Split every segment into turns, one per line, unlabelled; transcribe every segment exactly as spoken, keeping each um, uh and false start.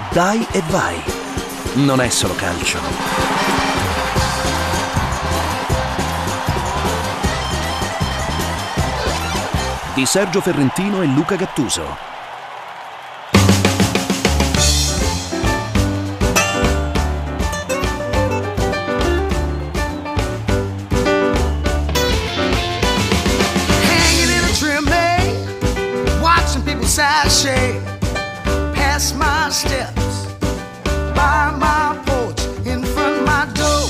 Dai e vai. Non è solo calcio. Di Sergio Ferrentino e Luca Gattuso.
Sashay past my steps, by my porch, in front my door.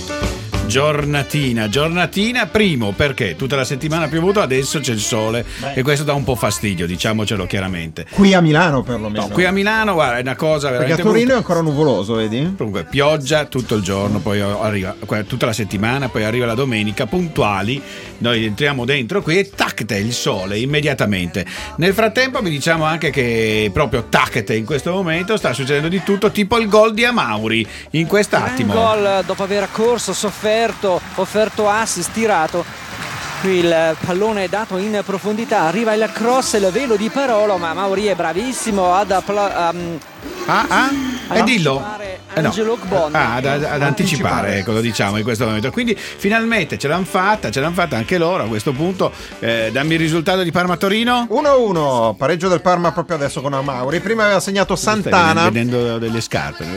Giornatina, giornatina primo perché tutta la settimana ha piovuto, adesso c'è il sole. Beh. E questo dà un po' fastidio, diciamocelo chiaramente.
Qui a Milano perlomeno.
No, qui a Milano guarda è una cosa veramente
perché a Torino
brutta.
È ancora nuvoloso, vedi?
Comunque pioggia tutto il giorno, poi arriva tutta la settimana, poi arriva la domenica puntuali, noi entriamo dentro qui e tacte il sole immediatamente. Nel frattempo vi diciamo anche che proprio tacte in questo momento sta succedendo di tutto, tipo il gol di Amauri in quest'attimo.
Un gol dopo aver corso, sofferto, offerto assist, tirato. Qui il pallone è dato in profondità, arriva il cross, il velo di Parolo, ma Mauri è bravissimo ad appla- um,
ah, ah? E dillo eh no. ah, ad, ad anticipare, ecco, lo diciamo in questo momento. Quindi finalmente ce l'hanno fatta, ce l'hanno fatta anche loro a questo punto. Eh, dammi il risultato di Parma-Torino.
uno a uno, pareggio del Parma proprio adesso con Amauri. Prima aveva segnato Santana.
Stai vedendo delle scarpe.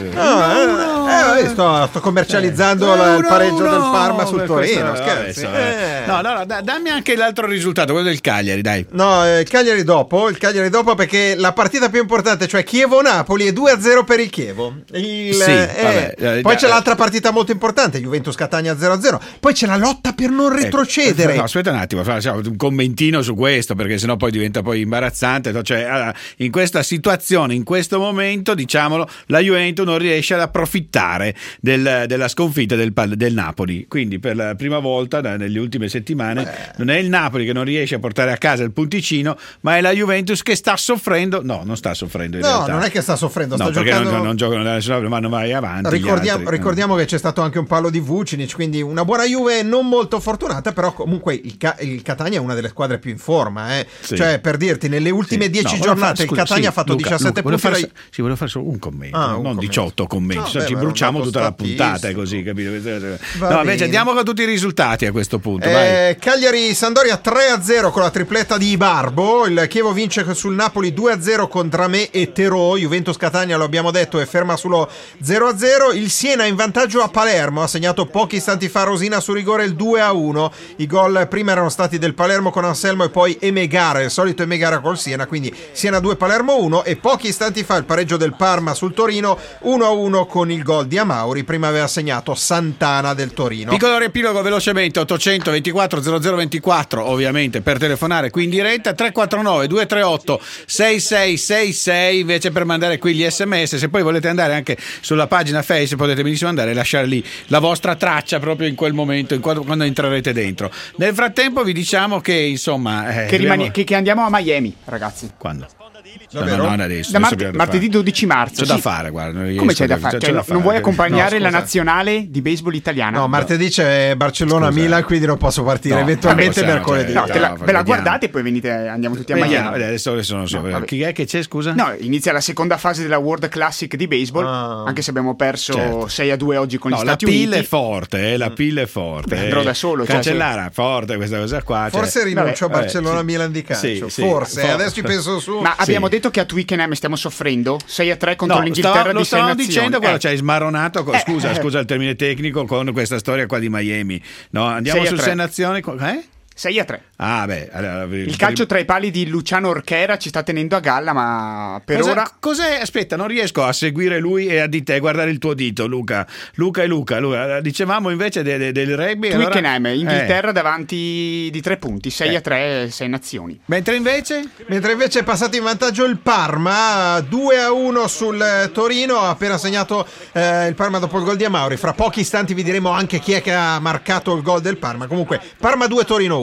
No, eh, eh, sto, sto commercializzando eh, il pareggio uno, del Parma sul Torino.
Scherzi. Eh. No, no, no, dammi anche l'altro risultato, quello del Cagliari, dai.
No, il Cagliari dopo, il Cagliari dopo perché la partita più importante, cioè Chievo-Napoli, è due a zero per il Chievo. Il,
sì,
eh,
vabbè,
poi
eh,
c'è l'altra partita molto importante, Juventus-Catania zero a zero. Poi c'è la lotta per non retrocedere.
Eh, no, aspetta un attimo, facciamo un commentino su questo perché sennò poi diventa poi imbarazzante. Cioè, allora, in questa situazione, in questo momento, diciamolo, la Juventus non riesce ad approfittare del, della sconfitta del, del Napoli. Quindi per la prima volta da, nelle ultime settimane eh. non è il Napoli che non riesce a portare a casa il punticino, ma è la Juventus che sta soffrendo. No, non sta soffrendo in
no,
realtà.
non è che sta soffrendo, sta
no, perché
giocando.
Non, non giocano da nessuna, ma non vai avanti.
Ricordiamo, ricordiamo che c'è stato anche un palo di Vucinic, quindi una buona Juve non molto fortunata, però comunque il, Ca- il Catania è una delle squadre più in forma, eh. Sì. Cioè per dirti, nelle ultime sì. dieci no, giornate fare, scusa, il Catania sì, ha fatto Luca, diciassette
Luca,
punti.
Fare, sì, volevo fare solo un commento,
ah, un
non
commento.
diciotto commenti, no, cioè, beh, ci bruciamo tutta la puntata, è così, capito?
Va
no, invece andiamo con tutti i risultati a questo punto.
Eh, Cagliari-Sampdoria tre a zero con la tripletta di Ibarbo, il Chievo vince sul Napoli due a zero con Dramé e Terò, Juventus-Catania lo abbiamo detto è ferma sullo zero a zero, il Siena in vantaggio a Palermo, ha segnato pochi istanti fa Rosina su rigore il due a uno, i gol prima erano stati del Palermo con Anselmo e poi Emegara, il solito Emegara col Siena, quindi Siena due Palermo uno e pochi istanti fa il pareggio del Parma sul Torino uno a uno con il gol di Amauri, prima aveva segnato Santana del Torino.
Piccolo riepilogo velocemente, ottocento ventiquattro zero zero ventiquattro ovviamente per telefonare qui in diretta, tre quattro nove due tre otto sei sei sei sei invece per mandare qui gli sms, se poi volete andare anche sulla pagina Face potete benissimo andare e lasciare lì la vostra traccia proprio in quel momento, in quando, quando entrerete dentro. Nel frattempo vi diciamo che insomma
eh, che, rimani- dobbiamo... che, che andiamo a Miami, ragazzi.
Quando?
No, no,
non adesso,
da
adesso
mart- martedì dodici marzo
c'è
sì.
da fare, guarda.
Come c'è da fare?
C'è,
cioè,
c'è
no,
da fare.
Non vuoi accompagnare
no,
la nazionale di baseball italiana?
No, martedì c'è Barcellona-Milan, quindi non posso partire,
no,
eventualmente
possiamo,
mercoledì.
No, te la,
no,
ve la guardate e poi venite, andiamo tutti a
vediamo,
Miami.
Adesso, adesso non so.
No,
chi è che c'è, scusa?
No, inizia la seconda fase della World Classic di baseball,
ah.
anche se abbiamo perso
certo.
sei a due oggi con
no,
gli Stati
Uniti.
Uniti.
La pilla è forte, eh, la pilla è forte.
Beh, andrò da solo.
Cancellara,
cioè,
forte questa cosa qua.
Forse
cioè,
rinuncio
vabbè,
a Barcellona-Milan
sì.
di calcio.
Sì, sì,
forse,
for-
adesso ci penso su.
Ma
sì.
abbiamo detto che a Twickenham stiamo soffrendo sei a tre contro
no,
l'Inghilterra
stava,
di
lo
sei
stavamo
nazioni.
dicendo quando
eh.
ci hai smaronato con,
eh,
scusa,
eh.
scusa il termine tecnico con questa storia qua di Miami. No, andiamo su sei nazioni eh?
sei a tre.
Ah, beh, allora,
il calcio tra i pali di Luciano Orchera ci sta tenendo a galla, ma per
cos'è,
ora
cos'è? Aspetta, non riesco a seguire lui e a di te, guardare il tuo dito, Luca. Luca e Luca. Luca. Dicevamo invece de, de, del rugby.
Twickenham,
allora...
Inghilterra
eh.
davanti di tre punti, sei a tre, sei nazioni.
Mentre invece?
Mentre invece è passato in vantaggio il Parma, due a uno sul Torino, ha appena segnato eh, il Parma dopo il gol di Amauri. Fra pochi istanti vi diremo anche chi è che ha marcato il gol del Parma. Comunque, Parma due, Torino uno.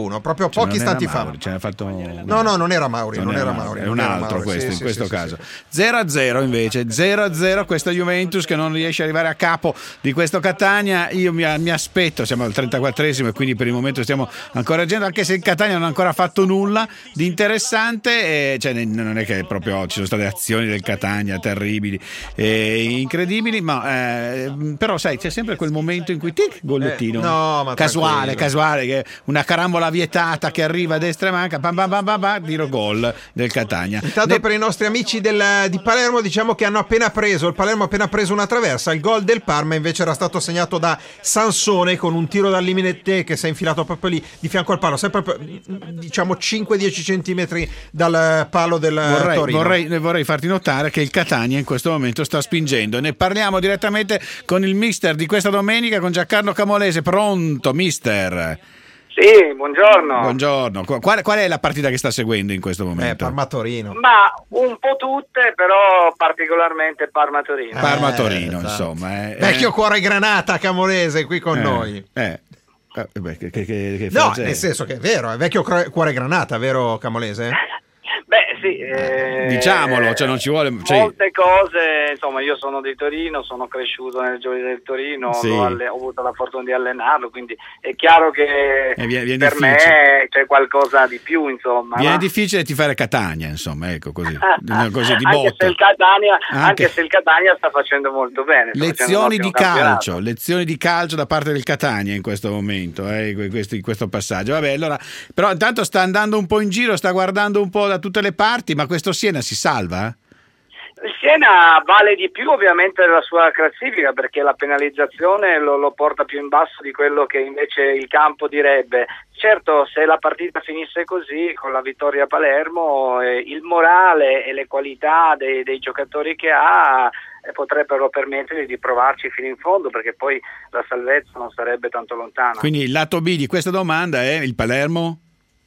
uno, proprio
Cioè,
pochi
non era
istanti fa.
Mauri, ce n'ha fatto...
No, no, non era Mauri, non, era Mauri.
È
non
un
era
altro
Mauri,
questo,
sì,
in
sì,
questo
sì,
caso.
sì, sì.
zero a zero invece, zero a zero questa Juventus che non riesce ad arrivare a capo di questo Catania. Io mi, mi aspetto, siamo al trentaquattresimo e quindi per il momento stiamo ancora agendo, anche se il Catania non ha ancora fatto nulla di interessante, e, cioè, non è che proprio ci sono state azioni del Catania terribili e incredibili, ma eh, però sai, c'è sempre quel momento in cui tic, gollettino,
Eh, no, ma
casuale,
tranquillo.
casuale, che una carambola vietata che arriva a destra e manca, pam pam pam pam, pam, tiro gol del Catania.
Intanto
Ne-
per i nostri amici del, di Palermo diciamo che hanno appena preso, il Palermo ha appena preso una traversa, il gol del Parma invece era stato segnato da Sansone con un tiro dal limite che si è infilato proprio lì di fianco al palo, sempre proprio, diciamo cinque dieci centimetri dal palo del
Vorrei,
Torino.
vorrei, vorrei farti notare che il Catania in questo momento sta spingendo. Ne parliamo direttamente con il mister di questa domenica, con Giancarlo Camolese. Pronto, mister?
Sì, buongiorno.
Buongiorno. Qual, qual è la partita che sta seguendo in questo
Eh,
momento?
Parma-Torino.
Ma un po' tutte, però particolarmente Parma-Torino.
Eh,
Parma-Torino,
esatto.
insomma. eh,
Vecchio
eh,
cuore granata Camolese qui con
eh,
noi.
Eh. Eh, beh, che, che, che, che
No,
frase è?
nel senso che è vero, è vecchio cro- cuore granata, vero Camolese?
Beh, sì. eh,
Diciamolo, cioè non ci vuole... sì.
Molte cose, insomma, io sono di Torino, sono cresciuto nel Gioia del Torino,
Sì.
l'ho alle- ho avuto la fortuna di allenarlo, quindi è chiaro che
Eh, viene- viene
per
difficile.
me c'è qualcosa di più, insomma.
Viene
no?
difficile tifare Catania, insomma, ecco, così, così di
anche,
botto.
se il Catania,
Anche-
anche se il Catania sta facendo molto bene. sta facendo un
Lezioni
ottimo
di calcio,
campionato.
lezioni di calcio da parte del Catania in questo momento, eh, in questo, in questo passaggio. Vabbè, allora, però intanto sta andando un po' in giro, sta guardando un po' da tutte le parti, ma questo Siena si salva?
Il Siena vale di più ovviamente della sua classifica, perché la penalizzazione lo, lo porta più in basso di quello che invece il campo direbbe. Certo, se la partita finisse così, con la vittoria a Palermo, eh, il morale e le qualità dei, dei giocatori che ha eh, potrebbero permettergli di provarci fino in fondo, perché poi la salvezza non sarebbe tanto lontana.
Quindi il lato B di questa domanda è il Palermo?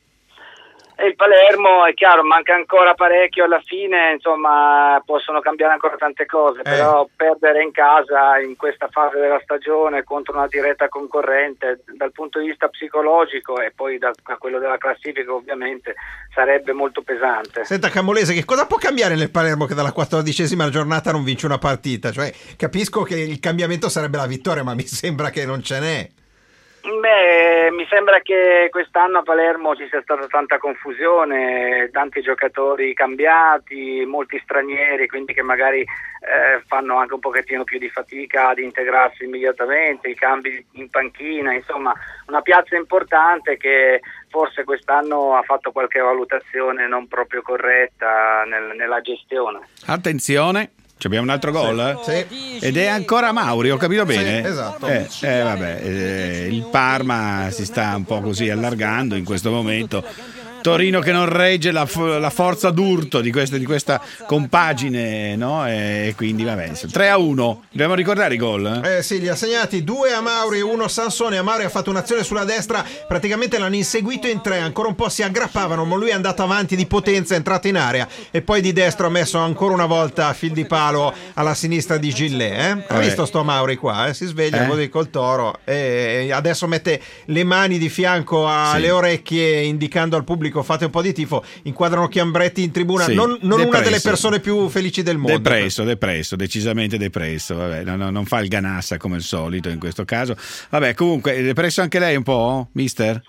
E il Palermo, è chiaro, manca ancora parecchio alla fine, insomma possono cambiare ancora tante cose,
Eh.
però perdere in casa in questa fase della stagione contro una diretta concorrente dal punto di vista psicologico e poi da, da quello della classifica ovviamente sarebbe molto pesante.
Senta Camolese, che cosa può cambiare nel Palermo che dalla quattordicesima giornata non vince una partita? Cioè, capisco che il cambiamento sarebbe la vittoria, ma mi sembra che non ce n'è.
Beh, mi sembra che quest'anno a Palermo ci sia stata tanta confusione, tanti giocatori cambiati, molti stranieri, quindi che magari eh, fanno anche un pochettino più di fatica ad integrarsi immediatamente, i cambi in panchina, insomma una piazza importante che forse quest'anno ha fatto qualche valutazione non proprio corretta nel- nella gestione.
Attenzione, ci abbiamo un altro gol? eh?
Sì.
Ed è ancora Mauri, ho capito bene?
Sì, esatto.
Eh, eh, vabbè, eh, il Parma si sta un po' così allargando in questo momento. Torino che non regge la, fo- la forza d'urto di questa, di questa compagine, no? E quindi vabbè, tre a uno. Dobbiamo ricordare i gol? eh?
Eh sì, li ha segnati due a Mauri e uno Sansone. A Mauri ha fatto un'azione sulla destra, praticamente l'hanno inseguito in tre, ancora un po' si aggrappavano, ma lui è andato avanti di potenza, è entrato in area e poi di destra ha messo ancora una volta a fil di palo alla sinistra di Gillet. Eh? Ha
Vabbè.
visto sto Mauri qua? Eh? Si sveglia,
Eh?
vuol col toro e adesso mette le mani di fianco alle
Sì.
orecchie indicando al pubblico fate un po' di tifo, inquadrano Chiambretti in tribuna,
Sì,
non, non una
depresso.
delle persone più felici del mondo.
Depresso, depresso, decisamente depresso. Vabbè, no, no, non fa il ganassa come il solito in questo caso. Vabbè, comunque, è depresso anche lei un po', mister?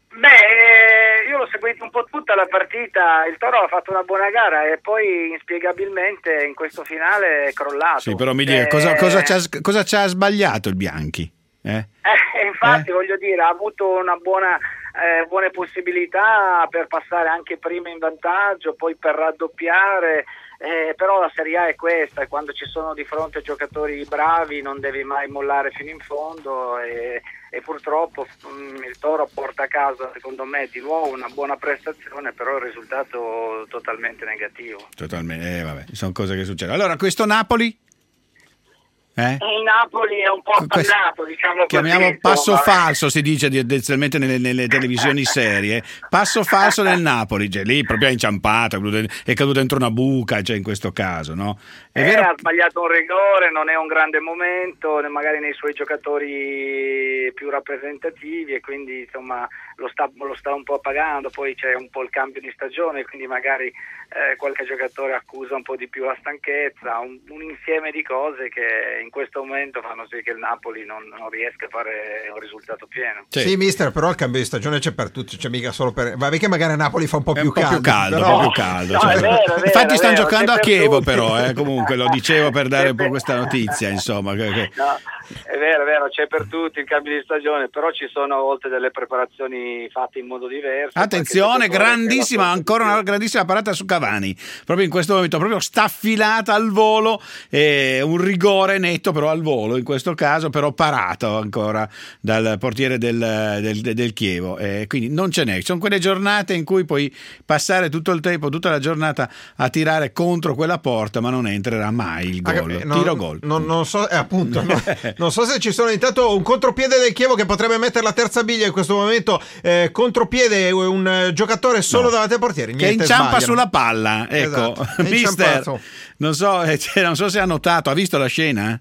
Beh, io l'ho seguito un po' tutta la partita, il Toro ha fatto una buona gara e poi inspiegabilmente in questo finale è crollato.
Sì, però mi dica,
Eh,
cosa, cosa, ci ha, cosa ci ha sbagliato il Bianchi? Eh?
Eh, infatti
Eh?
voglio dire, ha avuto una buona, eh, buone possibilità per passare anche prima in vantaggio, poi per raddoppiare, eh, però la Serie A è questa e quando ci sono di fronte giocatori bravi non devi mai mollare fino in fondo e, e purtroppo mm, il Toro porta a casa secondo me di nuovo una buona prestazione, però il risultato totalmente negativo.
Totalmente, eh, vabbè, sono cose che succedono. Allora, questo Napoli? Eh?
Il Napoli è un po'
Questo-
appannato, diciamo così.
Chiamiamo passo
insomma.
falso, si dice tendenzialmente nelle, nelle televisioni serie. Passo falso nel Napoli, cioè, lì proprio è inciampato, è caduto- è caduto dentro una buca, cioè in questo caso, no? È
Eh,
vero?
ha sbagliato un rigore, non è un grande momento, magari nei suoi giocatori più rappresentativi e quindi insomma lo sta, lo sta un po' pagando, poi c'è un po' il cambio di stagione, quindi magari eh, qualche giocatore accusa un po' di più la stanchezza, un, un insieme di cose che in questo momento fanno sì che il Napoli non, non riesca a fare un risultato pieno.
Sì. sì, mister, però il cambio di stagione c'è per tutti, c'è mica solo per... Vabbè che magari a Napoli fa un po'
È
più
un po'
caldo.
più caldo,
però...
un po' più caldo.
No,
cioè.
è vero, è vero,
Infatti
è
stanno
vero,
giocando
c'è
a
per
Chievo
tutti.
però, eh, comunque lo dicevo per dare
C'è
un po'
per-
questa notizia, insomma. Che, che...
No, è vero, è vero, c'è per tutti il cambio di stagione, però ci sono a volte delle preparazioni fatte in modo diverso.
Attenzione,
qualche giocatore
grandissima,
che la
ancora una grandissima parata su Cavani, proprio in questo momento, proprio staffilata al volo, eh, un rigore netto però al volo, in questo caso però parato ancora dal portiere del, del, del Chievo, eh, quindi non ce n'è, sono quelle giornate in cui puoi passare tutto il tempo, tutta la giornata a tirare contro quella porta, ma non entrerà mai il gol,
Ah, non,
tiro gol.
Non, non so, eh, appunto, no, non so se ci sono intanto un contropiede del Chievo che potrebbe mettere la terza biglia in questo momento, eh, contropiede un eh, giocatore solo
No.
davanti ai portieri,
Che
niente,
inciampa
sbagliano.
sulla palla, ecco,
Esatto, è
mister,
inciampato.
non so, eh, cioè, non so se ha notato, ha visto la scena?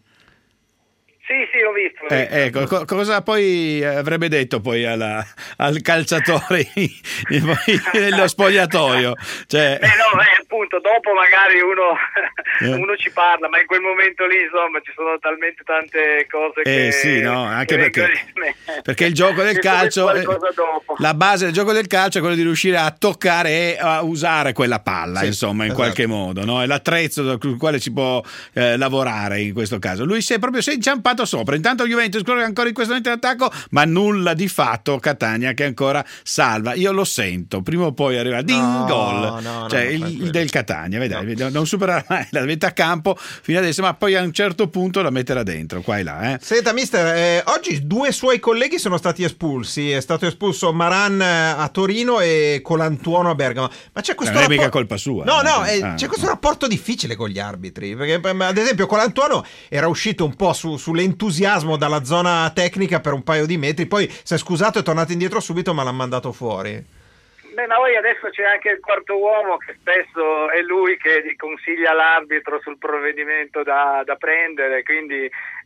Sì, sì, l'ho visto. l'ho
Eh,
visto.
ecco, co- cosa poi avrebbe detto poi alla- al calciatore poi nello spogliatoio? Cioè,
Eh no, eh, appunto, dopo magari uno,
Eh.
uno ci parla, ma in quel momento lì, insomma, ci sono talmente tante cose che...
eh sì, no, anche
che
perché,
vengono in mente.
perché il gioco del
Che
calcio,
poi qualcosa
eh,
dopo.
la base del gioco del calcio è quello di riuscire a toccare e a usare quella palla,
Sì,
insomma, in
esatto.
qualche modo, no? È l'attrezzo sul quale si può eh, lavorare in questo caso. Lui si è proprio si è inciampato sopra, intanto Juventus ancora in questo momento in attacco, ma nulla di fatto. Catania che ancora salva, io lo sento, prima o poi arriva ding
No,
gol,
no,
cioè
no,
il,
tranquillo.
il del Catania, vedrai, non supererà mai la metà campo fino adesso, ma poi a un certo punto la metterà dentro qua e là, eh.
Senta mister, eh, oggi due suoi colleghi sono stati espulsi, è stato espulso Maran eh, a Torino e Colantuono a Bergamo, ma c'è questo
Non è mica
rapport-
colpa sua,
no
eh.
no eh,
Ah,
c'è questo
ah.
rapporto difficile con gli arbitri, perché eh, ad esempio Colantuono era uscito un po' su, sull'entusiasmo dalla zona tecnica per un paio di metri, poi si è scusato e è tornato indietro subito, ma l'ha mandato fuori.
Beh, ma poi adesso c'è anche il quarto uomo che spesso è lui che consiglia l'arbitro sul provvedimento da, da prendere, quindi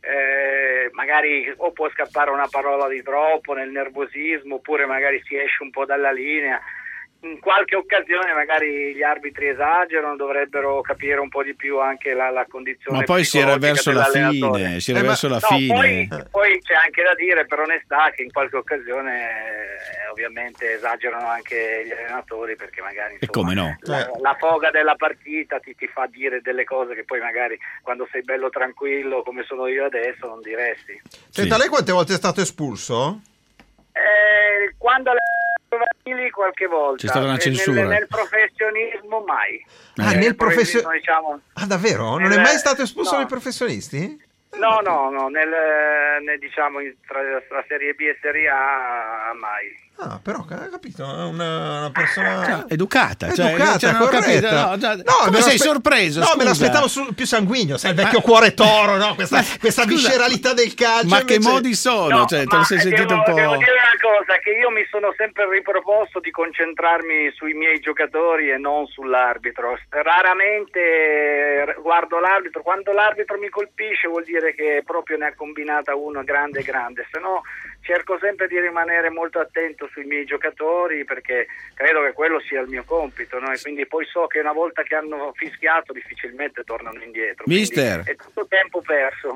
eh, magari o può scappare una parola di troppo nel nervosismo, oppure magari si esce un po' dalla linea. In qualche occasione magari gli arbitri esagerano, dovrebbero capire un po' di più anche la, la condizione
Ma poi si era
psicologica
verso la
dell'allenatore.
fine, si era
Eh, ma-
verso la
No,
fine.
poi, poi c'è anche da dire per onestà che in qualche occasione eh, ovviamente esagerano anche gli allenatori, perché magari
E come no?
la, la foga della partita ti, ti fa dire delle cose che poi magari quando sei bello tranquillo come sono io adesso non diresti.
Senta,
Sì.
lei quante volte è stato espulso?
Eh, quando le giovanili qualche volta,
C'è stata una
E
censura.
nel, nel professionismo mai.
Ah,
Eh.
nel professio-
Professionismo, diciamo,
Ah davvero? Non
nel-
è mai stato espulso
no.
dai professionisti?
No, no, no, nel, nel, diciamo in- tra la Serie B e Serie A mai.
Ah, però, ha capito, è una, una persona
Cioè, educata, cioè,
educata,
cioè, non ho
corretta.
capito, no, già-
No,
come
me
sei
l'aspe-
sorpreso?
No, me
scusa?
l'aspettavo su- più sanguigno, sai, il
Ma-
vecchio cuore toro, no? Questa,
Ma-
questa
scusa,
visceralità del calcio.
Ma che
invece-
modi sono?
No,
Cioè, te lo
ma
sei sentito
devo,
un po'.
devo dire una cosa, che io mi sono sempre riproposto di concentrarmi sui miei giocatori e non sull'arbitro. Raramente guardo l'arbitro, quando l'arbitro mi colpisce vuol dire che proprio ne ha combinata una grande grande, se no cerco sempre di rimanere molto attento sui miei giocatori, perché credo che quello sia il mio compito, no? E quindi poi so che una volta che hanno fischiato difficilmente tornano indietro. Quindi
Mister.
è tutto tempo perso.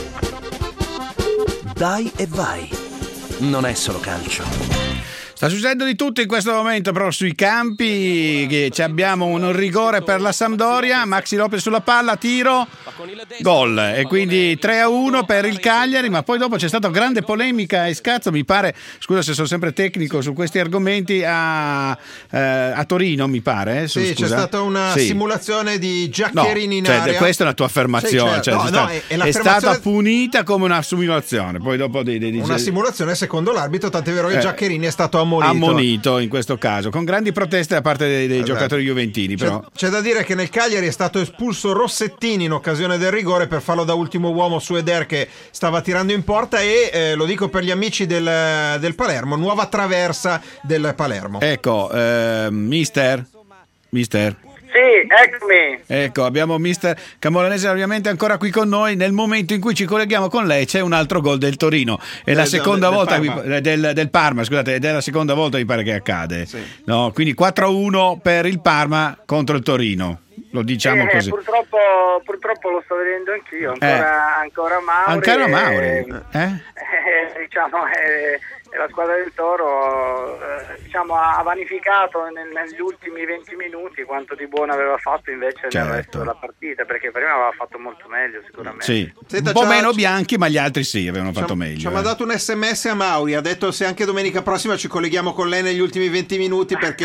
Dai e vai. Non è solo calcio.
Sta succedendo di tutto in questo momento, però sui campi che ci abbiamo un rigore per la Sampdoria, Maxi Lopez sulla palla, tiro, gol, e quindi tre a uno per il Cagliari, ma poi dopo c'è stata grande polemica e scazzo, mi pare, scusa se sono sempre tecnico su questi argomenti, a, eh, a Torino mi pare, eh, su-
Sì, c'è
scusa.
stata una
Sì.
simulazione di
No,
Giaccherini in
cioè,
aria.
questa è una tua affermazione,
Sì, certo.
cioè,
No,
è,
no,
sta-
è- è
è
l'affermazione-
stata punita come una simulazione, poi dopo dei, dei, dei-
Una simulazione secondo l'arbitro, tant'è vero che
Eh,
Giaccherini è stato ammonito.
ammonito in questo caso, con grandi proteste da parte dei, dei
Esatto.
giocatori juventini,
C'è,
però.
c'è da dire che nel Cagliari è stato espulso Rossettini in occasione del rigore per farlo da ultimo uomo su Eder che stava tirando in porta, e eh, lo dico per gli amici del, del Palermo, nuova traversa del Palermo.
Ecco, eh, mister, mister,
Sì, eccomi.
Ecco, abbiamo mister Camoranesi ovviamente ancora qui con noi. Nel momento in cui ci colleghiamo con lei c'è un altro gol del Torino. È la
Del-
seconda
del
volta
Parma.
che- del, del Parma, scusate, ed è la seconda volta mi pare che accade.
Sì.
No, quindi quattro a uno per il Parma contro il Torino. Lo diciamo
Eh,
così.
Purtroppo, purtroppo lo sto vedendo anch'io, ancora, ancora Mauri.
Ancora Mauri,
eh,
eh?
eh, diciamo, eh, e la squadra del Toro eh, diciamo, ha vanificato nel- negli ultimi venti minuti quanto di buono aveva fatto invece
Certo.
nel resto della partita, perché prima aveva fatto molto meglio sicuramente.
Sì.
Senta,
un po'
c'ha-
meno bianchi, ma gli altri sì, avevano
Ci ha-
fatto meglio.
Ci ha
eh.
mandato un sms a Mauri, ha detto se anche domenica prossima ci colleghiamo con lei negli ultimi venti minuti perché...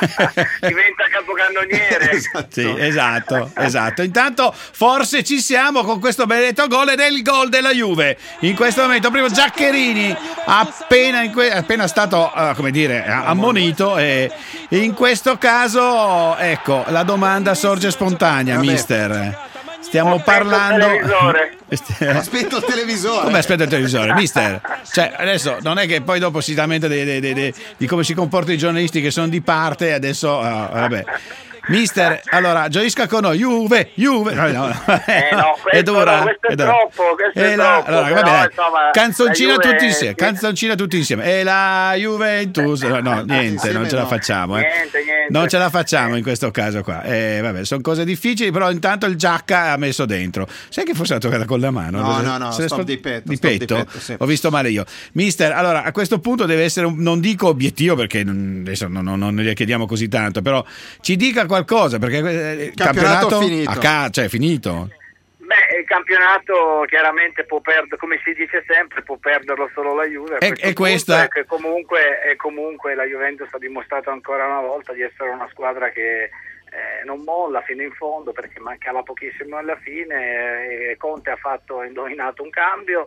Diventa capocannoniere.
Esatto.
Sì, esatto, esatto. Intanto forse ci siamo con questo benedetto gol ed è il gol della Juve. In questo momento, primo Giaccherini appena, in que- appena stato, eh, come dire, ammonito e in questo caso, ecco, la domanda sorge spontanea,
Vabbè.
mister. Stiamo
Aspetto il
parlando...
televisore.
Aspetta il televisore.
Come aspetta il televisore, mister? Cioè, adesso non è che poi dopo si lamenta di, di- di- di- di come si comportano i giornalisti che sono di parte e adesso, ah, vabbè. Mister, allora, gioisca con noi, Juve, Juve. No, no, no.
Eh no, questo
è dura,
no, questo è
dura.
troppo, questo è
E la-
troppo,
allora,
però,
va bene,
insomma,
canzoncina
la Juve-
tutti insieme,
sì.
canzoncina tutti insieme. E la Juventus, no, no, niente,
Insieme
non ce la
no.
facciamo, eh.
Niente, niente.
Non ce la facciamo in questo caso qua. Eh, vabbè, sono cose difficili, però intanto il Giacca ha messo dentro. Sai che forse l'ha toccata con la mano?
No, no, no,
Se ne
stop
spo-
di petto,
Di
stop di
petto?
petto, sì.
Ho visto male io. Mister, allora a questo punto deve essere, un, non dico obiettivo perché non- adesso non, non, non ne chiediamo così tanto, però ci dica qualcosa perché eh, il
Campionato
campionato,
finito.
a ca- cioè è finito.
Beh, il campionato chiaramente può perdere, come si dice sempre, può perderlo solo la Juve. A
E-
questo
e questa-
punto è che comunque, e comunque la Juventus ha dimostrato ancora una volta di essere una squadra che eh, non molla fino in fondo perché mancava pochissimo alla fine. E Conte ha fatto, ha indovinato un cambio.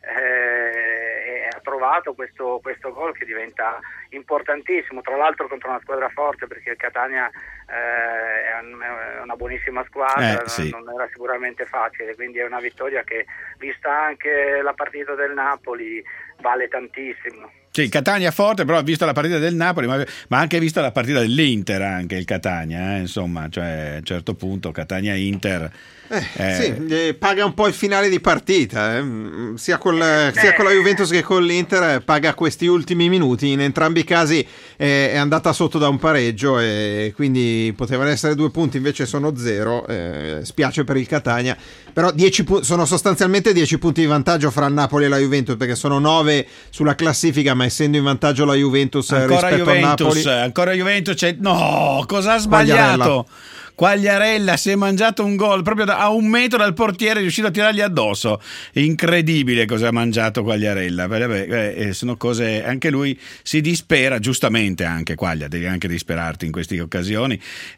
Eh, e ha trovato questo, questo gol che diventa importantissimo, tra l'altro contro una squadra forte perché il Catania eh, è, un- è una buonissima squadra,
Eh, sì.
non, non era sicuramente facile, quindi è una vittoria che, vista anche la partita del Napoli, vale tantissimo.
Sì, il Catania è forte, però ha visto la partita del Napoli, ma, ma ha anche visto la partita dell'Inter, anche il Catania, eh, insomma, cioè a un certo punto Catania-Inter.
Eh,
eh,
sì, eh, paga un po' il finale di partita, eh. Mm, sia, col- sia con la Juventus che con l'Inter, eh, paga questi ultimi minuti. In entrambi i casi eh, è andata sotto da un pareggio e quindi potevano essere due punti, invece sono zero. Eh, spiace per il Catania, però dieci pu- sono sostanzialmente dieci punti di vantaggio fra il Napoli e la Juventus perché sono nove sulla classifica, ma essendo in vantaggio la Juventus eh,
ancora
rispetto al
Juventus,
Napoli.
ancora Juventus, c'è... no, cosa ha sbagliato? Quagliarella si è mangiato un gol proprio da- a un metro dal portiere, è riuscito a tirargli addosso. Incredibile cosa ha mangiato Quagliarella. Beh, beh, eh, sono cose, anche lui si dispera, giustamente anche Quaglia, devi anche disperarti in queste occasioni.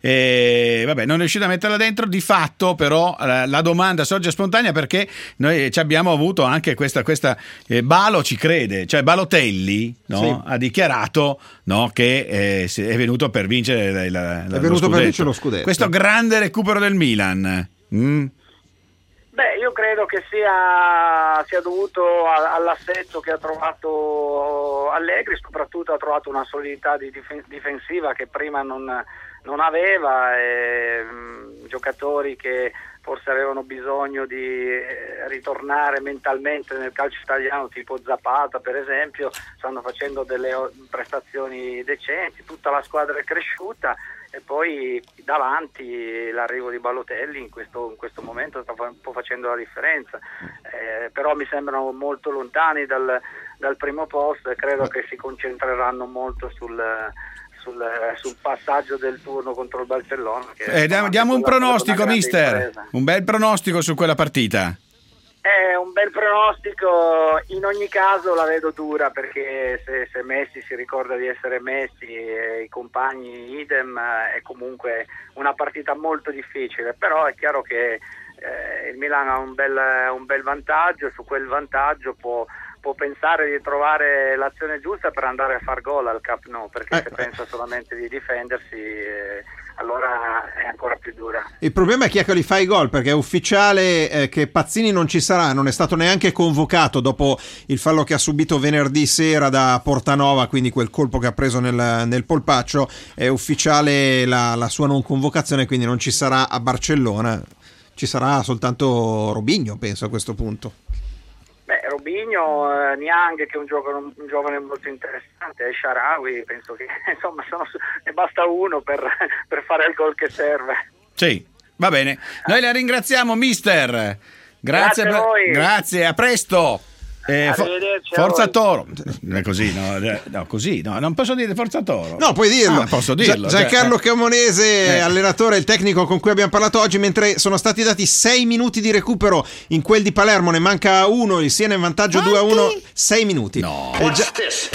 E, vabbè, non è riuscito a metterla dentro, di fatto però la, la domanda sorge spontanea perché noi ci abbiamo avuto anche questa, questa eh, Balo ci crede, cioè Balotelli, no?
Sì.
Ha dichiarato, no, che eh, si- è venuto per vincere la, la, la-
È venuto
lo
per vincere lo scudetto.
Questo grande recupero del Milan. Mm?
Beh, io credo che sia, sia dovuto a- all'assetto che ha trovato Allegri, soprattutto ha trovato una solidità di difen- difensiva che prima non, non aveva, e, mh, giocatori che forse avevano bisogno di eh, ritornare mentalmente nel calcio italiano, tipo Zapata per esempio, stanno facendo delle o- prestazioni decenti, tutta la squadra è cresciuta. E poi davanti l'arrivo di Balotelli in questo, in questo momento sta fa- un po' facendo la differenza, eh, però mi sembrano molto lontani dal, dal primo posto e credo che si concentreranno molto sul, sul, sul passaggio del turno contro il Barcellona. Che
Eh, diamo,
insomma,
diamo un
quella- quella è
pronostico,
una grande
mister.
impresa.
Un bel pronostico su quella partita.
È un bel pronostico, in ogni caso la vedo dura perché se, se Messi si ricorda di essere Messi e i compagni idem, è comunque una partita molto difficile, però è chiaro che eh, il Milan ha un bel, un bel vantaggio, su quel vantaggio può, può pensare di trovare l'azione giusta per andare a far gol al Camp Nou, perché
Eh,
se pensa solamente di difendersi eh, allora è ancora più dura.
Il problema è chi è che li fa i gol, perché è ufficiale eh, che Pazzini non ci sarà, non è stato neanche convocato dopo il fallo che ha subito venerdì sera da Portanova, quindi quel colpo che ha preso nel, nel polpaccio. È ufficiale la, la sua non convocazione, quindi non ci sarà a Barcellona, ci sarà soltanto Robinho, penso, a questo punto.
Beh, Robinho, eh, Niang, che è un giovane, un giovane molto interessante, e Shaarawy, penso che insomma sono, ne basta uno per, per fare il gol che serve.
Sì, va bene. Noi la ringraziamo, mister. Grazie,
Grazie a
per-
voi.
grazie, a presto. Eh, fo-
Arrivederci a
Forza
voi.
Toro. Non è così, no, eh, no, così, no, non posso dire Forza Toro.
No, puoi dirlo.
Ah, posso dirlo.
Gia- Giancarlo
cioè,
Camonese,
eh.
allenatore, il tecnico con cui abbiamo parlato oggi, mentre sono stati dati sei minuti di recupero in quel di Palermo, ne manca uno, il Siena in vantaggio due a uno, sei minuti.
No.
Eh, già-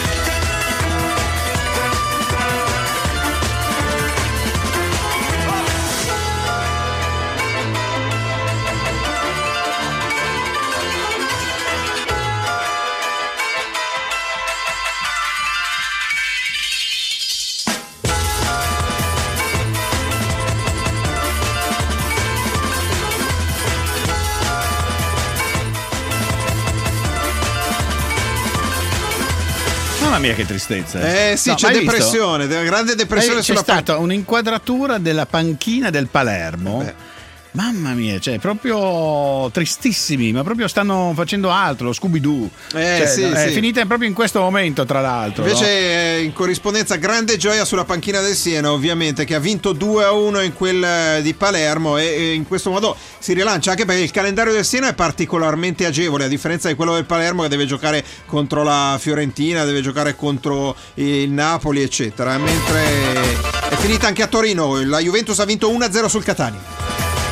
Mamma mia, che tristezza.
Eh sì,
No,
c'è
ma hai visto?
depressione, de- grande depressione
Eh, c'è
sulla
stata un'inquadratura della panchina del Palermo.
Beh.
Mamma mia, cioè proprio tristissimi, ma proprio stanno facendo altro, Scooby-Doo.
Eh,
Cioè,
sì,
è
sì.
finita proprio in questo momento, tra l'altro.
Invece
no?
eh, in corrispondenza grande gioia sulla panchina del Siena, ovviamente, che ha vinto due a uno in quel eh, di Palermo e, e in questo modo si rilancia, anche perché il calendario del Siena è particolarmente agevole, a differenza di quello del Palermo che deve giocare contro la Fiorentina, deve giocare contro il Napoli, eccetera. Mentre è finita anche a Torino, la Juventus ha vinto uno a zero sul Catania.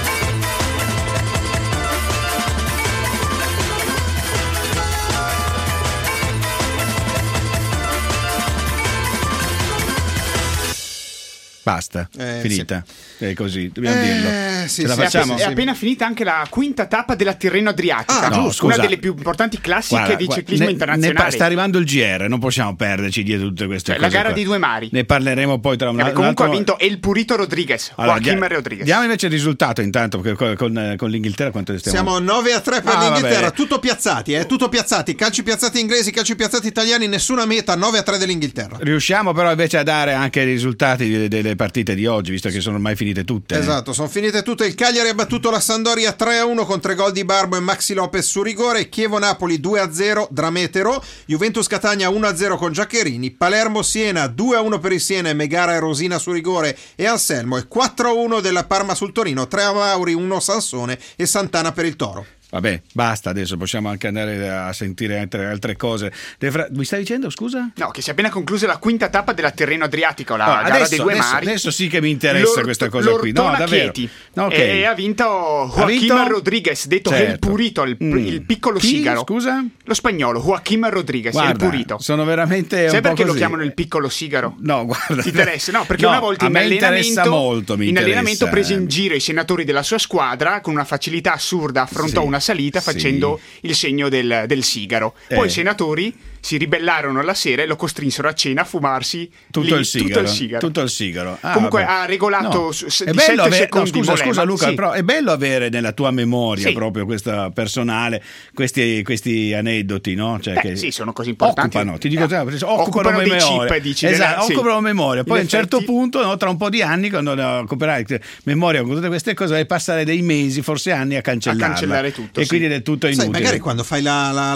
Basta,
Eh,
finita. È così, dobbiamo
Eh,
dirlo.
sì,
Ce la
sì,
facciamo?
È appena finita anche la quinta tappa della Tirreno Adriatica,
Ah,
no,
una
scusa.
delle più importanti classiche
Guarda,
di
guarda,
ciclismo
ne- ne
internazionale.
pa- sta arrivando il G R, non possiamo perderci dietro tutte queste
Cioè, la
cose.
gara
qua.
di due mari.
Ne parleremo poi tra un,
Eh,
un
comunque
altro...
ha vinto El Purito Rodriguez,
Allora,
Joaquim
dia-
Rodriguez.
Diamo invece il risultato intanto, perché con, con, con l'Inghilterra quanto stiamo...
Siamo nove a tre per
Ah,
l'Inghilterra,
vabbè.
tutto piazzati, eh, tutto piazzati, calci piazzati inglesi, calci piazzati italiani, nessuna meta, nove a tre dell'Inghilterra.
Riusciamo però invece a dare anche i risultati de- delle partite di oggi, visto che sono ormai finite tutte. eh.
Esatto, sono finite tutte. Il Cagliari ha battuto la Sampdoria tre a uno con tre gol di Barbo e Maxi Lopez su rigore. Chievo-Napoli due a zero, Drametero. Juventus-Catania uno a zero con Giaccherini. Palermo-Siena due a uno per il Siena e Megara e Rosina su rigore e Anselmo. E quattro a uno della Parma sul Torino. tre a Mauri, uno Sansone e Santana per il Toro.
Vabbè, basta adesso, possiamo anche andare a sentire altre, altre cose. Le fra- Mi stai dicendo, scusa?
No, che si è appena conclusa la quinta tappa della Tirreno Adriatica, la
Ah,
gara
adesso,
dei due
adesso-
mari.
adesso sì che mi interessa
L'Ort-
questa cosa qui. No,
l'Ortona
davvero.
Chieti.
No, ok.
E ha vinto Joaquim
vinto?
Rodriguez, detto
Certo.
El Purito, il,
Mm.
il piccolo
Chi,
sigaro.
scusa?
Lo spagnolo, Joaquim Rodriguez,
Guarda,
El Purito.
sono veramente un
Sai
po'
perché lo
così.
chiamano il piccolo sigaro?
No, guarda.
Ti interessa? No, perché
No,
una volta
a
in
me interessa
allenamento,
molto, mi
in
interessa.
allenamento prese in giro i senatori della sua squadra con una facilità assurda, affrontò
Sì,
una salita
sì.
facendo il segno del, del sigaro. Poi
Eh.
i senatori si ribellarono alla sera e lo costrinsero a cena a fumarsi
Tutto,
lì,
il sigaro,
tutto il sigaro.
tutto il sigaro. Ah,
Comunque
vabbè.
ha regolato
No.
su- su-
È
di
bello
sette
avere- no,
secondi
scusa,
volema.
scusa Luca,
Sì.
però è bello avere nella tua memoria
Sì.
proprio questa personale questi, questi aneddoti, no? Cioè
Beh,
che
sì, sono così importanti.
Occupano, ti dico,
Eh,
già, occupano,
occupano dei
memoria.
chip, dici,
esatto,
della- sì.
occupano memoria. Poi
In
a un certo
effetti-
punto, no, tra un po' di anni, quando ne occuperai memoria con tutte queste cose, vai passare dei mesi, forse anni a cancellarla.
A cancellare tutto,
E
sì.
quindi è del tutto inutile.
Sai, magari quando fai la, la-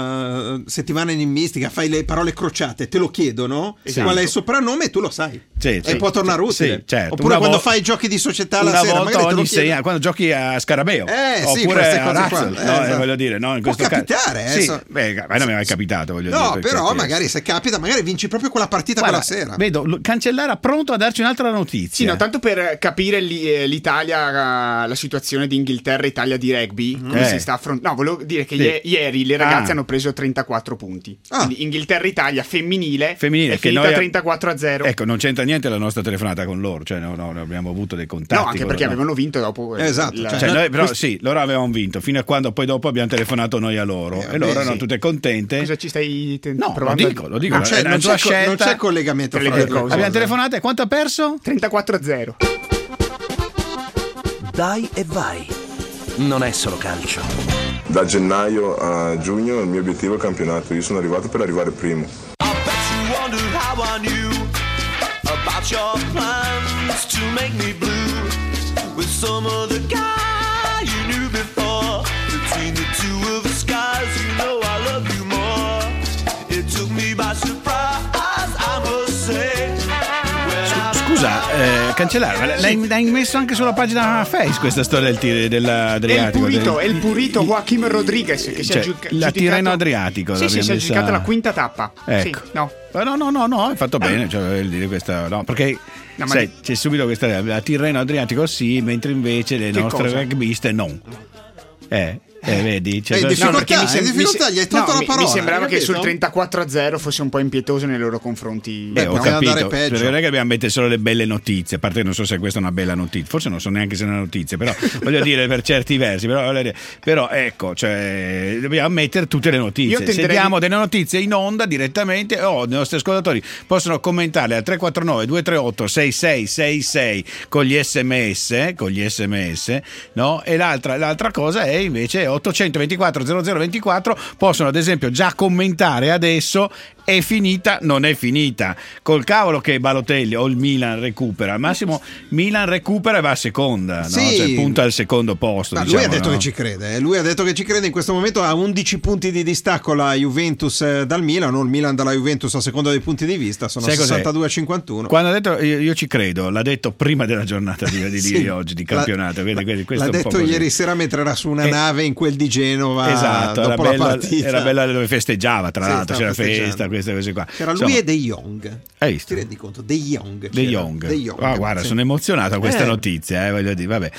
la settimana enigmistica, fai le parole crociate, te lo chiedono
Esatto.
qual è il soprannome e tu lo sai.
Sì,
e
sì,
può tornare
sì,
utile.
sì, certo.
Oppure
Una
quando
vo-
fai i giochi di società la
una
sera,
volta
magari te lo
ogni sei
chiedono.
anni, quando giochi a Scarabeo,
Eh, sì,
oppure
queste
a
cose qua.
Razzle,
Eh,
no,
esatto.
voglio dire, no, in
Può
questo caso-
capitare, eh,
sì,
so-
beh, a me non mi è mai capitato, voglio
No,
dire,
però
perché-
magari se capita, magari vinci proprio quella partita
Guarda,
quella sera.
vedo Lu- Cancellara pronto a darci un'altra notizia.
Sì, no, tanto per capire lì, eh, l'Italia, eh, la situazione di Inghilterra e Italia di rugby, come
Eh.
si sta affrontando. No, volevo dire che
Sì.
ie- ieri le ragazze
Ah.
hanno preso trentaquattro punti.
Ah.
Quindi Inghilterra-Italia femminile,
Femminile,
è
che
finita
noi-
trentaquattro a zero.
Ecco, non c'entra niente la nostra telefonata con loro, cioè no, no, abbiamo avuto dei contatti.
No, anche
con
perché
loro, no.
avevano vinto dopo. eh,
Esatto,
la-
cioè,
Cioè,
no,
noi, però
questo-
sì, loro avevano vinto fino a quando poi dopo abbiamo telefonato noi a loro
Eh,
e loro
vabbè,
erano
sì.
tutte contente.
Cosa ci stai te-
No, lo
provando?
dico, lo dico,
Non c'è,
è una
non
tua
c'è co- non
scelta.
c'è collegamento
Tra le
fra le
due
due
cose.
Abbiamo
cose.
telefonato e quanto ha perso?
trentaquattro a zero.
Dai e vai. Non è solo calcio.
Da gennaio a giugno il mio obiettivo è il campionato, io sono arrivato per arrivare primo.
Scusa, eh, Cancellara, ma l'hai, l'hai messo anche sulla pagina Face questa storia del tir-
È il
dell'Adriatico?
purito,
del-
è il purito Joaquim Rodriguez che si
Cioè,
è giu-
la
giudicato-
Tirreno Adriatico.
Sì, sì, si è
l'abbiamo
giudicata
messa-
la quinta tappa.
Ecco.
Sì, no.
Eh, No, no, no, no, hai fatto bene, cioè, voglio dire questa, no, perché
No, ma
sai,
di-
c'è subito questa la Tirreno Adriatico sì, mentre invece le
Che
nostre
cosa?
rugbiste no. Eh, eh, vedi? Cioè,
Eh, in
no,
difficoltà,
perché mi sem-
in difficoltà,
mi se-
gli hai tolto
no,
la
mi-
parola,
Mi sembrava
hai
che
capito?
sul trentaquattro a zero fosse un po' impietoso nei loro confronti.
Beh, ho
poteva andare
capito,
peggio.
perché non è che dobbiamo mettere solo le belle notizie, a parte che non so se questa è una bella notizia, forse non so neanche se è una notizia, però voglio dire per certi versi, però, voglio dire, però ecco, cioè, dobbiamo mettere tutte le
Io
notizie, se
tenderei-
diamo delle notizie in onda direttamente o i nostri ascoltatori possono commentarle al tre quattro nove due tre otto sei sei sei sei con gli sms, con gli sms, no? E l'altra, l'altra cosa è invece ottocentoventiquattro zero zero ventiquattro possono ad esempio già commentare adesso è finita, non è finita. Col cavolo che Balotelli o il Milan recupera, al massimo Milan recupera e va a seconda, no?
Sì.
Cioè punta al secondo posto.
Ma
diciamo,
lui ha detto
no?
che ci crede, eh. lui ha detto che ci crede, in questo momento ha undici punti di distacco la Juventus eh, dal Milan, o il Milan dalla Juventus a seconda dei punti di vista, sono
Sai cos'è?
sessantadue a cinquantuno.
Quando ha detto io, io ci credo, l'ha detto prima della giornata di, di, di
Sì.
oggi di
La-
campionato. Quindi, quindi questo
L'ha
è un po'
detto
così.
ieri sera mentre era su una
Eh,
nave in quel di Genova,
Esatto, era
dopo la
bella,
partita.
era bella dove festeggiava, tra
Sì,
l'altro
stava
c'era
festeggiando.
festa, queste cose qua.
C'era
Insomma,
lui e De Jong.
Hai visto?
Ti rendi conto? De Jong.
De
c'era.
Jong.
De Jong.
Ah, guarda,
Sì.
sono emozionato a questa
Eh.
notizia, eh, voglio dire, vabbè.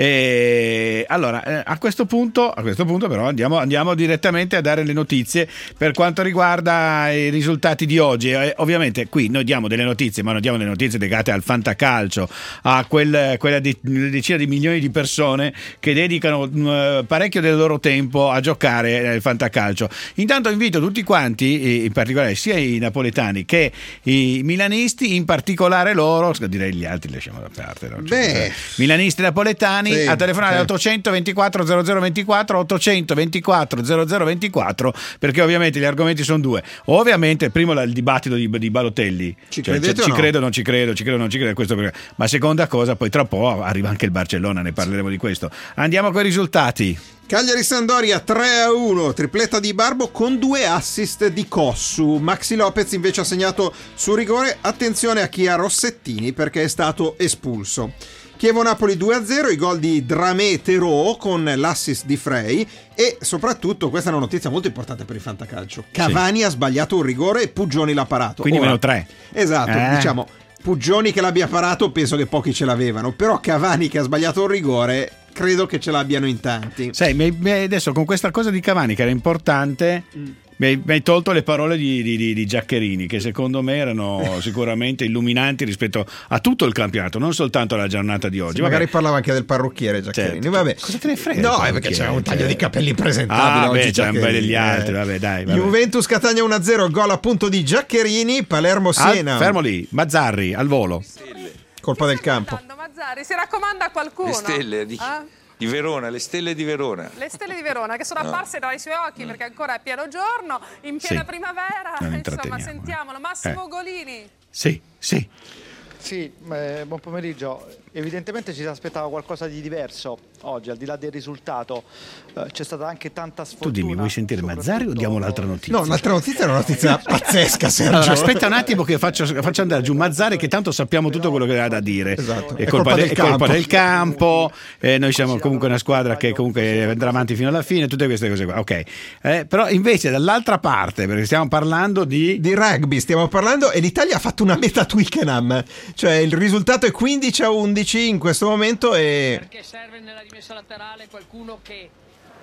E, allora, eh, a questo punto, a questo punto però andiamo, andiamo direttamente a dare le notizie per quanto riguarda i risultati di oggi. Eh, ovviamente qui noi diamo delle notizie, ma non diamo delle notizie legate al fantacalcio, a quel, quella di, decina di milioni di persone che dedicano mh, parecchio del loro tempo a giocare nel fantacalcio. Intanto invito tutti quanti, in particolare sia i napoletani che i milanisti, in particolare loro, direi gli altri lasciamo da parte, no? Cioè,
Beh.
milanisti napoletani,
Sì,
a telefonare
sì.
ottocentoventiquattro zero zero ventiquattro ottocentoventiquattro zero zero ventiquattro, perché ovviamente gli argomenti sono due. Ovviamente primo il dibattito di, di Balotelli,
Ci
cioè,
credete
ci
o no?
credo, non ci credo, ci credo, non ci credo, questo perché- ma seconda cosa, poi tra po' arriva anche il Barcellona, ne parleremo di questo. Andiamo con i risultati.
Cagliari Sampdoria tre a uno, tripletta di Barbo con due assist di Cossu. Maxi Lopez invece ha segnato su rigore. Attenzione a chi ha Rossettini perché è stato espulso. Chievo-Napoli due a zero, i gol di Dramé Terò con l'assist di Frey e soprattutto, questa è una notizia molto importante per il fantacalcio, Cavani ha sbagliato un rigore e Puggioni l'ha parato.
Quindi
Ora,
meno tre.
Esatto,
Eh.
diciamo Puggioni che l'abbia parato penso che pochi ce l'avevano, però Cavani che ha sbagliato un rigore credo che ce l'abbiano in tanti.
Sai, mi hai- mi hai- adesso con questa cosa di Cavani che era importante, mi hai, mi hai tolto le parole di, di, di- di Giaccherini, che secondo me erano sicuramente illuminanti rispetto a tutto il campionato, non soltanto alla giornata di oggi.
Sì,
Vabbè.
magari parlava anche del parrucchiere Giaccherini.
Certo.
Vabbè.
Cosa te ne frega
No,
del
è perché
parrucchiere?
c'era un taglio
Cioè-
di capelli impresentabile
Ah,
oggi.
beh, c'erano
Giaccherini,
belli gli altri,
eh.
vabbè, dai, vabbè.
Juventus Catania uno a zero, gol appunto di Giaccherini, Palermo Siena.
Al- fermo lì, Mazzarri al volo.
Colpa del campo.
Mazzarri, si raccomanda a qualcuno.
Le stelle di,
Ah?
di Verona, le stelle di Verona.
Le stelle di Verona che sono apparse dai suoi occhi perché ancora è pieno giorno, in piena
Sì.
primavera.
Non
Insomma,
intratteniamo,
sentiamolo. Massimo
Eh.
Golini.
Sì, sì.
Sì, eh, buon pomeriggio. Evidentemente ci si aspettava qualcosa di diverso oggi, al di là del risultato. Eh, c'è stata anche tanta
Tu
sfortuna.
dimmi, vuoi sentire Mazzarri o diamo l'altra notizia?
No, un'altra notizia è una notizia pazzesca, Sergio.
Allora, aspetta un attimo che faccio, faccio andare giù Mazzarri, che tanto sappiamo tutto quello che ha da dire.
Esatto.
È colpa, de- è colpa del campo, eh, noi siamo comunque una squadra che comunque andrà avanti fino alla fine, tutte queste cose qua. Ok. Eh, però invece dall'altra parte, perché stiamo parlando di...
Di rugby stiamo parlando e l'Italia ha fatto una meta Twickenham, cioè il risultato è quindici a undici in questo momento e
Perché serve nella rimessa laterale qualcuno che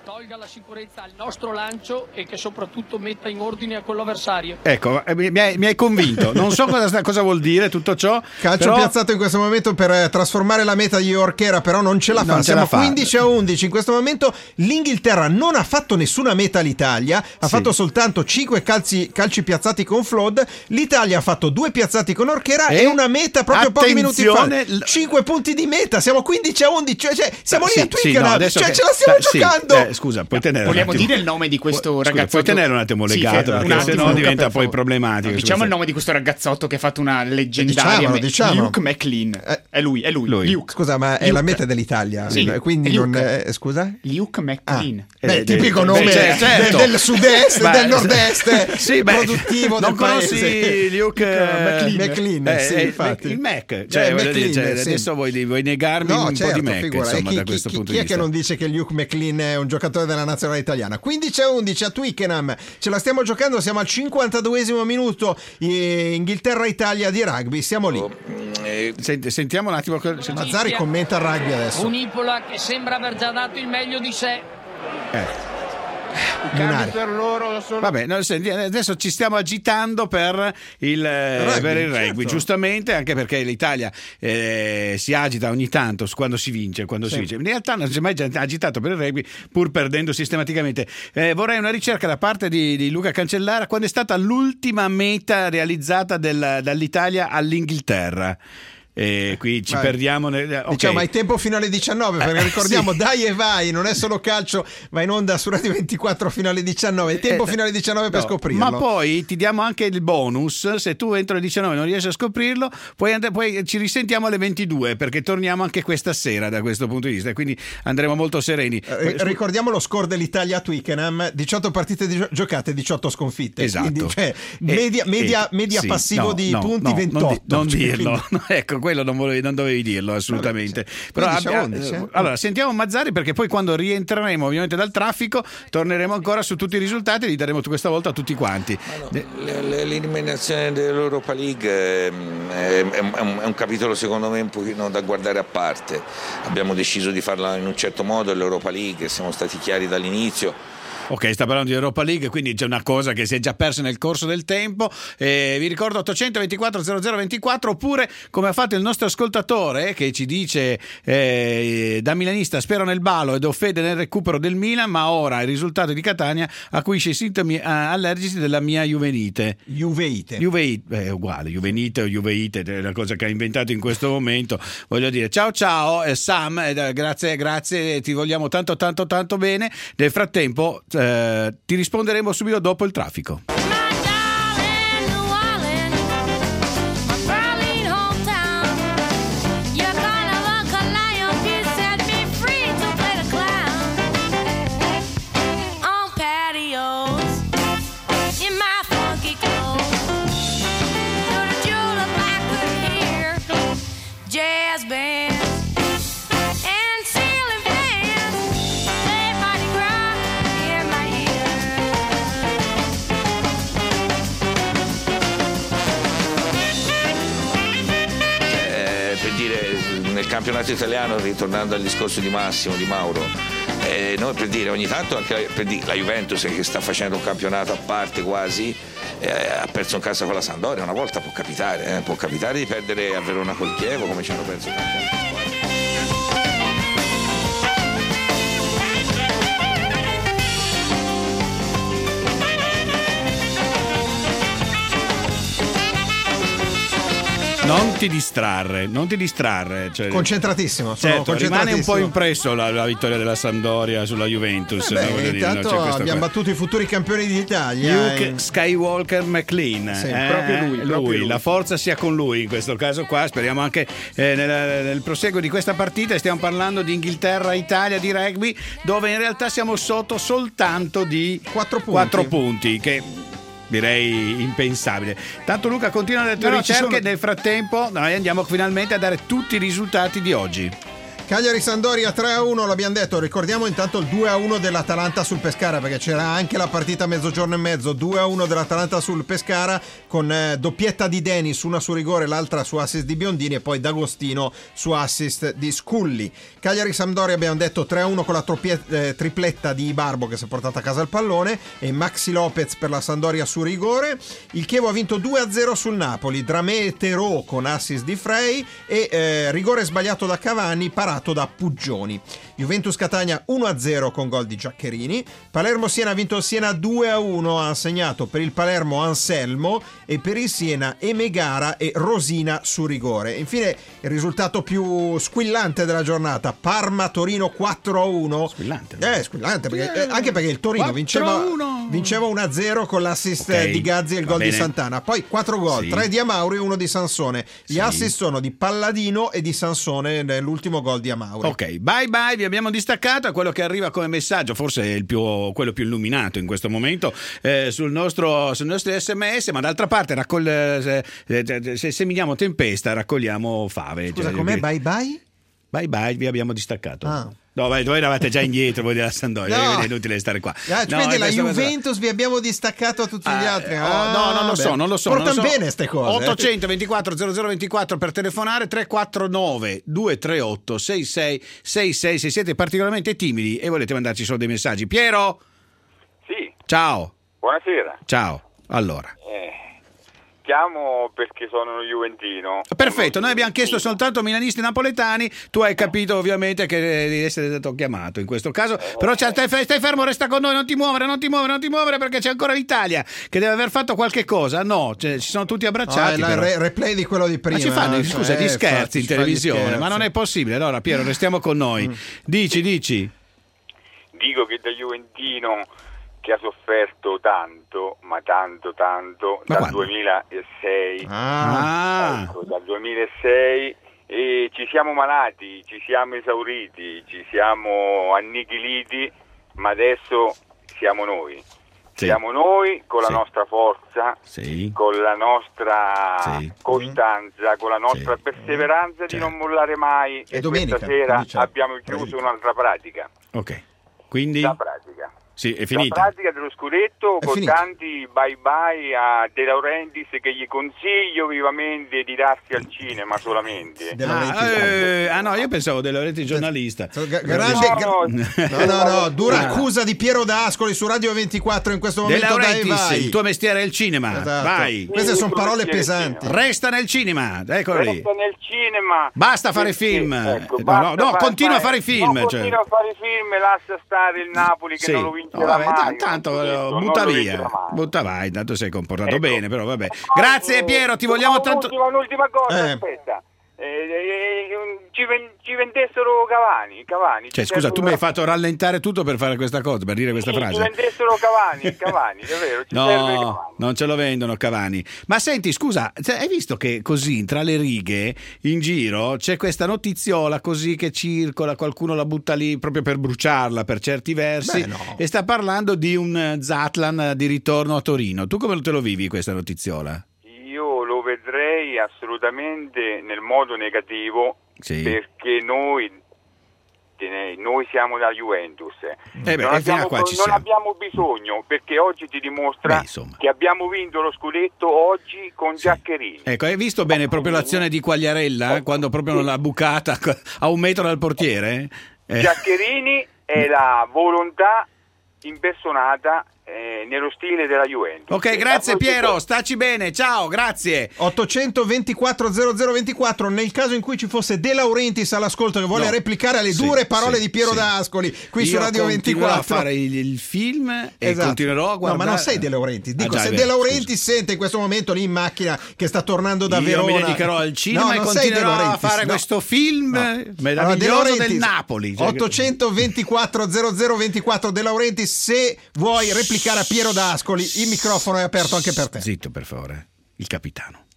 tolga la sicurezza al nostro lancio e che soprattutto metta in ordine a quello avversario.
Ecco, mi hai, mi hai convinto. Non so cosa, cosa vuol dire tutto ciò.
Calcio
però...
piazzato in questo momento per eh, trasformare la meta di Jorquera, però non ce la fa.
Non ce
Siamo
la fa.
quindici a undici in questo momento. L'Inghilterra non ha fatto nessuna meta all'Italia, ha
Sì.
fatto soltanto cinque calci, calci piazzati con Flood. L'Italia ha fatto due piazzati con Jorquera e,
E
una meta proprio pochi minuti fa.
attenzione,
cinque punti di meta, siamo quindici a undici, cioè, cioè siamo
Sì,
lì a
sì,
Twickenham,
no, adesso
cioè
che-
ce la stiamo
sì,
giocando.
eh, scusa, puoi tenere
Vogliamo
un attimo.
dire il nome di questo
Scusa,
ragazzotto?
puoi tenere un attimo
Sì,
legato,
che-
perché
un attimo,
sennò
Luca,
diventa
per
poi
favore.
problematico.
Diciamo il
Scusa.
nome di questo ragazzotto che ha fatto una leggendaria
Diciamolo,
me-
diciamolo.
Luke McLean.
Eh,
È lui, è lui.
lui.
Luke.
Scusa, ma è
Luke.
la meta dell'Italia,
Sì,
quindi
è
non
Luke.
eh, scusa?
Luke McLean.
Ah, beh,
Eh,
tipico
eh,
nome
beh, cioè, certo.
del, del sud-est,
Ma-
del nord-est,
Sì, beh,
produttivo
non
del paese.
conosci Luke eh,
McLean, McLean,
eh,
sì,
eh,
infatti.
il Mac, cioè,
Eh,
voglio dire,
McLean,
cioè,
sì.
adesso vuoi, vuoi negarmi
No,
un
certo,
po' di Mac,
figura.
insomma,
chi,
da
chi-
questo
chi-
punto
chi
di
è
vista.
che non dice che Luke McLean è un giocatore della nazionale italiana? quindici a undici a Twickenham, ce la stiamo giocando, siamo al cinquantaduesimo minuto, eh, Inghilterra-Italia di rugby, siamo lì.
Senti- sentiamo un attimo. que- senti-
Mazzari commenta il rugby adesso.
Un'ipola che sembra aver già dato il meglio di sé.
Eh.
Lunari.
per loro sono...
Vabbè, no, senti, adesso ci stiamo agitando per il, eh,
Rugby,
per il rugby,
certo.
giustamente, anche perché l'Italia eh, si agita ogni tanto quando si vince, quando si
Sì.
vince. In realtà non si è mai agitato per il rugby, pur perdendo sistematicamente. Eh, vorrei una ricerca da parte di, di Luca Cancellara, quando è stata l'ultima meta realizzata del- dall'Italia all'Inghilterra. E qui ci
Vai.
perdiamo nel, ok.
Diciamo, hai tempo fino alle diciannove, perché
Eh,
ricordiamo,
sì.
dai e vai, non è solo calcio, va in onda su Radio ventiquattro fino alle diciannove, hai tempo
Eh,
fino alle diciannove per
no,
scoprirlo.
Ma poi ti diamo anche il bonus, se tu entro le diciannove non riesci a scoprirlo, poi, and- poi ci risentiamo alle ventidue, perché torniamo anche questa sera da questo punto di vista, quindi andremo molto sereni.
Eh, ricordiamo lo score dell'Italia a Twickenham: diciotto partite di gio- giocate, diciotto sconfitte.
Esatto.
Quindi, cioè,
E-
media, media-
e-
media
sì,
passivo
no,
di
no,
punti
no, non
ventotto.
di- Non,
Cioè,
dirlo,
quindi-
ecco, quello non, volevi, non dovevi dirlo assolutamente. Però
quindici a
abbia-
undici, eh?
allora sentiamo Mazzari, perché poi quando rientreremo ovviamente dal traffico torneremo ancora su tutti i risultati e li daremo questa volta a tutti quanti. De-
L- l- L'eliminazione dell'Europa League ehm, è, è un, è un capitolo secondo me un pochino da guardare a parte. Abbiamo deciso di farla in un certo modo l'Europa League, siamo stati chiari dall'inizio.
Ok, sta parlando di Europa League, quindi c'è una cosa che si è già persa nel corso del tempo. Eh, vi ricordo ottocentoventiquattro zero zero ventiquattro, oppure come ha fatto il nostro ascoltatore che ci dice eh, da milanista spero nel balo e do fede nel recupero del Milan, ma ora il risultato di Catania acuisce i sintomi eh, allergici della mia Juvenite.
Juveite.
Juveite, è uguale, Juvenite o Juveite, è una cosa che ha inventato in questo momento. Voglio dire, ciao ciao eh, Sam, eh, grazie, grazie, ti vogliamo tanto tanto tanto bene. Nel frattempo eh, ti risponderemo subito dopo il traffico.
Jazz band and ceiling fans play Mardi Gras in my
Eh, per dire, nel campionato italiano, ritornando al discorso di Massimo, di Mauro, eh, noi per dire ogni tanto anche per dire, la Juventus che sta facendo un campionato a parte quasi, eh, ha perso in casa con la Sampdoria, una volta può capitare, eh, può capitare di perdere a Verona col Chievo come ci hanno perso tante altre squadre.
Non ti distrarre, non ti distrarre. Cioè,
Concentratissimo, sono
certo, rimane un po'
concentratissimo.
impresso la, la vittoria della Sampdoria sulla Juventus.
Eh beh,
no? Voglio dire,
intanto
no, c'è questo
abbiamo
qua.
battuto i futuri campioni d'Italia.
Luke
in-
Skywalker McLean.
Sì,
Eh,
proprio lui, proprio lui.
La forza sia con lui in questo caso qua. Speriamo anche eh, nel, nel proseguo di questa partita. Stiamo parlando di Inghilterra-Italia di rugby, dove in realtà siamo sotto soltanto di
quattro punti.
quattro punti, che direi impensabile. Tanto Luca continua le tue
No, no, ci
ricerche.
sono-
Nel frattempo noi andiamo finalmente a dare tutti i risultati di oggi.
Cagliari-Sampdoria tre a uno, l'abbiamo detto. Ricordiamo intanto il due a uno dell'Atalanta sul Pescara, perché c'era anche la partita a mezzogiorno e mezzo. Due a uno dell'Atalanta sul Pescara, con eh, doppietta di Denis, una su rigore, l'altra su assist di Biondini, e poi D'Agostino su assist di Sculli. Cagliari-Sampdoria abbiamo detto tre a uno con la troppie- eh, tripletta di Ibarbo, che si è portata a casa il pallone, e Maxi Lopez per la Sampdoria su rigore. Il Chievo ha vinto due a zero sul Napoli, Dramé e Terò con assist di Frey, e eh, rigore sbagliato da Cavani, parato da Puggioni. Juventus Catania uno a zero con gol di Giaccherini. Palermo Siena ha vinto il Siena due a uno, ha segnato per il Palermo Anselmo e per il Siena Emegara e Rosina su rigore. Infine il risultato più squillante della giornata, Parma Torino quattro a uno. Squillante. Eh, squillante perché, eh, anche perché il Torino vinceva, vinceva uno a zero con l'assist
Okay,
di Gazzi e il
va
gol di
bene.
Santana. Poi quattro gol,
Sì.
tre di Amauri e uno di Sansone. Gli
Sì.
assist sono di Palladino e di Sansone nell'ultimo gol di Amauri.
Ok, bye bye, vi abbiamo distaccato a quello che arriva come messaggio, forse è il più, quello più illuminato in questo momento, eh, sul nostro, sui nostri sms, ma d'altra parte raccogli- se, se, se seminiamo tempesta raccogliamo fave.
Scusa,
Cioè,
com'è
vi-
bye bye?
Bye bye, vi abbiamo distaccato.
Ah.
No, vai, voi eravate già indietro, voi della Sampdoria,
No.
è inutile stare qua.
Ah,
No,
quindi
è
la
questa cosa-
Juventus vi abbiamo distaccato a tutti gli altri.
Oh,
Ah,
no, non lo so,
beh.
non lo so.
Portano
non lo so.
bene ste cose. eh.
ottocentoventiquattro zero zero ventiquattro per telefonare, tre quattro nove due tre otto sei sei sei sei. Se siete particolarmente timidi e volete mandarci solo dei messaggi. Piero?
Sì,
Ciao.
buonasera.
Ciao. Allora.
Eh, chiamo perché sono uno juventino.
Perfetto, noi abbiamo chiesto soltanto milanisti napoletani, tu hai capito ovviamente che devi essere stato chiamato in questo caso, però c'è- stai, stai fermo, resta con noi, non ti muovere, non ti muovere, non ti muovere perché c'è ancora l'Italia che deve aver fatto qualche cosa, no, cioè, ci sono tutti
No,
abbracciati.
è il
però.
re- replay di quello di prima.
Ma ci fanno,
eh,
scusa,
eh,
gli scherzi
infatti,
in
ci fanno gli
televisione,
scherzi.
ma non è possibile. Allora, Piero, restiamo con noi. Dici, dici.
Dico che da juventino che ha sofferto tanto, ma tanto tanto,
Ma
dal
quando?
duemilasei.
Ah.
Ecco, dal duemilasei e ci siamo malati, ci siamo esauriti, ci siamo annichiliti, ma adesso siamo noi.
Sì.
Siamo noi con la
Sì.
nostra forza,
Sì.
con la nostra
Sì.
costanza, con la nostra
Sì.
perseveranza di non mollare mai.
E
E,
domenica,
questa sera
quindi c'è-
abbiamo chiuso un'altra pratica.
Ok. Quindi
La pratica.
sì, è
La
finita.
pratica dello scudetto
È
con
finita.
tanti bye bye a De Laurentiis che gli consiglio vivamente di darsi al cinema solamente.
De
Ah,
Laurentiis.
eh, ah, no, io pensavo De Laurentiis giornalista.
So- gra- grande,
No,
gra-
no.
no, no, no, dura
Ah.
accusa di Piero D'Ascoli su Radio ventiquattro in questo
De
momento. Dai,
Laurentiis,
vai.
il tuo mestiere è il cinema.
Esatto.
Vai.
Queste sono parole
Sì,
pesanti.
Resta nel cinema, eccolo lì.
Resta nel cinema.
Basta fare
Perché,
film.
ecco,
No,
basta
no, no,
fare-
continua a fare film,
No,
cioè.
continua a fare film e lascia stare il Napoli che
Sì.
non lo vincerà
No, vabbè,
mai.
ta- tanto
non lo
eh,
vincerà,
butta
non lo
via,
vincerà mai.
butta vai, tanto sei comportato
Ecco.
bene, però vabbè. Grazie
Eh,
Piero, ti vogliamo tanto.
Un'ultima, un'ultima cosa,
Eh.
aspetta. Eh, eh, ci, ven- ci vendessero Cavani, Cavani.
Cioè,
ci
scusa, tu mi hai
serve-
fatto rallentare tutto per fare questa cosa, per dire questa
Sì, Ci
frase.
vendessero Cavani, Cavani, davvero, ci serve
No,
Cavani.
non ce lo vendono Cavani. Ma senti, scusa, cioè, hai visto che così tra le righe in giro c'è questa notiziola così che circola, qualcuno la butta lì proprio per bruciarla per certi versi
Beh, no.
e sta parlando di un eh, Zatlan di ritorno a Torino. Tu come te lo vivi questa notiziola?
Io lo vedrei assolutamente nel modo negativo
Sì.
perché noi, noi siamo da Juventus.
Eh beh,
non
e fino a
abbiamo,
qua ci
non
siamo.
abbiamo bisogno perché oggi ti dimostra
Beh, insomma.
che abbiamo vinto lo scudetto oggi con Giaccherini.
Ecco, hai visto bene proprio l'azione di Quagliarella eh, quando proprio l'ha bucata a un metro dal portiere? Eh.
Giaccherini è la volontà impersonata eh, nello stile della Juventus.
Ok,
E
grazie
a voi
Piero,
tutti-
staci bene, ciao, grazie.
ottocentoventiquattro zero zero ventiquattro nel caso in cui ci fosse De Laurentiis all'ascolto che vuole
No.
replicare alle
Sì,
dure parole
sì,
di Piero
sì.
D'Ascoli qui
Io
su Radio
continuerò
ventiquattro
a fare il, il film e
Esatto.
continuerò a guardare.
No, ma non sei De Laurentiis. Dico,
Ah, già,
se
è
De
vero,
Laurentiis sente in questo momento lì in macchina che sta tornando da
Io
Verona.
mi dedicherò al cinema
No,
e
non sei De
continuerò a
Laurentiis,
fare
no.
questo film
No. Allora, De
meraviglioso
Laurentiis,
del Napoli. Cioè,
ottocentoventiquattro zero zero ventiquattro De Laurentiis, se vuoi replicare a Piero D'Ascoli, il microfono è aperto anche per te.
Zitto, per favore, il capitano.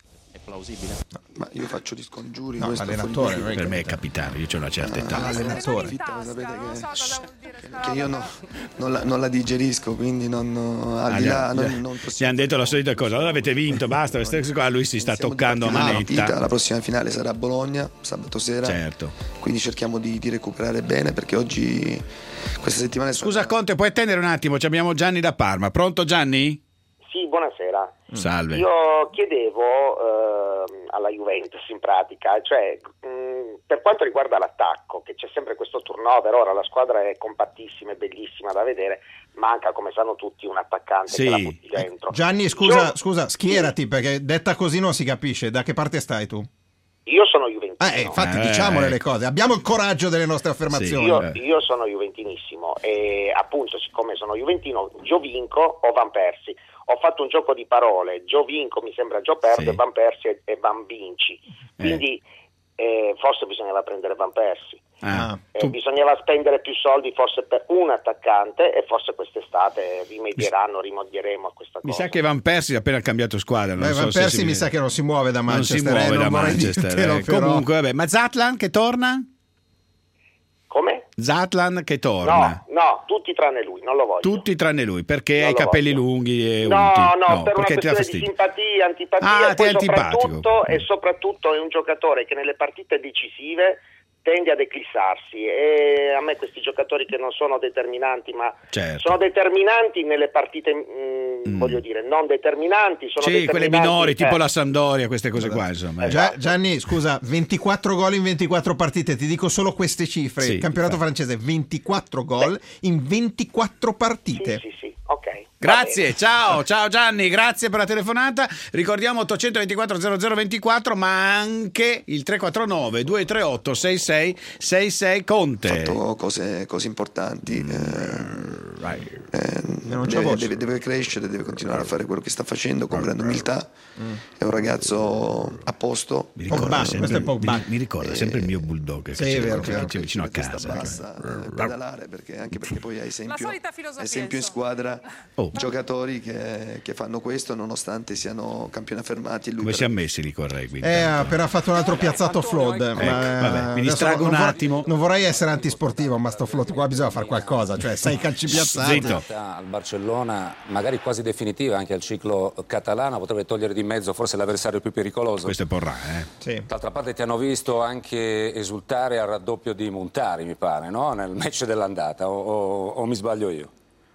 Plausibile? Ma io faccio gli scongiuri.
No,
questo
allenatore,
fuori-
Per me è capitano, io ho una certa età.
Ah, allenatore. Sapete che, che io no- non, la, non la digerisco, quindi non, no, al
Ah,
di
già,
là non,
già.
non
Gli hanno detto la solita cosa, allora avete vinto, basta, queste cose qua, lui si sta toccando a
La partita,
manetta.
la prossima finale sarà a Bologna, sabato sera.
Certo.
Quindi cerchiamo di, di recuperare bene perché oggi, questa settimana è
Scusa Conte, puoi attendere un attimo, ci abbiamo Gianni da Parma. Pronto Gianni?
Sì, buonasera.
Salve.
Io chiedevo eh, alla Juventus in pratica, cioè mh, per quanto riguarda l'attacco, che c'è sempre questo turnover, ora la squadra è compattissima e bellissima da vedere, manca, come sanno tutti, un attaccante
Sì.
che la butti dentro.
Gianni, scusa,
Io-
scusa, schierati perché detta così non si capisce. Da che parte stai tu?
Io sono juventino.
Eh, infatti,
Eh.
diciamole le cose. Abbiamo il coraggio delle nostre affermazioni.
Io, io sono juventinissimo e appunto siccome sono juventino, Giovinco o Van Persie. Ho fatto un gioco di parole, Giovinco mi sembra Gio perde,
Sì.
Van Persie e Van Vinci. Quindi eh, forse bisognava prendere Van Persie.
Ah,
Eh, bisognava spendere più soldi forse per un attaccante e forse quest'estate rimedieranno, rimodieremo a questa
Mi
cosa.
sa che Van Persie ha appena cambiato squadra. Non
Beh,
so
Van
se
Persie
si-
mi sa che non si muove da
non si
Manchester.
muove
eh,
da
non vorrei
Manchester.
dirtelo,
eh.
però.
Comunque, vabbè, ma Zatlan che torna?
Come?
Zatlan che torna.
No, no, tutti tranne lui, non lo voglio.
Tutti tranne lui, perché
Non
ha i
lo
capelli lunghi e
No,
unti.
no, per una
perché ti dà
questione di
fastidio.
simpatia, antipatia,
Ah,
e
ti è
poi
antipatico.
soprattutto, e soprattutto è un giocatore che nelle partite decisive tende ad eclissarsi e a me questi giocatori che non sono determinanti ma
Certo.
sono determinanti nelle partite mh, voglio dire non determinanti sono
Sì, quelle
determinanti,
minori, tipo
eh.
la Sampdoria, queste cose qua, insomma. eh.
Gia- Gianni, scusa, ventiquattro gol in ventiquattro partite, ti dico solo queste cifre.
Sì,
Il campionato francese, ventiquattro gol in ventiquattro partite.
Sì, sì, ok.
Grazie, ciao, ciao Gianni, grazie per la telefonata. Ricordiamo ottocentoventiquattro zero zero ventiquattro, ma anche il tre quattro nove due tre otto sei sei sei sei Conte.
Ha fatto cose, cose importanti. eh, eh,
Non c'è
deve,
voce.
deve, deve crescere, deve continuare a fare quello che sta facendo con grande umiltà. È un ragazzo a posto.
Mi ricorda,
Pogba,
sempre,
questo è Pogba.
mi, mi ricorda sempre il mio bulldog che
Sì,
c'è,
è vero,
che
è vero.
c'è vicino a
Testa
casa.
bassa, eh, pedalare, perché, anche perché poi hai esempio,
solita filosofia,
esempio in
insomma.
squadra
Oh.
giocatori che, che fanno questo nonostante siano campioni affermati. e Lui
Come
per-
si è messi lì con rugby?
Eh, ha appena fatto un altro piazzato float.
Ecco,
ma-
vabbè, mi
adesso
distrago
non
un
vor-
attimo.
Non vorrei essere antisportivo, ma sto float qua bisogna fare qualcosa. Cioè, sei calci piazzati.
Al Barcellona, magari quasi definitiva anche al ciclo catalano, potrebbe togliere di mezzo forse l'avversario più pericoloso.
Questo è Porrà, eh?
Sì.
D'altra parte ti hanno visto anche esultare al raddoppio di Montari, mi pare, no? Nel match dell'andata, o, o- o mi sbaglio io?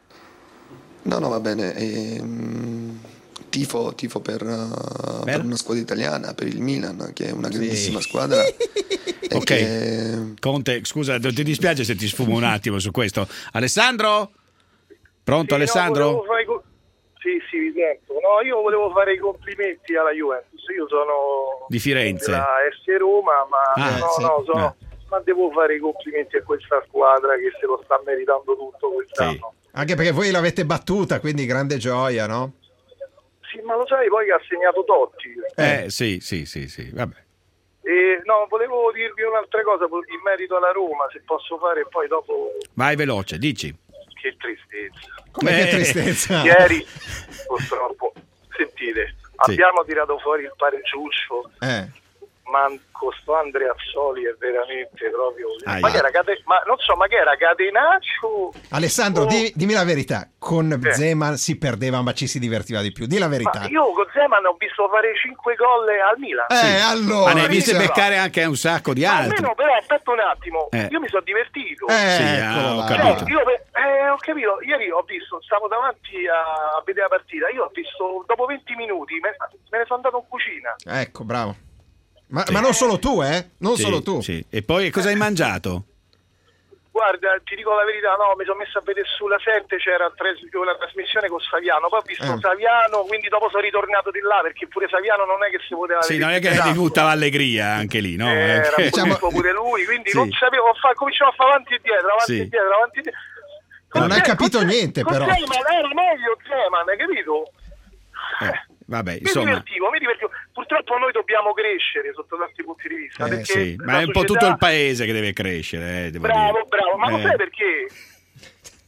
No, no, va bene. ehm, tifo tifo per, uh, per una squadra italiana, per il Milan, che è una grandissima squadra. e
Ok,
che-
Conte, scusa, non ti dispiace se ti sfumo un attimo su questo. Alessandro? Pronto, Alessandro?
No, volevo fare i co- sì, sì, vi sento. No, io volevo fare i complimenti alla Juventus. Io sono
Di Firenze.
della S Roma, ma
Ah,
no,
sì.
no, sono,
Ah.
ma devo fare i complimenti a questa squadra che se lo sta meritando tutto quest'anno.
Anche perché voi l'avete battuta, quindi grande gioia, no?
Sì, ma lo sai poi che ha segnato Totti.
Eh, sì, sì, sì, sì, vabbè.
E no, volevo dirvi un'altra cosa in merito alla Roma, se posso fare, e poi dopo
Vai veloce, dici.
che tristezza.
Come
Eh.
che tristezza?
Ieri, purtroppo, sentite,
Sì.
abbiamo tirato fuori il pareggiuccio,
Eh.
ma con sto Andreazzoli è veramente proprio...
Aia.
Ma, che era cate- ma non so, ma che era Catenaccio?
Alessandro,
Oh.
di- dimmi la verità. Con
Eh.
Zeman si perdeva, ma ci si divertiva di più. Di la verità.
Ma io con Zeman ho visto fare cinque gol al Milan.
Eh, allora.
Ma ne hai viste
Però-
beccare anche un sacco di
Ma
altri.
almeno però aspetta un attimo,
Eh.
io mi sono divertito.
Eh,
Sì,
eccolo
ah, ho
là.
capito.
Io, eh, ho capito, ieri ho visto, stavo davanti a, a vedere la partita, io ho visto dopo venti minuti, me, me ne sono andato in cucina.
Ecco, bravo. Ma, ma non solo tu, eh? Non
Sì,
solo tu.
sì. E poi cosa hai mangiato?
Guarda, ti dico la verità, no, mi sono messo a vedere sulla sette, c'era tras- la trasmissione con Saviano, poi ho visto
Eh.
Saviano, quindi dopo sono ritornato di là, perché pure Saviano non è che si poteva
Sì, non è che
vedere.
ti buttava allegria anche lì, no?
Eh, era
Eh,
un po' pure lui, quindi
Sì.
non sapevo, ho fa- cominciavo a fare avanti e dietro, avanti
Sì.
e dietro, avanti e dietro.
Non hai capito niente,
Con
però.
Zeman era meglio Zeman, hai capito?
Eh, vabbè,
Mi
insomma.
divertivo, mi divertivo. Purtroppo noi dobbiamo crescere sotto tanti punti di vista.
Eh,
perché
sì, ma
la
è un po'
società-
tutto il paese che deve crescere, eh, devo
Bravo,
dire.
bravo, ma lo
Eh.
sai perché?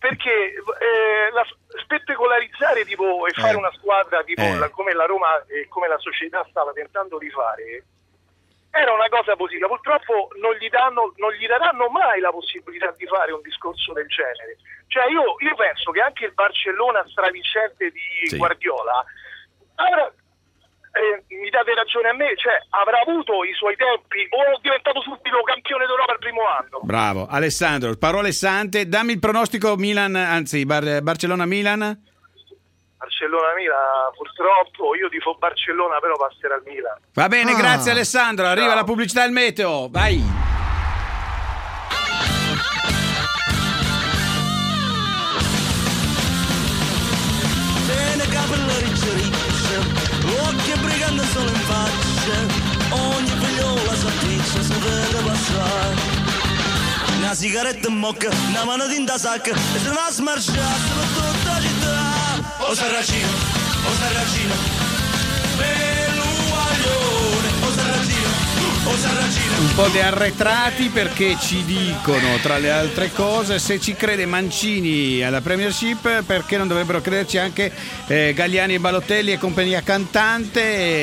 perché eh, la, spettacolarizzare tipo, e fare
Eh.
una squadra tipo
Eh.
la- come la Roma e come la società stava tentando di fare era una cosa positiva. Purtroppo non gli danno, non gli daranno mai la possibilità di fare un discorso del genere. Cioè io, io penso che anche il Barcellona stravincente di
Sì.
Guardiola avrà, eh, mi date ragione a me, cioè avrà avuto i suoi tempi o è diventato subito campione d'Europa il primo anno.
Bravo, Alessandro, parole sante. Dammi il pronostico Milan, anzi Bar- Barcellona-Milan.
Barcellona-Milan, purtroppo io tifo Barcellona, però passerà al Milan.
Va bene,
Ah.
grazie Alessandro. Arriva
Ciao.
la pubblicità del meteo. Vai.
Tiene capello riccio riccio, occhi brigando solo in faccia, ogni figliola s'appiccia, si vede passare. Una sigaretta in bocca, una mano tinta sacca, e se va a smarciare per tutta la città. O Sarracino, o Sarracino, bello guaglione, o Sarracino, o Sarracino.
Un po' di arretrati perché ci dicono, tra le altre cose, se ci crede Mancini alla Premiership, perché non dovrebbero crederci anche eh, Galliani e Balotelli e compagnia cantante,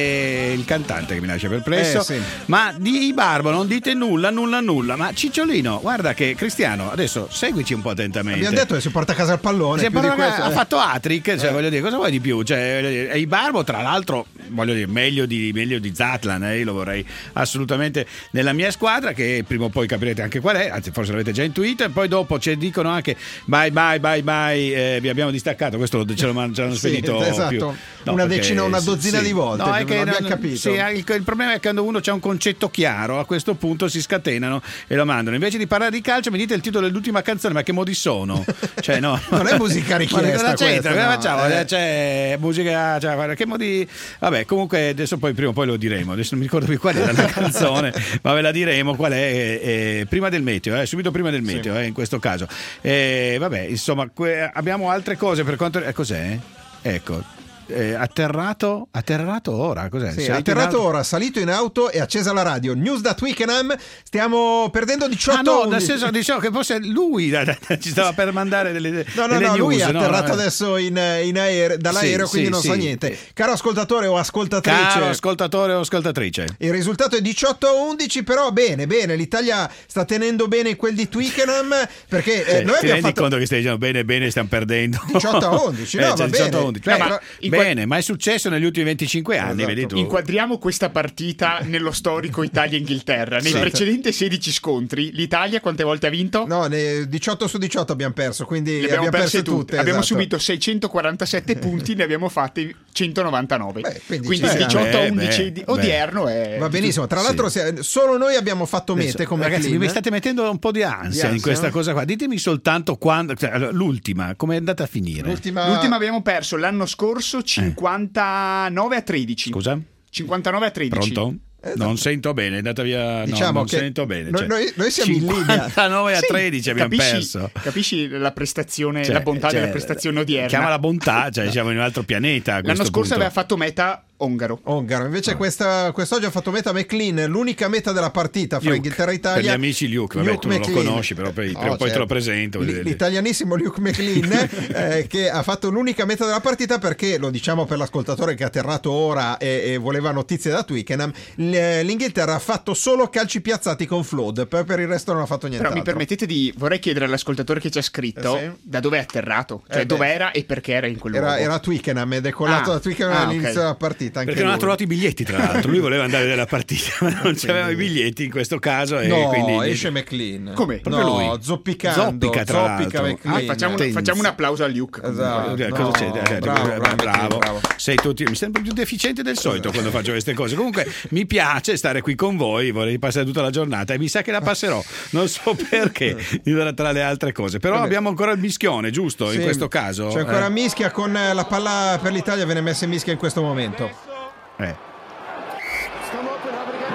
e il cantante che mi lascia perplesso.
Eh, sì.
Ma di Barbo non dite nulla, nulla, nulla. Ma Cicciolino, guarda che Cristiano, adesso seguici un po' attentamente.
Abbiamo detto che si porta a casa il pallone.
Si è
più di
portato-
questo,
ha
eh.
fatto hat-trick, cioè, voglio dire, cosa vuoi di più? Cioè, voglio dire, e i Barbo, tra l'altro, voglio dire, meglio di, meglio di Zatlan, eh, io lo vorrei assolutamente nella mia squadra, che prima o poi capirete anche qual è, anzi forse l'avete già intuito, e poi dopo ci dicono anche bye bye bye bye, eh, vi abbiamo distaccato, questo lo- ce l'hanno, ce l'hanno
Sì,
spedito
esatto.
più.
Una
perché-
decina, una dozzina
sì.
di volte,
No, è
non
che
abbiamo
non-
capito.
sì, il, il problema è che quando uno c'ha un concetto chiaro, a questo punto si scatenano e lo mandano. Invece di parlare di calcio, mi dite il titolo dell'ultima canzone, ma che modi sono? Cioè, no.
Non è musica richiesta
Ma cosa c'entra?
questa,
Cosa
no,
facciamo?
eh.
C'è musica, cioè, guarda, che modi. Vabbè, comunque adesso poi prima o poi lo diremo. Adesso non mi ricordo più qual era la canzone, ma ve la diremo qual è. eh, prima del meteo, eh, subito prima del meteo, eh, in questo caso. Eh, vabbè, insomma, que- abbiamo altre cose per quanto. Eh, cos'è? Ecco. Eh, atterrato atterrato ora cos'è?
Sì,
Salito in
atterrato
auto?
ora, salito in auto e accesa la radio. News da Twickenham. Stiamo perdendo diciotto.
Ah no, nel senso diciamo che forse lui da- da- ci stava per mandare delle,
No, no,
delle
no, lui
news,
è
no?
atterrato
Eh.
adesso in, in aereo, dall'aereo,
Sì,
quindi
sì,
non sa
sì.
niente. Caro ascoltatore o ascoltatrice,
Caro ascoltatore o ascoltatrice.
il risultato è diciotto a undici, però bene, bene, l'Italia sta tenendo bene quel di Twickenham, perché eh,
Cioè,
noi
ti
abbiamo
rendi
fatto
conto che stai dicendo bene bene stiamo perdendo
diciotto a undici, no,
Eh,
va
cioè, diciotto a
bene.
undici.
No,
Beh,
ma
bene, ma è successo negli ultimi venticinque anni,
Esatto.
vedi tu.
Inquadriamo questa partita nello storico Italia-Inghilterra. Nei
Sì.
precedenti sedici scontri, l'Italia quante volte ha vinto?
No, ne- diciotto su diciotto abbiamo perso, quindi
Le abbiamo, perse tutte.
tutte.
Abbiamo
esatto.
subito seicentoquarantasette punti, ne abbiamo fatti centonovantanove.
Beh, quindi
quindi
ci
il
siamo.
diciotto a
Beh,
undici
beh,
di-
beh.
odierno è
Va benissimo, tra l'altro
Sì.
se- solo noi abbiamo fatto
Adesso,
mete come
ragazzi,
clean.
mi state mettendo un po' di ansia,
Di ansia,
in questa
no?
cosa qua. Ditemi soltanto quando, cioè, allora, l'ultima, come è andata a finire?
L'ultima...
L'ultima abbiamo perso l'anno scorso cinquantanove a tredici.
Scusa?
cinquantanove a tredici.
Pronto? Non sento bene, è andata via. No,
Diciamo
non
che
sento bene.
noi-
cioè,
noi- noi siamo in linea.
cinquantanove a
Sì,
tredici abbiamo
capisci,
perso.
Capisci la prestazione,
Cioè,
la bontà
cioè,
della prestazione odierna?
Chiama la bontà, cioè siamo in un altro pianeta. a
L'anno
questo
scorso
punto.
aveva fatto meta Ongaro.
Ongaro, invece questa, quest'oggi ha fatto meta McLean, l'unica meta della partita fra
Luke,
Inghilterra e Italia.
per gli amici Luke, vabbè, tu non lo
McLean.
conosci, però poi,
No,
prima o poi te lo
certo.
presento. voglio
L-
dire.
L'italianissimo Luke McLean eh, che ha fatto l'unica meta della partita, perché lo diciamo per l'ascoltatore che è atterrato ora e, e voleva notizie da Twickenham, l- l'Inghilterra ha fatto solo calci piazzati con flood, per, per il resto non ha fatto niente.
Però mi permettete di, vorrei chiedere all'ascoltatore che ci ha scritto
Eh, sì.
da dove è atterrato, cioè
Eh, beh.
dove era e perché era in quel
Era,
luogo.
era Twickenham ed è collato
Ah,
da Twickenham
ah,
all'inizio
ok.
della partita. Anche
Perché non ha
lui.
trovato i biglietti, tra l'altro. Lui voleva andare nella partita, ma non c'aveva i biglietti in questo caso. E
No,
quindi
esce McLean.
Come?
Proprio
no,
lui.
zoppicando.
Zoppica, tra
zoppica
l'altro.
McLean.
Ah, facciamo,
Tenzi.
facciamo un applauso a Luke. comunque.
Esatto.
Eh,
No,
cosa c'è? Eh,
bravo,
eh,
bravo,
bravo.
bravo.
Sei tutti, mi sembra più deficiente del solito quando faccio queste cose. Comunque mi piace stare qui con voi, vorrei passare tutta la giornata e mi sa che la passerò, non so perché, tra le altre cose. Però
Vabbè.
abbiamo ancora il mischione, giusto?
Sì,
in questo caso.
c'è ancora
Eh.
Mischia con eh, la palla per l'Italia, viene messa in mischia in questo momento.
Eh.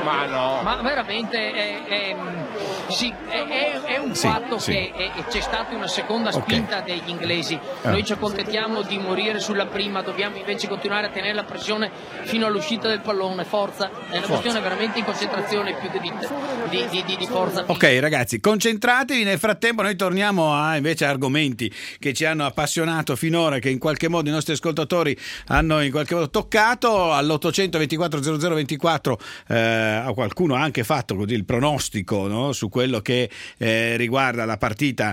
Ma no. Ma veramente è, è, sì, è, è, è un
Sì,
fatto
sì.
che è- c'è stata una seconda spinta degli inglesi.
Ah.
Noi ci accontentiamo di morire sulla prima, dobbiamo invece continuare a tenere la pressione fino all'uscita del pallone. Forza, è una
Forza.
questione veramente di concentrazione più che di, di, di, di, di forza.
Ok ragazzi, concentratevi, nel frattempo noi torniamo a invece argomenti che ci hanno appassionato finora, che in qualche modo i nostri ascoltatori hanno in qualche modo toccato. All'ottocento ventiquattro zero zero ventiquattro eh, a qualcuno ha anche fatto così il pronostico, no? Su quello che eh, riguarda la partita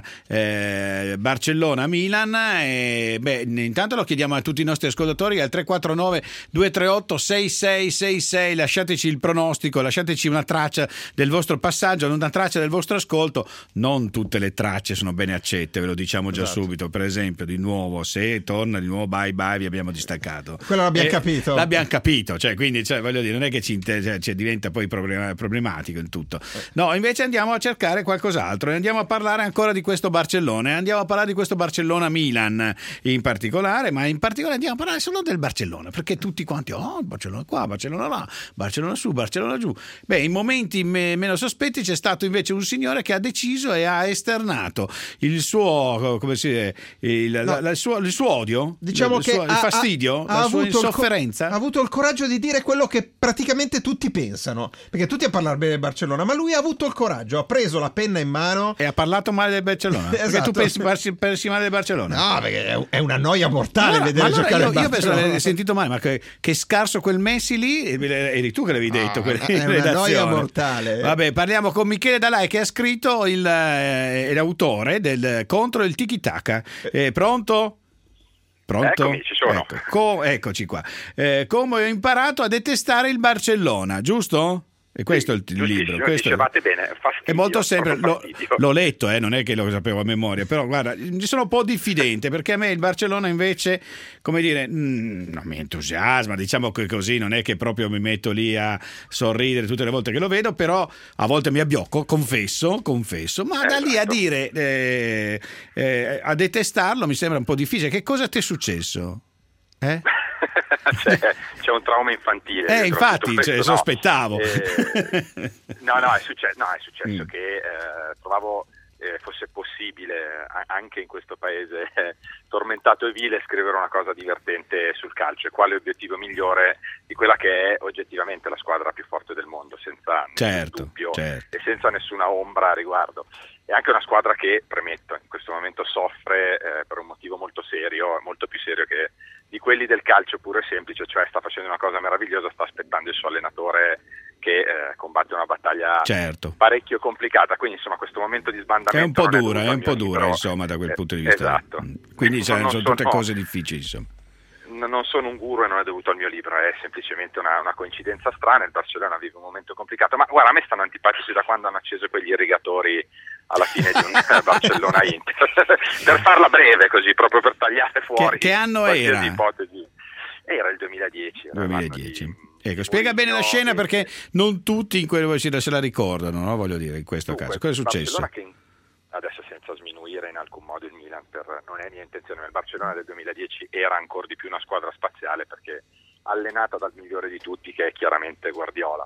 eh, Barcellona-Milan e beh, intanto lo chiediamo a tutti i nostri ascoltatori al tre quattro nove due tre otto sei sei sei sei, lasciateci il pronostico, lasciateci una traccia del vostro passaggio, una traccia del vostro ascolto. Non tutte le tracce sono bene accette, ve lo diciamo già
Esatto.
subito. Per esempio, di nuovo, se torna di nuovo bye bye, vi abbiamo distaccato.
Quello l'abbiamo
Eh,
capito.
L'abbiamo capito, cioè, quindi cioè, voglio dire, non è che ci, inter- cioè, cioè, diventa poi problema- problematico in tutto. No, invece andiamo a cercare qualcos'altro e andiamo a parlare ancora di questo Barcellona. E andiamo a parlare di questo Barcellona-Milan in particolare, ma in particolare andiamo a parlare solo del Barcellona, perché tutti quanti, oh, Barcellona qua, Barcellona là, Barcellona su, Barcellona giù. Beh, in momenti me- meno sospetti c'è stato invece un signore che ha deciso e ha esternato il suo, come si dice, il, la- la- il suo, il suo odio,
Diciamo
il,
che
suo- il
ha-
fastidio,
ha, ha
la sua
avuto il co-
insofferenza.
ha avuto il coraggio di dire quello che praticamente tutti pensano, perché tutti a parlare bene del Barcellona, ma lui ha avuto il coraggio, ha preso la penna in mano
e ha parlato male del Barcellona. Perché
Esatto.
tu pensi, pensi, pensi male del Barcellona?
No, perché è- è una noia mortale
Ma allora-
vedere
ma allora
giocare
io,
il
io penso
Barcellona.
che hai sentito male, ma che, che scarso quel Messi lì, eri tu che l'avevi detto.
No,
quella-
è
in
una
redazione.
noia mortale.
Vabbè, parliamo con Michele Dalai che ha scritto il, eh, è l'autore del Contro il Tiki Taka. Eh, pronto? Pronto?
Eccomi, ci sono.
Ecco, co- eccoci qua. Eh, come ho imparato a detestare il Barcellona, giusto? E questo è il, il libro.
Giustissimo,
Questo è-
dicevate bene, fastidio,
è molto semplice,
proprio
l'ho,
fastidio.
l'ho letto, eh, non è che lo sapevo a memoria, però guarda, ci sono un po' diffidente perché a me il Barcellona invece, come dire, mm, non mi entusiasma, diciamo che così, non è che proprio mi metto lì a sorridere tutte le volte che lo vedo, però a volte mi abbiocco, confesso, confesso, ma da lì a dire, eh, eh, a detestarlo mi sembra un po' difficile. Che cosa ti è successo? Eh?
c'è, c'è un trauma infantile.
Eh,
dietro
infatti,
tutto
cioè,
questo, no.
sospettavo.
Eh, no, no, è successo, no, è successo
Mm.
che eh, trovavo eh, fosse possibile a- anche in questo paese eh, tormentato e vile scrivere una cosa divertente sul calcio. E quale obiettivo migliore di quella che è oggettivamente la squadra più forte del mondo, senza nessun
Certo,
dubbio
certo.
e senza nessuna ombra a riguardo. È anche una squadra che, premetto, in questo momento soffre eh, per un motivo molto serio, molto più serio che di quelli del calcio puro e semplice, cioè sta facendo una cosa meravigliosa, sta aspettando il suo allenatore che eh, combatte una battaglia
Certo.
parecchio complicata, quindi insomma questo momento di sbandamento
È un po'
non
dura,
dovuto
è
al
un
mio
po' dura,
libro.
insomma, da quel
Eh,
punto di vista.
esatto.
Quindi cioè,
Non
sono
sono-
tutte cose difficili, insomma.
N- non sono un guru e non è dovuto al mio libro, è semplicemente una, una coincidenza strana. Il Barcellona vive un momento complicato, ma guarda, a me stanno antipatici da quando hanno acceso quegli irrigatori alla fine di un eh, Barcellona-Inter per farla breve così, proprio per tagliare fuori
Che- che anno
qualsiasi
era?
ipotesi. Era il duemiladieci, era l'anno
duemiladieci. Ecco, spiega bene la scena perché non tutti in quel se la ricordano, no? Voglio dire, in questo
Dunque,
caso. Cosa è successo?
Barcellona che in- adesso senza sminuire in alcun modo il Milan, per, non è mia intenzione, ma il Barcellona del duemiladieci era ancora di più una squadra spaziale perché allenata dal migliore di tutti, che è chiaramente Guardiola.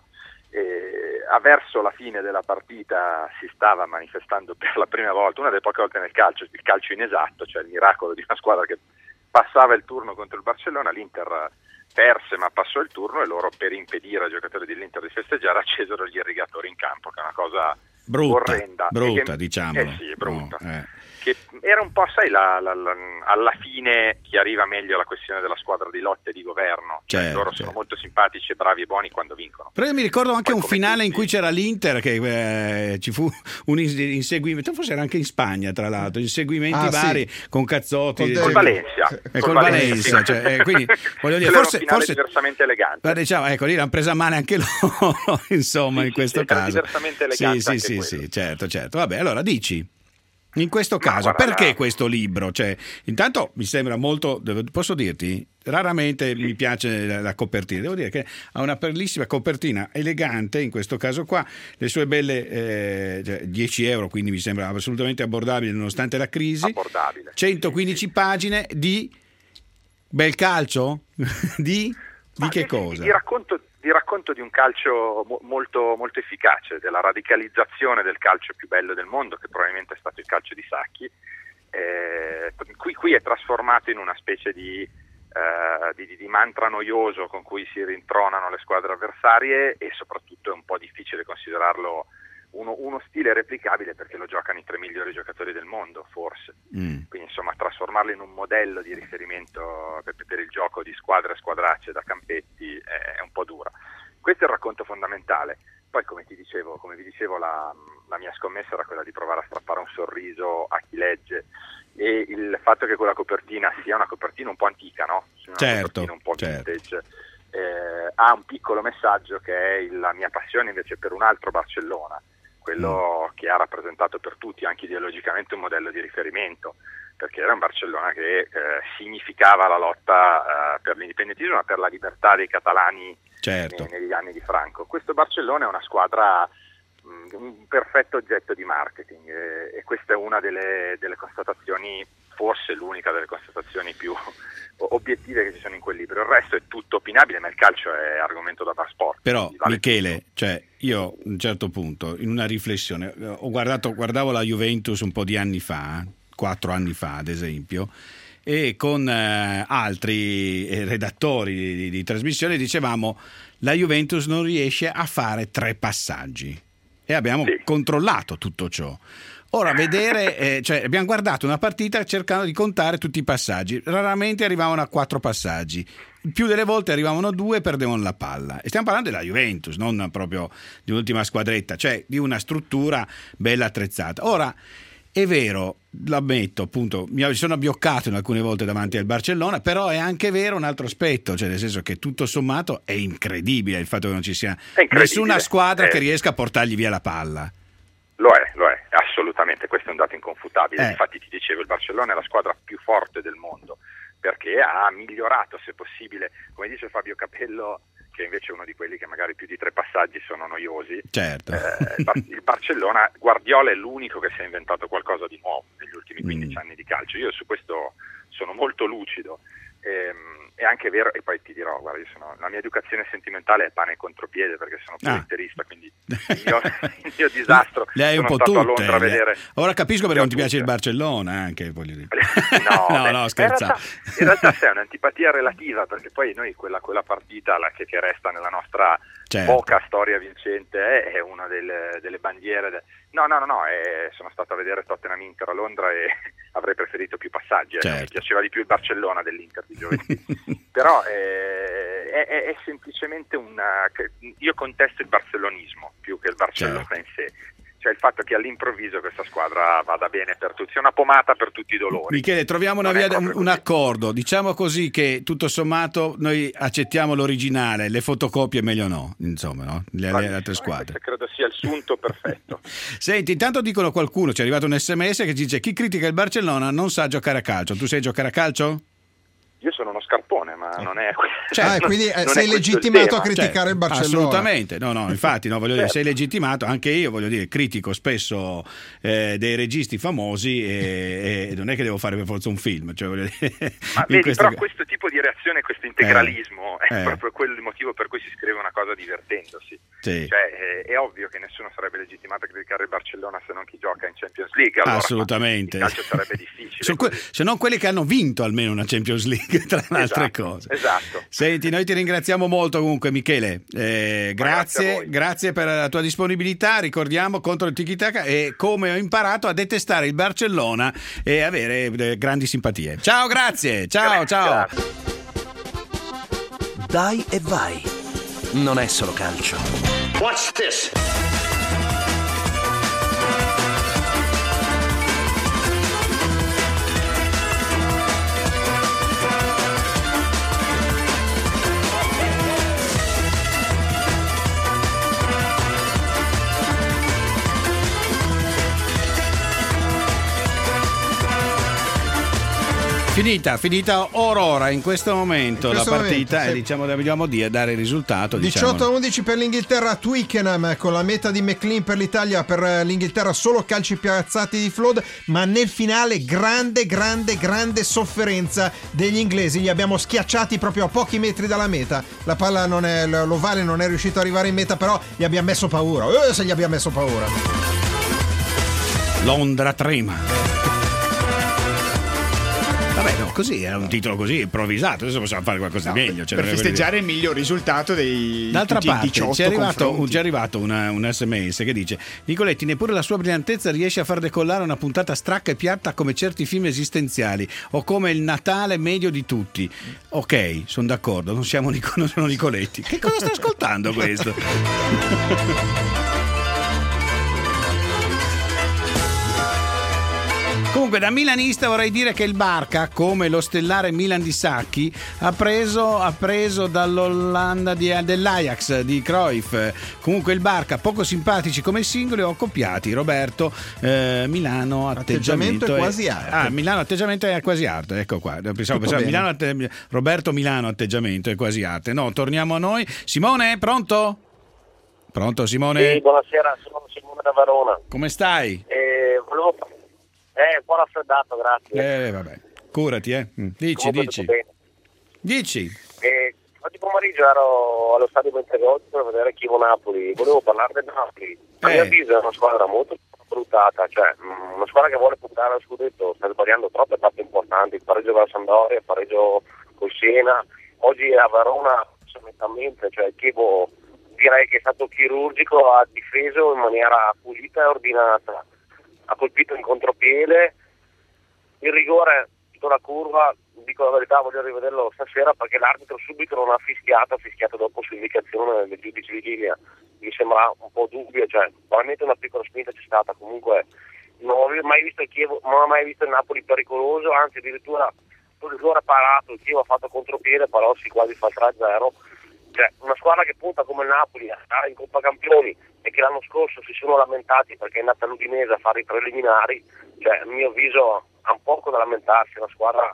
E a verso la fine della partita si stava manifestando per la prima volta, una delle poche volte nel calcio, il calcio inesatto, cioè il miracolo di una squadra che passava il turno contro il Barcellona. L'Inter perse ma passò il turno e loro, per impedire ai giocatori dell'Inter di festeggiare, accesero gli irrigatori in campo, che è una cosa
Brutta,
orrenda.
brutta,
E che-
diciamolo.
Eh sì, brutta.
No, eh.
Che era un po', sai, la, la- la- alla fine chiariva meglio la quessione della squadra di lotta e di governo. Cioè,
Certo,
loro
certo.
sono molto simpatici e bravi e buoni quando vincono.
Però io mi ricordo anche
Poi
un
come
finale in
tutti-
cui c'era l'Inter che eh, ci fu un ins- inseguimento, forse era anche in Spagna tra l'altro, inseguimenti
Ah, sì.
vari con Cazzotti.
Con
cioè-
Col Valencia.
E col Valencia, cioè, eh, quindi voglio dire,
Quello
forse,
era un finale
forse
diversamente elegante.
ma diciamo, ecco, lì l'hanno presa male anche loro, insomma,
Sì,
in
sì,
questo
sì, era
caso.
diversamente elegante
Sì, sì,
anche
sì,
quello.
sì, certo, certo. Vabbè, allora dici. In questo caso,
guarda,
perché
la-
questo libro? Cioè, intanto mi sembra molto, posso dirti, raramente mi piace la, la copertina, devo dire che ha una bellissima copertina elegante, in questo caso qua, le sue belle eh, cioè, dieci euro, quindi mi sembra assolutamente abbordabile nonostante la crisi,
Abbordabile.
centoquindici pagine di bel calcio? di, di
Ma
che
di-
cosa?
Di racconto, di vi racconto di un calcio mo- molto, molto efficace, della radicalizzazione del calcio più bello del mondo, che probabilmente è stato il calcio di Sacchi. Eh, qui, qui è trasformato in una specie di, eh, di, di mantra noioso con cui si rintronano le squadre avversarie, e soprattutto è un po' difficile considerarlo uno, uno stile replicabile, perché lo giocano i tre migliori giocatori del mondo, forse. Mm. Quindi insomma trasformarlo in un modello di riferimento per, per il gioco di squadre e squadracce da campetti è, è un po' dura. Questo è il racconto fondamentale. Poi, come ti dicevo, come vi dicevo, la, la mia scommessa era quella di provare a strappare un sorriso a chi legge, e il fatto che quella copertina sia una copertina un po' antica, no? Una
certo,
un po'
certo.
vintage, eh, ha un piccolo messaggio, che è il, la mia passione invece per un altro Barcellona, quello mm. che ha rappresentato per tutti, anche ideologicamente, un modello di riferimento, perché era un Barcellona che eh, significava la lotta eh, per l'indipendentismo, ma per la libertà dei catalani, certo, nei, negli anni di Franco. Questo Barcellona è una squadra, mh, un perfetto oggetto di marketing, e, e questa è una delle, delle constatazioni, forse l'unica delle constatazioni più obiettive che ci sono in quel libro. Il resto è tutto opinabile, ma il calcio è argomento da far sport.
Però
vale
Michele, cioè io a un certo punto, in una riflessione, ho guardato, guardavo la Juventus un po' di anni fa, quattro anni fa ad esempio, e con eh, altri eh, redattori di, di, di trasmissione dicevamo: la Juventus non riesce a fare tre passaggi, e abbiamo sì. controllato tutto ciò. Ora vedere, eh, cioè abbiamo guardato una partita cercando di contare tutti i passaggi, raramente arrivavano a quattro passaggi, il più delle volte arrivavano a due e perdevano la palla, e stiamo parlando della Juventus, non proprio di un'ultima squadretta, cioè di una struttura bella attrezzata. Ora è vero, l'ammetto, appunto, mi sono abbioccato in alcune volte davanti al Barcellona, però è anche vero un altro aspetto, cioè nel senso che tutto sommato è incredibile il fatto che non ci sia nessuna squadra
eh.
che riesca a portargli via la palla.
Lo è, lo è, assolutamente, questo è un dato inconfutabile.
Eh.
Infatti ti dicevo, il Barcellona è la squadra più forte del mondo, perché ha migliorato, se possibile, come dice Fabio Capello, che invece è uno di quelli che magari più di tre passaggi sono noiosi.
Certo.
Eh, il, Bar- il Barcellona, Guardiola è l'unico che si è inventato qualcosa di nuovo negli ultimi quindici mm. anni di calcio. Io su questo sono molto lucido. Ehm, è anche vero, e poi ti dirò, guarda, io sono, la mia educazione sentimentale è pane e contropiede, perché sono più
Ah.
interista, quindi il mio, il mio disastro.
Le hai un
sono
po'
stato
tutte.
a Londra a
le-
vedere.
Ora capisco perché
le ho
non ti piace il
tutte.
Barcellona, anche voglio dire.
No,
no,
beh,
no,
in
scherzavo.
realtà, in realtà c'è un'antipatia relativa, perché poi noi quella, quella partita la, che, che resta nella nostra
Certo.
poca storia vincente è, è una delle, delle bandiere. De... No, no, no, no è, sono stato a vedere Tottenham Inter a Londra e avrei preferito più passaggi. Ecco,
Certo.
mi piaceva di più il Barcellona dell'Inter di giovedì. Però eh, è, è, è semplicemente una... Io contesto il barcellonismo più che il Barcellona
Certo.
in sé. Cioè il fatto che all'improvviso questa squadra vada bene per tutti, sia una pomata per tutti i dolori.
Michele, troviamo una
Non è
via, un,
proprio
un accordo. Diciamo così che tutto sommato noi accettiamo l'originale, le fotocopie meglio no, insomma, no? Le, le altre squadre.
Credo sia il sunto perfetto.
Senti, intanto dicono qualcuno, ci è arrivato un sms che dice: chi critica il Barcellona non sa giocare a calcio. Tu sai giocare a calcio?
Io sono uno scarpone, ma non è
Cioè,
ah, e quindi eh,
non
sei
è questo il
legittimato
tema.
a criticare
Cioè,
il Barcellona.
assolutamente, no, no, infatti, no, voglio dire,
Certo.
sei legittimato, anche io voglio dire, critico spesso eh, dei registi famosi e, e non è che devo fare per forza un film, cioè voglio dire,
Ma
in
vedi,
questo
però
ca-
questo tipo di reazione, questo integralismo
Eh,
è
eh.
proprio quello il motivo per cui si scrive una cosa divertendosi.
Sì.
Cioè, è, è ovvio che nessuno sarebbe legittimato a criticare il Barcellona se non chi gioca in Champions League. Allora,
assolutamente.
Il calcio sarebbe difficile.
Sono que- se non quelli che hanno vinto almeno una Champions League, tra le altre
Esatto,
cose.
Esatto.
Senti, noi ti ringraziamo molto comunque Michele, eh,
grazie a
grazie,
voi.
grazie per la tua disponibilità, ricordiamo contro il Tiki-Taka, e come ho imparato a detestare il Barcellona e avere eh, grandi simpatie. Ciao, grazie, ciao, ciao.
Dai e vai. Non è solo calcio.
Watch this.
finita, finita orora in questo momento
In questo
la partita
momento,
e
sì.
diciamo dobbiamo dire, dare il risultato.
diciotto a
diciamo.
undici per l'Inghilterra a Twickenham, con la meta di McLean per l'Italia. Per l'Inghilterra solo calci piazzati di Flood, ma nel finale grande grande grande sofferenza degli inglesi, li abbiamo schiacciati proprio a pochi metri dalla meta. La palla non è, l'ovale non è riuscito ad arrivare in meta, però gli abbiamo messo paura. Eh, se gli abbiamo messo paura.
Londra trema. Vabbè, no, così era un titolo così improvvisato. Adesso possiamo fare qualcosa di meglio. Cioè,
per festeggiare il miglior risultato dei
D'altra
tutti i
parte
diciotto
ci è arrivato,
confronti.
ci è arrivato una, un sms che dice: Nicoletti, neppure la sua brillantezza riesce a far decollare una puntata stracca e piatta come certi film esistenziali o come il Natale medio di tutti. Ok, sono d'accordo, non siamo Nico, non sono Nicoletti. Che cosa sta ascoltando questo? Comunque, da milanista vorrei dire che il Barca, come lo stellare Milan di Sacchi, ha preso, ha preso dall'Olanda di, dell'Ajax di Cruyff. Comunque il Barca, poco simpatici come singoli o accoppiati. Roberto, eh, Milano atteggiamento,
Atteggiamento è quasi arte.
Ah, Milano atteggiamento è quasi arte. Ecco qua. Pensavo, pensavo,
bene.
Milano, atte- Roberto Milano atteggiamento è quasi arte. No, torniamo a noi. Simone, pronto? Pronto Simone?
Sì, buonasera, sono Simone da Verona.
Come stai?
Eh, volevo... eh, un po' raffreddato, grazie.
Eh, vabbè. Curati, eh. Mm. Dici,
Comunque
dici.
tutto bene.
Dici.
Eh, oggi pomeriggio ero allo stadio Bentegodi per vedere Chievo-Napoli. Volevo parlare del Napoli. A mio
Eh.
avviso è una squadra molto bruttata, cioè mh, una squadra che vuole puntare al scudetto, sta sbagliando troppe tappe importanti. Il pareggio con la Sampdoria, il pareggio con Siena. Oggi a Verona, assolutamente, cioè il Chievo direi che è stato chirurgico, ha difeso in maniera pulita e ordinata. Ha colpito in contropiede, il rigore tutta la curva, dico la verità, voglio rivederlo stasera perché l'arbitro subito non ha fischiato, ha fischiato dopo su indicazione del giudice di linea. Mi sembra un po' dubbio, cioè probabilmente una piccola spinta c'è stata, comunque non avevo mai visto il Chievo, non ho mai visto il Napoli pericoloso, anzi addirittura il rigore parato, il Chievo ha fatto contropiede, però si quasi fa il tre a zero. Cioè, una squadra che punta come il Napoli a stare in Coppa Campioni e che l'anno scorso si sono lamentati perché è nata l'Udinese a fare i preliminari, cioè a mio avviso ha un poco da lamentarsi. Una squadra,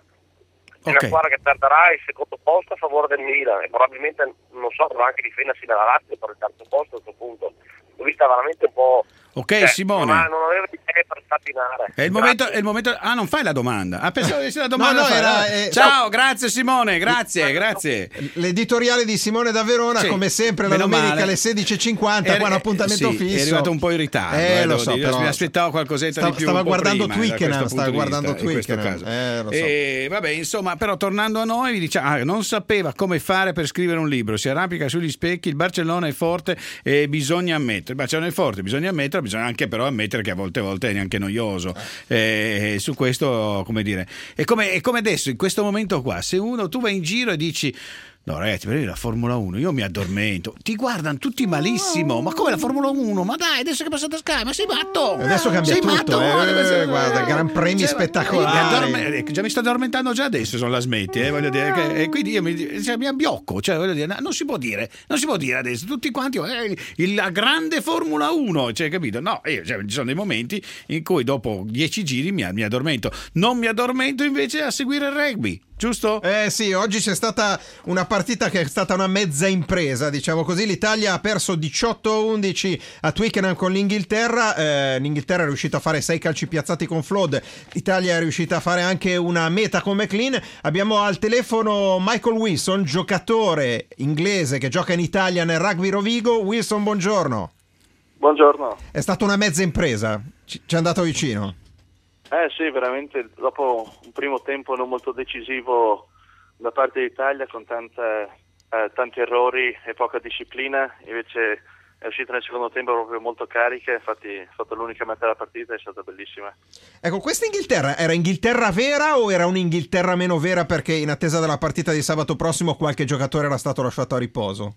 è una
Ok.
squadra che perderà il secondo posto a favore del Milan e probabilmente, non so, dovrà anche difendersi dalla Lazio per il terzo posto a questo punto. L'ho vista veramente un po'...
Ok,
cioè,
Simone.
Non, ha- non aveva idee per patinare.
È il, momento, è il momento. Ah, non fai la domanda. Ah, pensavo di essere la domanda.
No, no,
da fare.
era, eh,
Ciao, grazie Simone, grazie, grazie.
L'editoriale di Simone da Verona,
Sì,
come sempre, la
meno
domenica
male.
alle sedici e cinquanta,
È-
qua un appuntamento
sì,
fisso.
È arrivato un po' in ritardo.
Eh,
eh,
lo
devo
so,
dire.
però
Mi aspettavo qualcosetta
stava,
di più.
stava
un po'
guardando
prima, da questo
Twickenham,
punto
stava
di
guardando
vista, in questo
Twickenham.
caso.
Eh, lo so.
E vabbè, insomma, però tornando a noi, vi diciamo, ah, non sapeva come fare per scrivere un libro, si arrampica sugli specchi, il Barcellona è forte e bisogna ammettere, il Barcellona è forte, bisogna ammettere, bisogna anche però ammettere che a volte, a volte è neanche noioso. Eh, su questo, come dire, è come, è come adesso, in questo momento qua, se uno, tu vai in giro e dici: no ragazzi, per la Formula uno io mi addormento, ti guardano tutti malissimo, ma come la Formula uno? Ma dai, adesso che è passata Sky, ma sei matto?
Adesso cambia
sei
tutto,
matto?
eh,
Guarda,
guarda, gran premi
cioè,
spettacolari.
mi addorme- eh, già mi sto addormentando già adesso, se non la smetti, eh, voglio dire che, e quindi io mi, cioè, mi abbiocco, cioè, voglio dire, no, non si può dire, non si può dire adesso, tutti quanti, eh, il- la grande Formula uno, cioè, capito? No, io, cioè, ci sono dei momenti in cui dopo dieci giri mi, mi addormento, non mi addormento invece a seguire il rugby. Giusto?
Eh sì, oggi c'è stata una partita che è stata una mezza impresa, diciamo così. L'Italia ha perso diciotto a undici a Twickenham con l'Inghilterra. Eh, L'Inghilterra è riuscita a fare sei calci piazzati con Flood. L'Italia è riuscita a fare anche una meta con McLean. Abbiamo al telefono Michael Wilson, giocatore inglese che gioca in Italia nel rugby Rovigo. Wilson, buongiorno.
Buongiorno.
È stata una mezza impresa, ci ci è andato vicino.
Eh sì, veramente dopo un primo tempo non molto decisivo da parte d'Italia con tante, eh, tanti errori e poca disciplina, invece è uscita nel secondo tempo proprio molto carica, infatti è stata l'unica meta della partita, è stata bellissima.
Ecco, questa Inghilterra era Inghilterra vera o era un'Inghilterra meno vera perché in attesa della partita di sabato prossimo qualche giocatore era stato lasciato a riposo?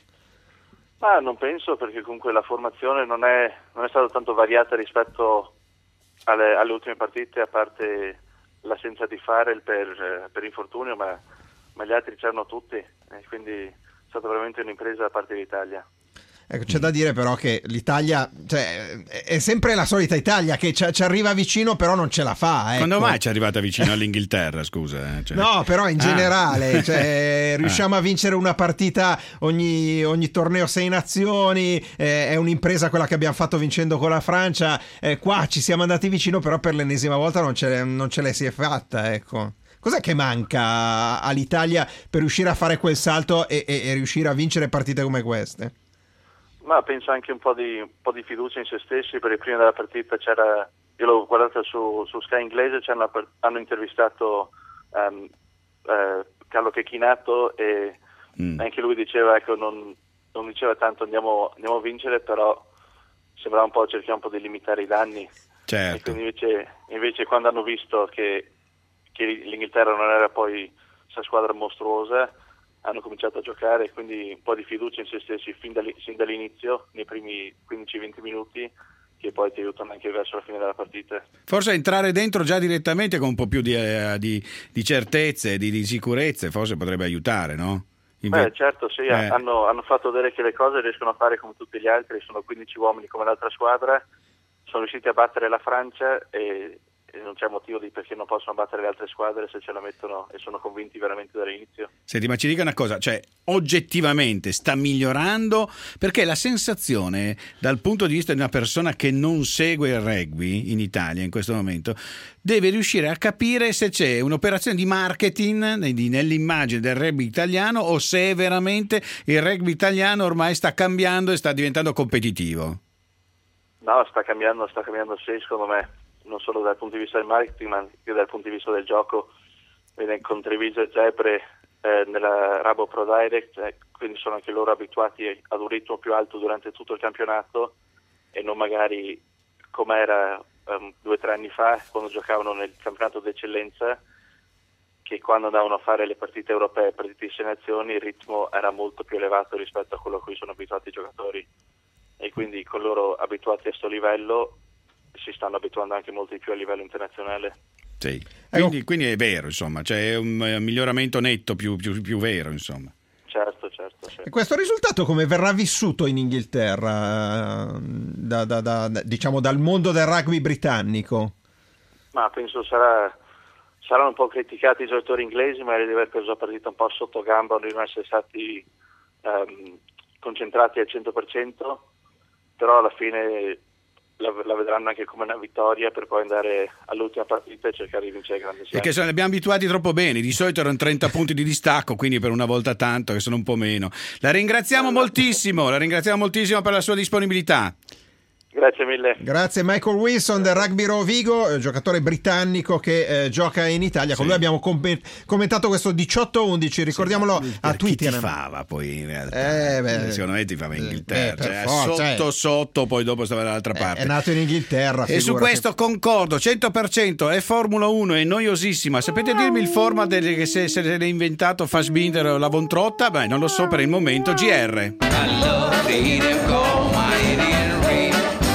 Ma non penso, perché comunque la formazione non è, non è stata tanto variata rispetto alle, alle ultime partite, a parte l'assenza di Farrell per, per infortunio, ma, ma gli altri c'erano tutti, e quindi è stata veramente un'impresa da parte d'Italia.
Ecco, c'è da dire però che l'Italia, cioè, è sempre la solita Italia che ci, ci arriva vicino però non ce la fa. Ecco.
Quando mai ci è arrivata vicino all'Inghilterra, scusa? Eh? Cioè...
No, però in generale,
ah.
cioè, riusciamo ah. a vincere una partita ogni, ogni torneo sei nazioni, eh, è un'impresa quella che abbiamo fatto vincendo con la Francia, eh, qua ci siamo andati vicino però per l'ennesima volta non ce, non ce la si è fatta, ecco. Cos'è che manca all'Italia per riuscire a fare quel salto e, e, e riuscire a vincere partite come queste?
Ma penso anche un po' di, un po' di fiducia in se stessi, perché prima della partita c'era, io l'ho guardata su, su Sky inglese, c'hanno, hanno intervistato um, eh, Carlo Checchinato e mm. anche lui diceva, ecco, non, non diceva tanto andiamo, andiamo a vincere, però sembrava un po' cerchiamo un po' di limitare i danni.
Certo.
E quindi invece, invece quando hanno visto che, che l'Inghilterra non era poi questa squadra mostruosa, hanno cominciato a giocare, quindi un po' di fiducia in se stessi fin, sin dall'inizio, nei primi quindici venti minuti, che poi ti aiutano anche verso la fine della partita.
Forse entrare dentro già direttamente con un po' più di, eh, di, di certezze, di, di sicurezze, forse potrebbe aiutare, no? Inve-
Beh, certo, sì,
eh.
hanno, hanno fatto vedere che le cose riescono a fare come tutti gli altri, sono quindici uomini come l'altra squadra, sono riusciti a battere la Francia e non c'è motivo di perché non possono battere le altre squadre se ce la mettono e sono convinti veramente dall'inizio.
Senti, ma ci dica una cosa, cioè oggettivamente sta migliorando? Perché la sensazione dal punto di vista di una persona che non segue il rugby in Italia in questo momento deve riuscire a capire se c'è un'operazione di marketing nell'immagine del rugby italiano o se veramente il rugby italiano ormai sta cambiando e sta diventando competitivo.
No, sta cambiando, sta cambiando sì, secondo me. Non solo dal punto di vista del marketing, ma anche dal punto di vista del gioco. Vede con Treviso e Zebre eh, nella Rabo Pro Direct, eh, quindi sono anche loro abituati ad un ritmo più alto durante tutto il campionato e non magari come era um, due o tre anni fa quando giocavano nel campionato d'eccellenza, che quando andavano a fare le partite europee, partite di sei nazioni, il ritmo era molto più elevato rispetto a quello a cui sono abituati i giocatori, e quindi con loro abituati a questo livello si stanno abituando anche molto di più a livello internazionale.
Sì, quindi, quindi è vero, insomma, c'è un miglioramento netto più, più, più vero, insomma.
Certo, certo. Sì.
E questo risultato come verrà vissuto in Inghilterra, da, da, da, diciamo dal mondo del rugby britannico?
Ma penso sarà, saranno un po' criticati i giocatori inglesi, magari di aver preso la partita un po' sotto gamba, di non essere stati um, concentrati al cento per cento, però alla fine La, la vedranno anche come una vittoria per poi andare all'ultima partita e cercare di vincere grande slam.
Perché li abbiamo abituati troppo bene, di solito erano trenta punti di distacco, quindi per una volta tanto che sono un po' meno. La ringraziamo moltissimo, la ringraziamo moltissimo per la sua disponibilità.
Grazie mille.
Grazie. Michael Wilson del Rugby Rovigo, eh, giocatore britannico che eh, gioca in Italia. Con
Sì.
lui abbiamo com- commentato questo diciotto undici, ricordiamolo
Sì,
a Twitter.
Chi tifava poi in realtà?
Eh, beh,
secondo me tifava in Inghilterra,
beh, per
cioè,
forza,
sotto
eh.
sotto, poi dopo stava dall'altra parte.
È nato in Inghilterra.
E su
figurati.
questo concordo cento per cento, è Formula uno, è noiosissima. Sapete dirmi il format del- che se, se l'è inventato Fassbinder o la Von Trotta? Beh, non lo so per il momento. G R.
I love to hear them call my Indian ring.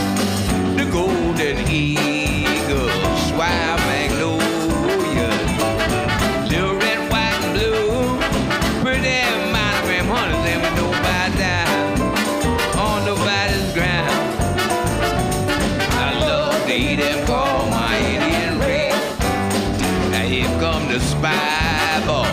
The golden eagle, swire magnolia, little red, white, and blue. Pretty monogram hunters, and we don't buy down on nobody's ground. I love to hear them call my Indian ring. Now here come the spy ball.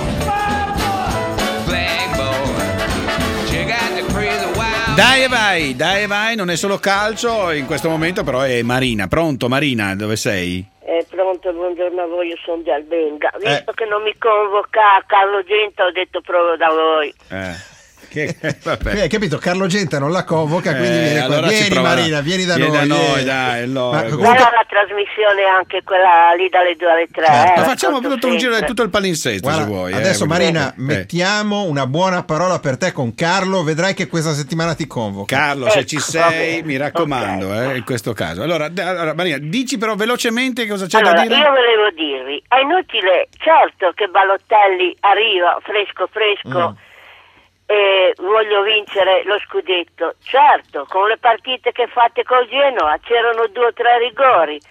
Dai e vai, dai e vai, non è solo calcio in questo momento, però è Marina. Pronto Marina, dove sei?
Eh, pronto, buongiorno a voi, io sono di Albenga. Visto
Eh.
che non mi convoca Carlo Genta, ho detto provo da voi.
Eh. Che, vabbè.
Eh, hai capito? Carlo Genta non la convoca, quindi
Eh,
viene qua.
allora ci
Vieni
proverà.
Marina, vieni da
Vieni
noi.
da noi,
vieni.
dai, allora.
Ma
Sarà
comunque-
la trasmissione anche quella lì dalle due alle tre. eh,
Ma facciamo
l'ascolto
tutto un giro,
sempre.
tutto il palinsesto
Guarda,
se vuoi.
adesso
eh,
Marina,
eh.
mettiamo una buona parola per te con Carlo, vedrai che questa settimana ti convoca.
Carlo, se
Ecco,
ci
va
sei,
bene.
mi raccomando, eh, in questo caso. Allora, d- allora, Marina, dici però velocemente cosa c'è
Allora,
da dire?
io volevo dirvi, è inutile, certo che Balotelli arriva fresco fresco
Mm.
e voglio vincere lo scudetto, certo, con le partite che fate col Genoa c'erano due o tre rigori,
Mm.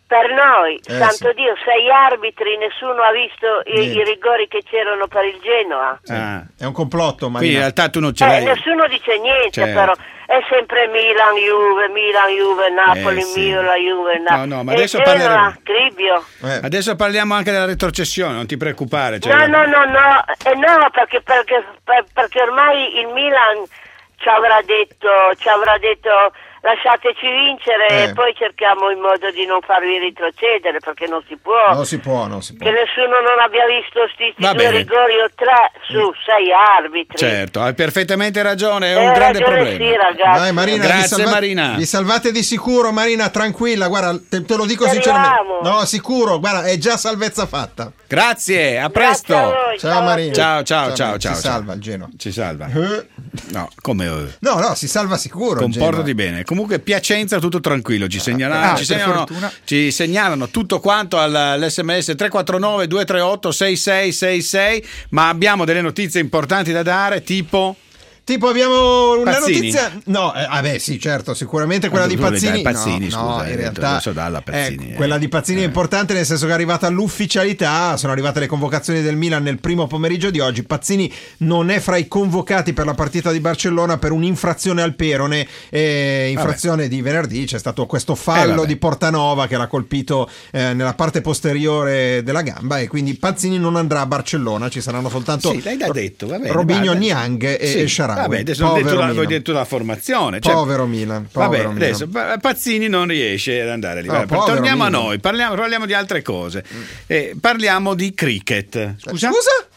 Per noi,
Eh,
santo
sì.
Dio, sei arbitri, nessuno ha visto i,
Niente.
i rigori che c'erano per il Genoa.
Ah.
È un complotto,
Quindi in
Marina.
realtà tu non ce
Eh,
l'hai.
nessuno dice niente,
Certo.
però è sempre Milan, Juve, Milan, Juve, Napoli,
Eh, sì.
Milan, Juve, Napoli.
No, no, ma
E
adesso
Genoa,
parleremo.
Cribbio.
Adesso parliamo anche della retrocessione, non ti preoccupare. cioè-
No, no, no, no, eh, no, perché, perché, per- perché ormai il Milan ci avrà detto, ci avrà detto lasciateci vincere
Eh.
e poi cerchiamo il modo di non farvi retrocedere, perché non si può.
Non si può, non si può.
Che nessuno non abbia visto sti, sti
Va
due
bene.
rigori o tre su sei arbitri.
Certo, hai perfettamente ragione, è un
Eh,
grande
ragione
problema.
sì, ragazzi.
Dai, Marina,
Grazie,
vi salva-
Marina.
Vi salvate di sicuro, Marina, tranquilla, guarda, te, te lo dico
Speriamo.
sinceramente. No, sicuro, guarda, è già salvezza fatta.
Grazie, a presto.
Grazie a voi,
Ciao,
ciao a
Marina.
Ciao, ciao,
Ciao,
ciao,
Marina,
ciao.
si
ciao.
salva il Genoa.
Ci salva.
Eh.
No, come eh?
No, no, si salva sicuro. il
Comportati
Genoa.
bene. Comunque Piacenza tutto tranquillo, ci segnalano,
Ah,
ci,
per
segnalano
fortuna.
ci segnalano tutto quanto all'esse emme esse tre quattro nove due tre otto sei sei sei sei, ma abbiamo delle notizie importanti da dare, tipo
Tipo abbiamo una
Pazzini.
notizia. No, eh, vabbè, sì, certo, sicuramente quella
Ah,
di
tu vuoi
Pazzini.
dare Pazzini,
no,
scusa,
no,
hai
in
detto,
realtà
adesso dalla Pazzini,
eh,
eh.
quella di Pazzini è importante nel senso che è arrivata all'ufficialità, sono arrivate le convocazioni del Milan nel primo pomeriggio di oggi. Pazzini non è fra i convocati per la partita di Barcellona per un'infrazione al perone, eh, infrazione di venerdì, c'è stato questo
Eh,
fallo
vabbè.
di Portanova che l'ha colpito eh, nella parte posteriore della gamba e quindi Pazzini non andrà a Barcellona, ci saranno soltanto
Sì, l'hai già detto, va bene,
Robinho,
va,
Niang e,
Sì.
e Shaarawy.
Vabbè, adesso ho detto,
Povero
la,
Milan.
ho detto la formazione. Cioè,
Povero Milan,
vabbè,
povero Milan.
adesso Pa- Pazzini non riesce ad andare lì.
No,
Vabbè,
povero
torniamo
Milan.
a noi, parliamo, parliamo di altre cose. Eh, parliamo di cricket.
Scusa?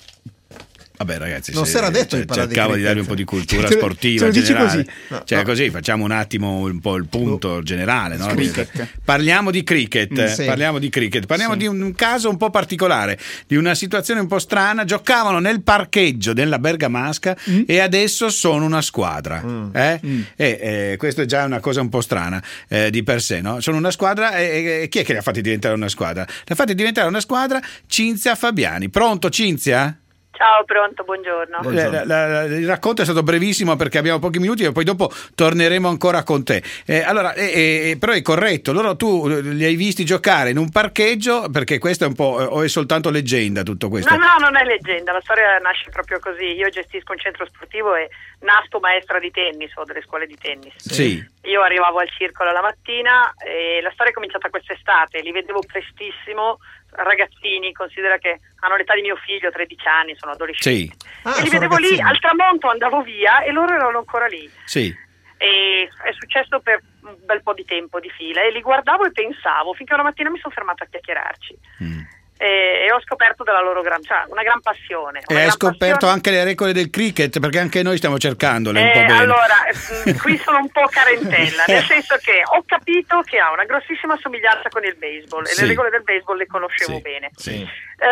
Vabbè, ragazzi,
Non
se-
si era detto
cioè,
di parlare di
cercavo di darvi un
cricket.
po' di cultura
Se lo-
sportiva
se lo dici
generale.
così.
No,
cioè,
no.
così facciamo un attimo un po' il punto generale. No?
Cricket.
Parliamo di cricket.
Mm, sì.
Parliamo di cricket. Parliamo
Sì.
di un caso un po' particolare, di una situazione un po' strana. Giocavano nel parcheggio della Bergamasca
Mm.
e adesso sono una squadra. Eh? E, eh, questo è già una cosa un po' strana eh, di per sé. No? Sono una squadra e, e chi è che li ha fatti diventare una squadra? Li ha fatti diventare una squadra Cinzia Fabiani. Pronto, Cinzia?
Ciao, pronto, buongiorno.
La- la- la- il racconto è stato brevissimo perché abbiamo pochi minuti e poi dopo torneremo ancora con te. Eh, allora, eh, eh, però è corretto, loro tu li hai visti giocare in un parcheggio perché questo è un po' o è soltanto leggenda tutto questo?
No, no, non è leggenda, la storia nasce proprio così. Io gestisco un centro sportivo e nasco maestra di tennis, ho delle scuole di tennis.
Sì.
Io arrivavo al circolo la mattina e la storia è cominciata quest'estate, li vedevo prestissimo, ragazzini, considera che hanno l'età di mio figlio, tredici anni, sono adolescenti.
Sì.
Ah,
e li
sono
vedevo lì,
ragazzini.
al tramonto andavo via e loro erano ancora lì.
Sì.
E è successo per un bel po' di tempo di fila e li guardavo e pensavo finché una mattina mi sono fermata a chiacchierarci
Mm.
e, e ho scoperto della loro gran, cioè, una gran passione.
E
una
hai
gran
scoperto
passione.
anche le regole del cricket perché anche noi stiamo cercandole un
Eh,
po' bene.
allora, eh, qui sono un po' carentella, nel senso che ho capito che ha una grossissima somiglianza con il baseball e
Sì.
le regole del baseball le conoscevo
Sì,
bene.
sì.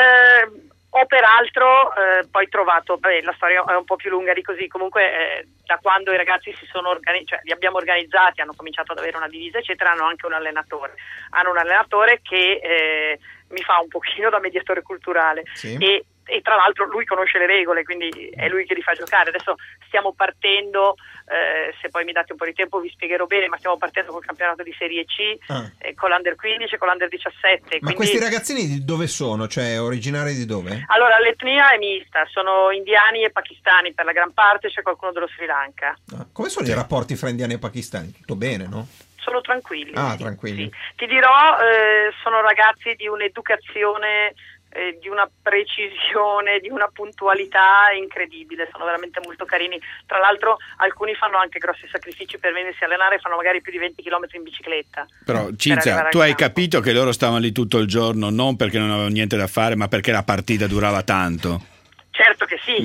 Eh, ho peraltro eh, poi trovato, beh, la storia è un po' più lunga di così, comunque eh, da quando i ragazzi si sono organizzati, cioè li abbiamo organizzati, hanno cominciato ad avere una divisa eccetera, hanno anche un allenatore, hanno un allenatore che eh, mi fa un pochino da mediatore culturale
Sì.
e, e tra l'altro lui conosce le regole, quindi è lui che li fa giocare. Adesso stiamo partendo, eh, se poi mi date un po' di tempo vi spiegherò bene, ma stiamo partendo col campionato di Serie C,
Ah.
eh, con l'Under quindici e con l'Under diciassette.
Ma
quindi...
questi ragazzini di dove sono? Cioè, originari di dove?
Allora, l'etnia è mista, sono indiani e pakistani per la gran parte, c'è qualcuno dello Sri Lanka.
Ah, come sono i rapporti fra indiani e pakistani? Tutto bene, no?
Sono tranquilli.
Ah,
sì,
tranquilli.
sì. Ti dirò, eh, sono ragazzi di un'educazione, eh, di una precisione, di una puntualità incredibile, sono veramente molto carini. Tra l'altro alcuni fanno anche grossi sacrifici per venirsi a allenare, fanno magari più di venti chilometri in bicicletta.
Però
per
Cinzia,
arrivare
tu
al
hai
campo.
capito che loro stavano lì tutto il giorno non perché non avevano niente da fare ma perché la partita durava tanto.
Certo che sì.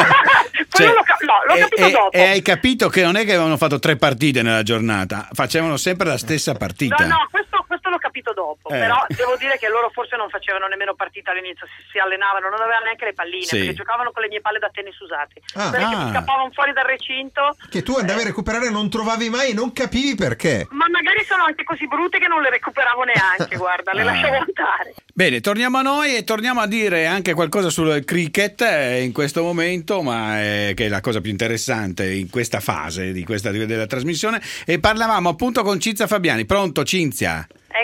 Cioè,
Quello l'ho, ca- no, l'ho
e,
capito
e-
dopo.
e hai capito che non è che avevano fatto tre partite nella giornata, facevano sempre la stessa partita.
No, no, questo, questo l'ho capito dopo,
Eh.
però devo dire che loro forse non facevano nemmeno partita all'inizio, si, si allenavano, non avevano neanche le palline,
Sì.
perché giocavano con le mie palle da tennis usate.
Ah.
Perché
Ah.
scappavano fuori dal recinto,
Che tu andavi a recuperare e non trovavi mai e non capivi perché.
ma magari sono anche così brutte che non le recuperavo neanche, guarda, le
Ah.
lasciavo andare.
Bene, torniamo a noi e torniamo a dire anche qualcosa sul cricket eh, in questo momento, ma eh, che è la cosa più interessante in questa fase di questa, della trasmissione. E parlavamo appunto con Cinzia Fabiani. Pronto, Cinzia?
Eccomi, ci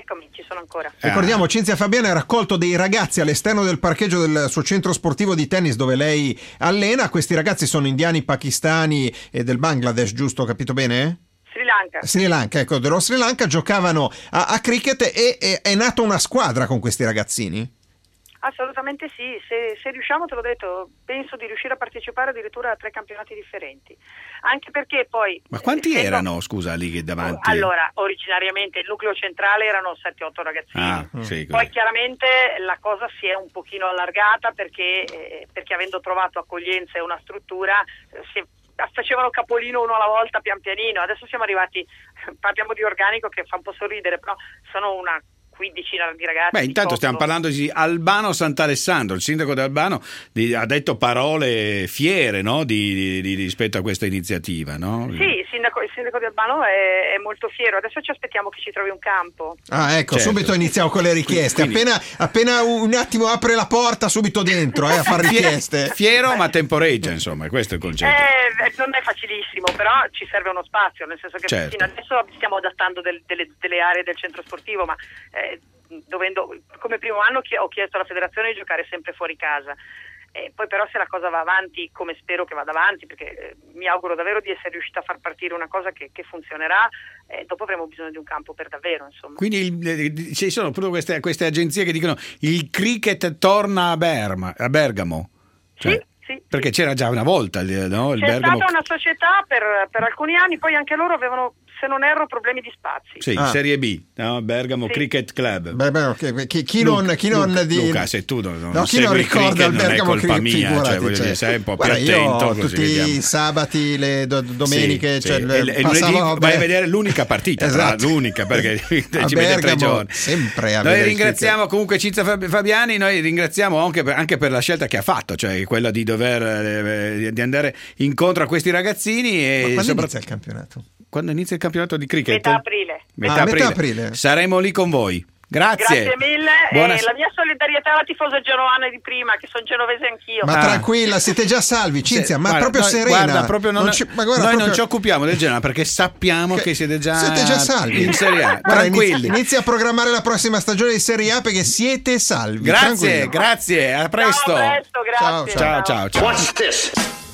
sono ancora.
Ricordiamo, Cinzia Fabiani ha raccolto dei ragazzi all'esterno del parcheggio del suo centro sportivo di tennis dove lei allena. Questi ragazzi sono indiani, pakistani e del Bangladesh, giusto? Ho capito bene?
Sri Lanka.
Sri Lanka, ecco, dello Sri Lanka, giocavano a, a cricket e, e è nata una squadra con questi ragazzini?
Assolutamente sì, se, se riusciamo, te l'ho detto, penso di riuscire a partecipare addirittura a tre campionati differenti, anche perché poi...
Ma quanti
essendo-
erano, scusa, lì che davanti?
Allora, originariamente il nucleo centrale erano sette otto ragazzini,
Ah, sì,
poi chiaramente la cosa si è un pochino allargata perché, eh, perché avendo trovato accoglienza e una struttura eh, si facevano capolino uno alla volta pian pianino. Adesso siamo arrivati, parliamo di organico che fa un po' sorridere, però sono una quindicina di ragazzi.
Beh, intanto
diciotto.
stiamo parlando di Albano Sant'Alessandro, il sindaco di Albano di- ha detto parole fiere, no? di, di- di- rispetto a questa iniziativa, no?
Sì, il sindaco, il sindaco di Albano è, è molto fiero. Adesso ci aspettiamo che ci trovi un campo.
Ah, ecco,
Certo.
subito iniziamo con le richieste.
Quindi-
Appena, appena un attimo apre la porta, subito dentro eh, a fare
Fie-
richieste.
Fiero ma temporeggia, insomma, questo è il concetto.
Eh, non è facilissimo, però ci serve uno spazio, nel senso che
Certo.
fino adesso stiamo adattando del- delle, delle aree del centro sportivo, ma eh, dovendo, come primo anno chi- ho chiesto alla federazione di giocare sempre fuori casa. E poi però se la cosa va avanti, come spero che vada avanti, perché eh, mi auguro davvero di essere riuscita a far partire una cosa che, che funzionerà, eh, dopo avremo bisogno di un campo per davvero, insomma.
Quindi il- eh, ci sono proprio queste, queste agenzie che dicono il cricket torna a, Berma, a Bergamo. Cioè,
sì,
perché c'era già una volta il, no? il
C'è
Bergamo.
stata una società per, per alcuni anni, poi anche loro avevano, se non erro, problemi di spazi.
Sì,
Ah.
Serie B, no? Bergamo
Sì.
Cricket Club.
Beh, beh, ok, chi, chi
Lu-
non, chi non
Luca,
di...
Luca, se tu non,
No,
non
chi non
segui il
ricorda
cricket
il
non è
Bergamo
colpa
Cricket,
mia,
figurati,
cioè, voglio
cioè.
dire, sei un po' più
Guarda, io
attento, così
tutti
vediamo.
i sabati, le do- domeniche,
Sì,
cioè,
sì.
le-
E, e
passavo
lunedì
a
vai
Ber-
a vedere l'unica partita, tra
Esatto.
l'unica, perché ci
A
mette tre
Bergamo,
giorni.
sempre a
Noi
vedere il
ringraziamo comunque Cinzia Fab- Fabiani, noi ringraziamo anche per, anche per la scelta che ha fatto, cioè quella di dover eh, di andare incontro a questi ragazzini e
Ma quando
sopra-
inizia il campionato?
quando inizia il campionato di cricket?
Metà aprile.
Metà
Ah, metà
aprile.
aprile.
Saremo lì con voi. Grazie.
Grazie mille
Buona-
e la mia solidarietà alla tifosa genovana di prima, che sono genovese anch'io.
Ma
Ah.
tranquilla, siete già salvi, Cinzia,
Sì,
ma
guarda,
proprio
noi-
serena.
guarda, proprio non-
Non ci- ma guarda,
noi
proprio-
non ci occupiamo del genere perché sappiamo che,
Che
siete già,
siete già salvi.
in Serie A.
Guarda,
Tranquilli.
Inizia, inizia a programmare la prossima stagione di Serie A perché siete salvi.
Grazie,
tranquillo.
grazie, a presto.
Ciao, a presto, grazie.
Ciao, ciao, ciao.
What's this?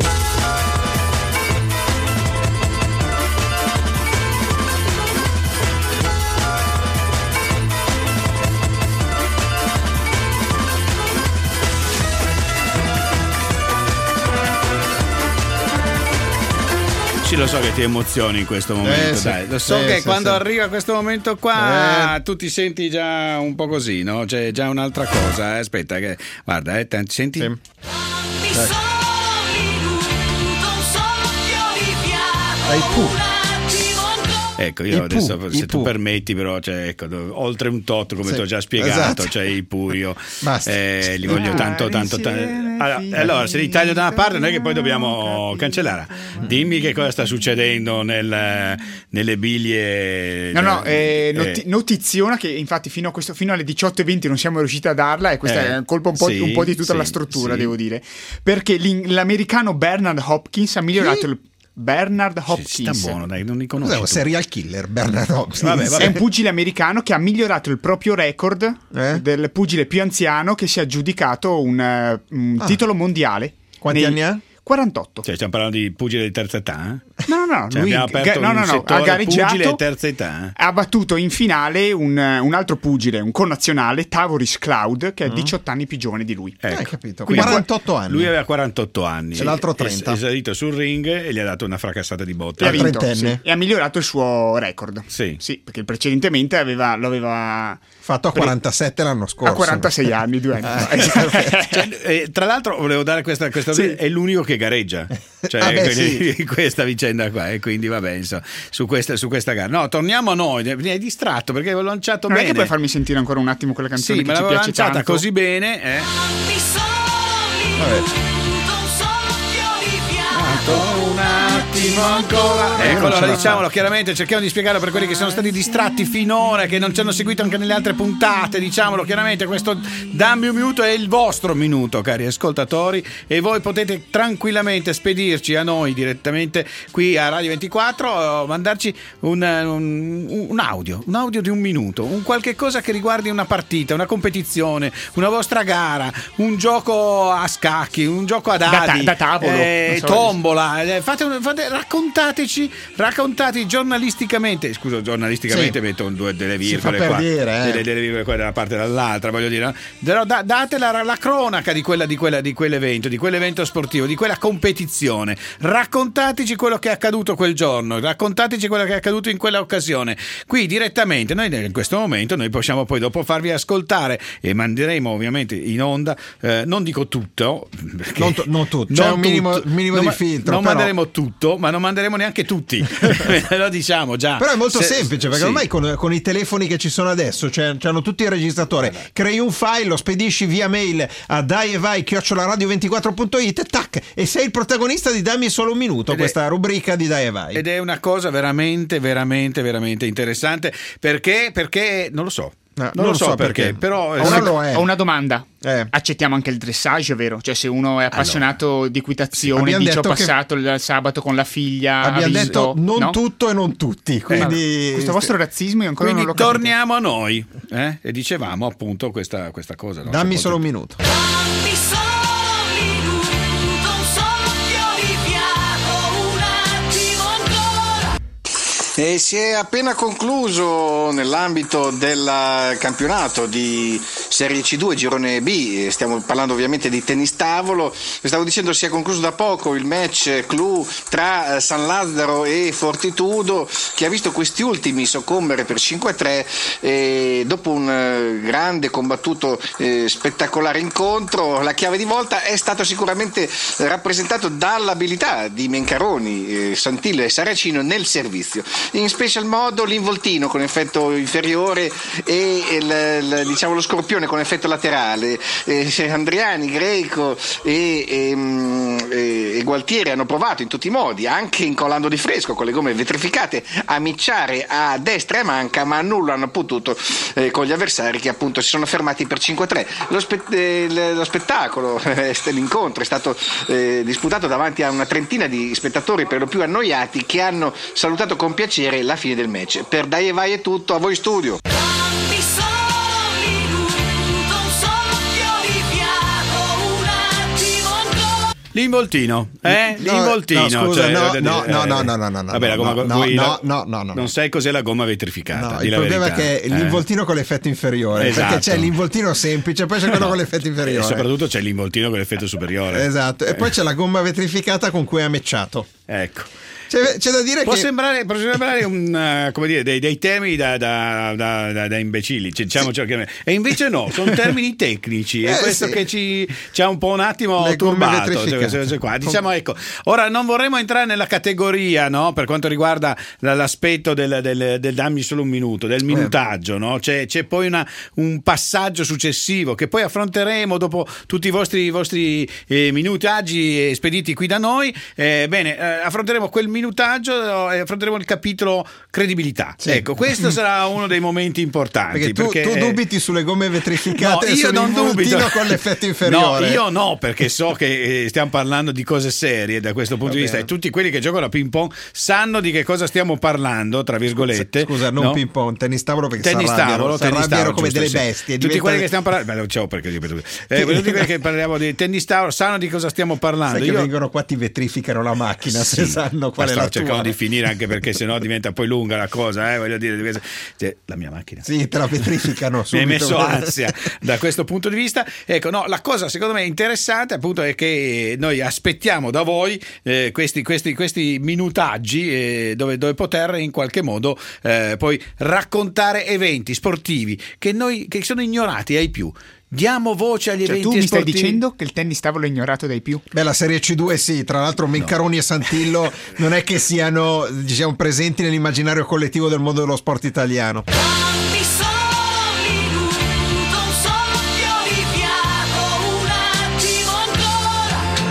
Sì, lo so che ti emozioni in questo momento,
Eh, sì.
dai. Lo so
Eh,
che
sì,
quando
sì.
arriva questo momento qua
Eh.
tu ti senti già un po' così, no? C'è già un'altra cosa, eh. Aspetta che guarda, eh, te- senti?
Mi sono minuto, un soffio di fiato,
Hai pu.
un attimo ancora.
Ecco,
I
io
Pooh,
adesso
i
se tu
Pooh.
permetti, però, cioè, ecco, do- oltre un tot, come
Sì,
ti ho già spiegato,
esatto.
cioè i Purio,
Basta.
eh, li voglio tanto, tanto, tanto. Allora, allora, se li taglio da una parte, non è che poi dobbiamo cancellare. Dimmi che cosa sta succedendo nel- nelle biglie.
No, no, eh,
eh,
noti- notiziona che infatti fino, a questo, fino alle diciotto e venti non siamo riusciti a darla e questa
Eh,
è colpa un po',
sì,
un po' di tutta
sì,
la struttura,
sì.
devo dire. Perché l'in- l'americano Bernard Hopkins ha migliorato il... Bernard
Sì,
Hopkins
sta buono, dai, non li
Cos'è
conosco.
un serial killer, Bernard Hopkins?
Vabbè, vabbè.
È un pugile americano che ha migliorato il proprio record
Eh?
del pugile più anziano che si è aggiudicato un, eh, un
Ah.
titolo mondiale.
Quanti
nei-
anni ha?
quarantotto.
Cioè, stiamo parlando di pugile di terza età? eh?
No, no, no,
Cioè,
lui
abbiamo aperto
ga- no, no,
un
no,
settore
ha gareggiato,
pugile di terza età. eh?
ha battuto in finale un, un altro pugile, un connazionale, Tavoris Cloud, che è diciotto anni più giovane di lui.
Ecco.
Hai capito?
Quindi
quarantotto anni.
Lui aveva quarantotto anni.
E l'altro
È-
trenta.
È salito sul ring e gli ha dato una fracassata di botte.
E ha
Al
vinto,
trentenne.
sì, e ha migliorato il suo record.
Sì.
Sì, perché precedentemente aveva, lo aveva
Fatto a quarantasette l'anno scorso.
a quarantasei anni, due anni fa.
Cioè, eh, tra l'altro volevo dare questa, questa
Sì.
è l'unico che gareggia, cioè,
Ah, beh,
quindi-
sì.
in questa vicenda qua, e quindi vabbè, insomma, su questa, su questa gara. No, torniamo a noi, mi hai distratto perché avevo lanciato
Non è
bene.
che puoi farmi sentire ancora un attimo quella canzone
Sì,
che
me
ci
l'avevo
piace
lanciata
tanto?
così bene, eh.
Mi sono minuto, un soffio di fiato,
Un attimo attimo ancora. Ecco, allora diciamolo chiaramente, cerchiamo di spiegarlo per quelli che sono stati distratti finora, che non ci hanno seguito anche nelle altre puntate. Diciamolo chiaramente, questo Dammi un minuto è il vostro minuto, cari ascoltatori, e voi potete tranquillamente spedirci a noi direttamente qui a Radio ventiquattro, mandarci un, un, un audio, un audio di un minuto, un qualche cosa che riguardi una partita, una competizione, una vostra gara, un gioco a scacchi, un gioco a dadi,
da, ta- da tavolo,
eh,
so.
tombola. Eh, fate, fate, raccontateci, raccontati giornalisticamente. Scusa, giornalisticamente
sì.
metto due, delle
Si
virgole
fa per
qua,
dire, eh.
delle, delle virgole qua da una parte e dall'altra, voglio dire. No? Però da, date la, la cronaca di quella, di quella, di quell'evento, di quell'evento sportivo, di quella competizione. Raccontateci quello che è accaduto quel giorno, raccontateci quello che è accaduto in quella occasione. Qui direttamente, noi in questo momento, noi possiamo poi dopo farvi ascoltare e manderemo ovviamente in onda, eh, non dico tutto,
non, t- non tutto, c'è un minimo,
tutto,
minimo
non
di
ma-
filtro.
Non
però.
manderemo tutto, ma non manderemo neanche tutti. Lo diciamo già.
Però è molto
Se,
semplice, perché
sì.
ormai con, con i telefoni che ci sono adesso, cioè, hanno tutti il registratore. Crei un file, lo spedisci via mail a dai e vai chiocciola radio ventiquattro punto it, tac, e sei il protagonista di Dammi solo un minuto,
Ed
questa
è,
rubrica di Dai e vai.
Ed è una cosa veramente, veramente, veramente interessante. Perché? Perché non lo so.
No,
non, non lo so, so perché, perché. Però
ho una, ho una domanda.
Eh.
Accettiamo anche il dressage, vero? Cioè, se uno è appassionato
allora.
di equitazione, dice ho passato il sabato con la figlia.
Abbiamo
visto,
detto non
no?
tutto e non tutti. Quindi
eh, questo vostro razzismo io ancora
quindi
non l'ho
torniamo capito. a noi eh? E dicevamo appunto questa, questa cosa. No?
Dammi solo un minuto.
Dammi solo un minuto, un soffio di fiato, un attimo ancora.
E si è appena concluso nell'ambito del campionato di Serie C due, Girone B, stiamo parlando ovviamente di tennis tavolo, stavo dicendo si è concluso da poco il match clou tra San Lazzaro e Fortitudo, che ha visto questi ultimi soccombere per cinque a tre e dopo un grande combattuto eh, spettacolare incontro. La chiave di volta è stato sicuramente rappresentato dall'abilità di Mencaroni, eh, Santillo e Saracino nel servizio, in special modo l'involtino con effetto inferiore e il, il, diciamo lo scorpione con effetto laterale. eh, Andriani, Greco e, e, e, e Gualtieri hanno provato in tutti i modi, anche incollando di fresco con le gomme vetrificate, a micciare a destra e a manca, ma nulla hanno potuto eh, con gli avversari, che appunto si sono fermati per cinque a tre. Lo, spe- eh, lo spettacolo, eh, l'incontro è stato eh, disputato davanti a una trentina di spettatori, per lo più annoiati, che hanno salutato con piacere la fine del match. Per Dai e vai è tutto, a voi studio.
Dammi solo un minuto, un soffio di fiato, un attimo ancora.
L'involtino, eh?
No,
L'involtino.
no, scusa,
cioè,
no,
eh,
no,
eh,
no, no, no, no, no,
Vabbè, la gomma,
no,
voi
no,
la-
no, no, no,
non
no.
sai cos'è la gomma vetrificata.
No,
di
il
la
problema
verità.
è che
Eh.
l'involtino con l'effetto inferiore,
Esatto.
perché c'è l'involtino semplice, poi c'è quello
No.
con l'effetto inferiore.
E soprattutto c'è l'involtino con l'effetto superiore.
Esatto, e poi c'è la gomma vetrificata con cui è ammecciato.
Ecco.
C'è, c'è da dire
Può
che
sembrare, può sembrare un, uh, come dire, dei, dei temi da, da, da, da, da imbecilli, cioè, diciamo, cioè, e invece no, sono termini tecnici, è
Eh,
questo
sì.
che ci, ci ha un po' un attimo
Le gomme
turbato. Cioè,
vetrificate.
queste cose qua. Diciamo, ecco, ora non vorremmo entrare nella categoria, no, per quanto riguarda l'aspetto del, del, del dammi solo un minuto, del minutaggio, no? C'è, c'è poi una, un passaggio successivo che poi affronteremo dopo tutti i vostri, i vostri eh, minutaggi spediti qui da noi. Eh, bene, eh, affronteremo quel minutaggio e affronteremo il capitolo credibilità.
Sì.
Ecco, questo sarà uno dei momenti importanti.
perché tu,
perché,
tu dubiti sulle gomme vetrificate
No,
e
io non
sull'involtino
dubito.
con l'effetto inferiore.
No, io no, perché so che eh, stiamo parlando di cose serie da questo punto
Va
di vista,
bene.
e tutti quelli che giocano a ping pong sanno di che cosa stiamo parlando, tra virgolette.
Scusa, non
no?
ping pong, tennis tavolo, perché
Tennis
si arrabbiano,
tavolo,
si
tennis
arrabbiano
tavolo,
come
giusto,
delle
sì.
bestie.
Tutti
diventa-
quelli che stiamo parlando, beh, non ciao perché ripeto. Eh, tutti quelli che parliamo di tennis tavolo sanno di cosa stiamo parlando.
Sai che
Io
vengono qua, ti vetrificano la macchina se
Sì,
sanno qual
ma
è la
stavo cercando
tua.
di finire, anche perché sennò diventa poi lunga la cosa, eh, voglio dire, cioè, la mia macchina.
Sì, te la vetrificano
Mi
subito.
hai messo ansia da questo punto di vista. Ecco, no, la cosa secondo me interessante appunto è che noi aspettiamo da voi eh, questi, questi, questi minutaggi eh, dove, dove poter in qualche modo eh, poi raccontare eventi sportivi che noi che sono ignorati ai più. Diamo voce agli
Cioè,
eventi
tu mi stai
sportivi.
dicendo che il tennis tavolo è ignorato dai più?
Beh, la Serie C due sì, tra l'altro Mencaroni e Santillo non è che siano, diciamo, presenti nell'immaginario collettivo del mondo dello sport italiano.
Dammi solo un minuto, un soffio di fiato, un attimo ancora.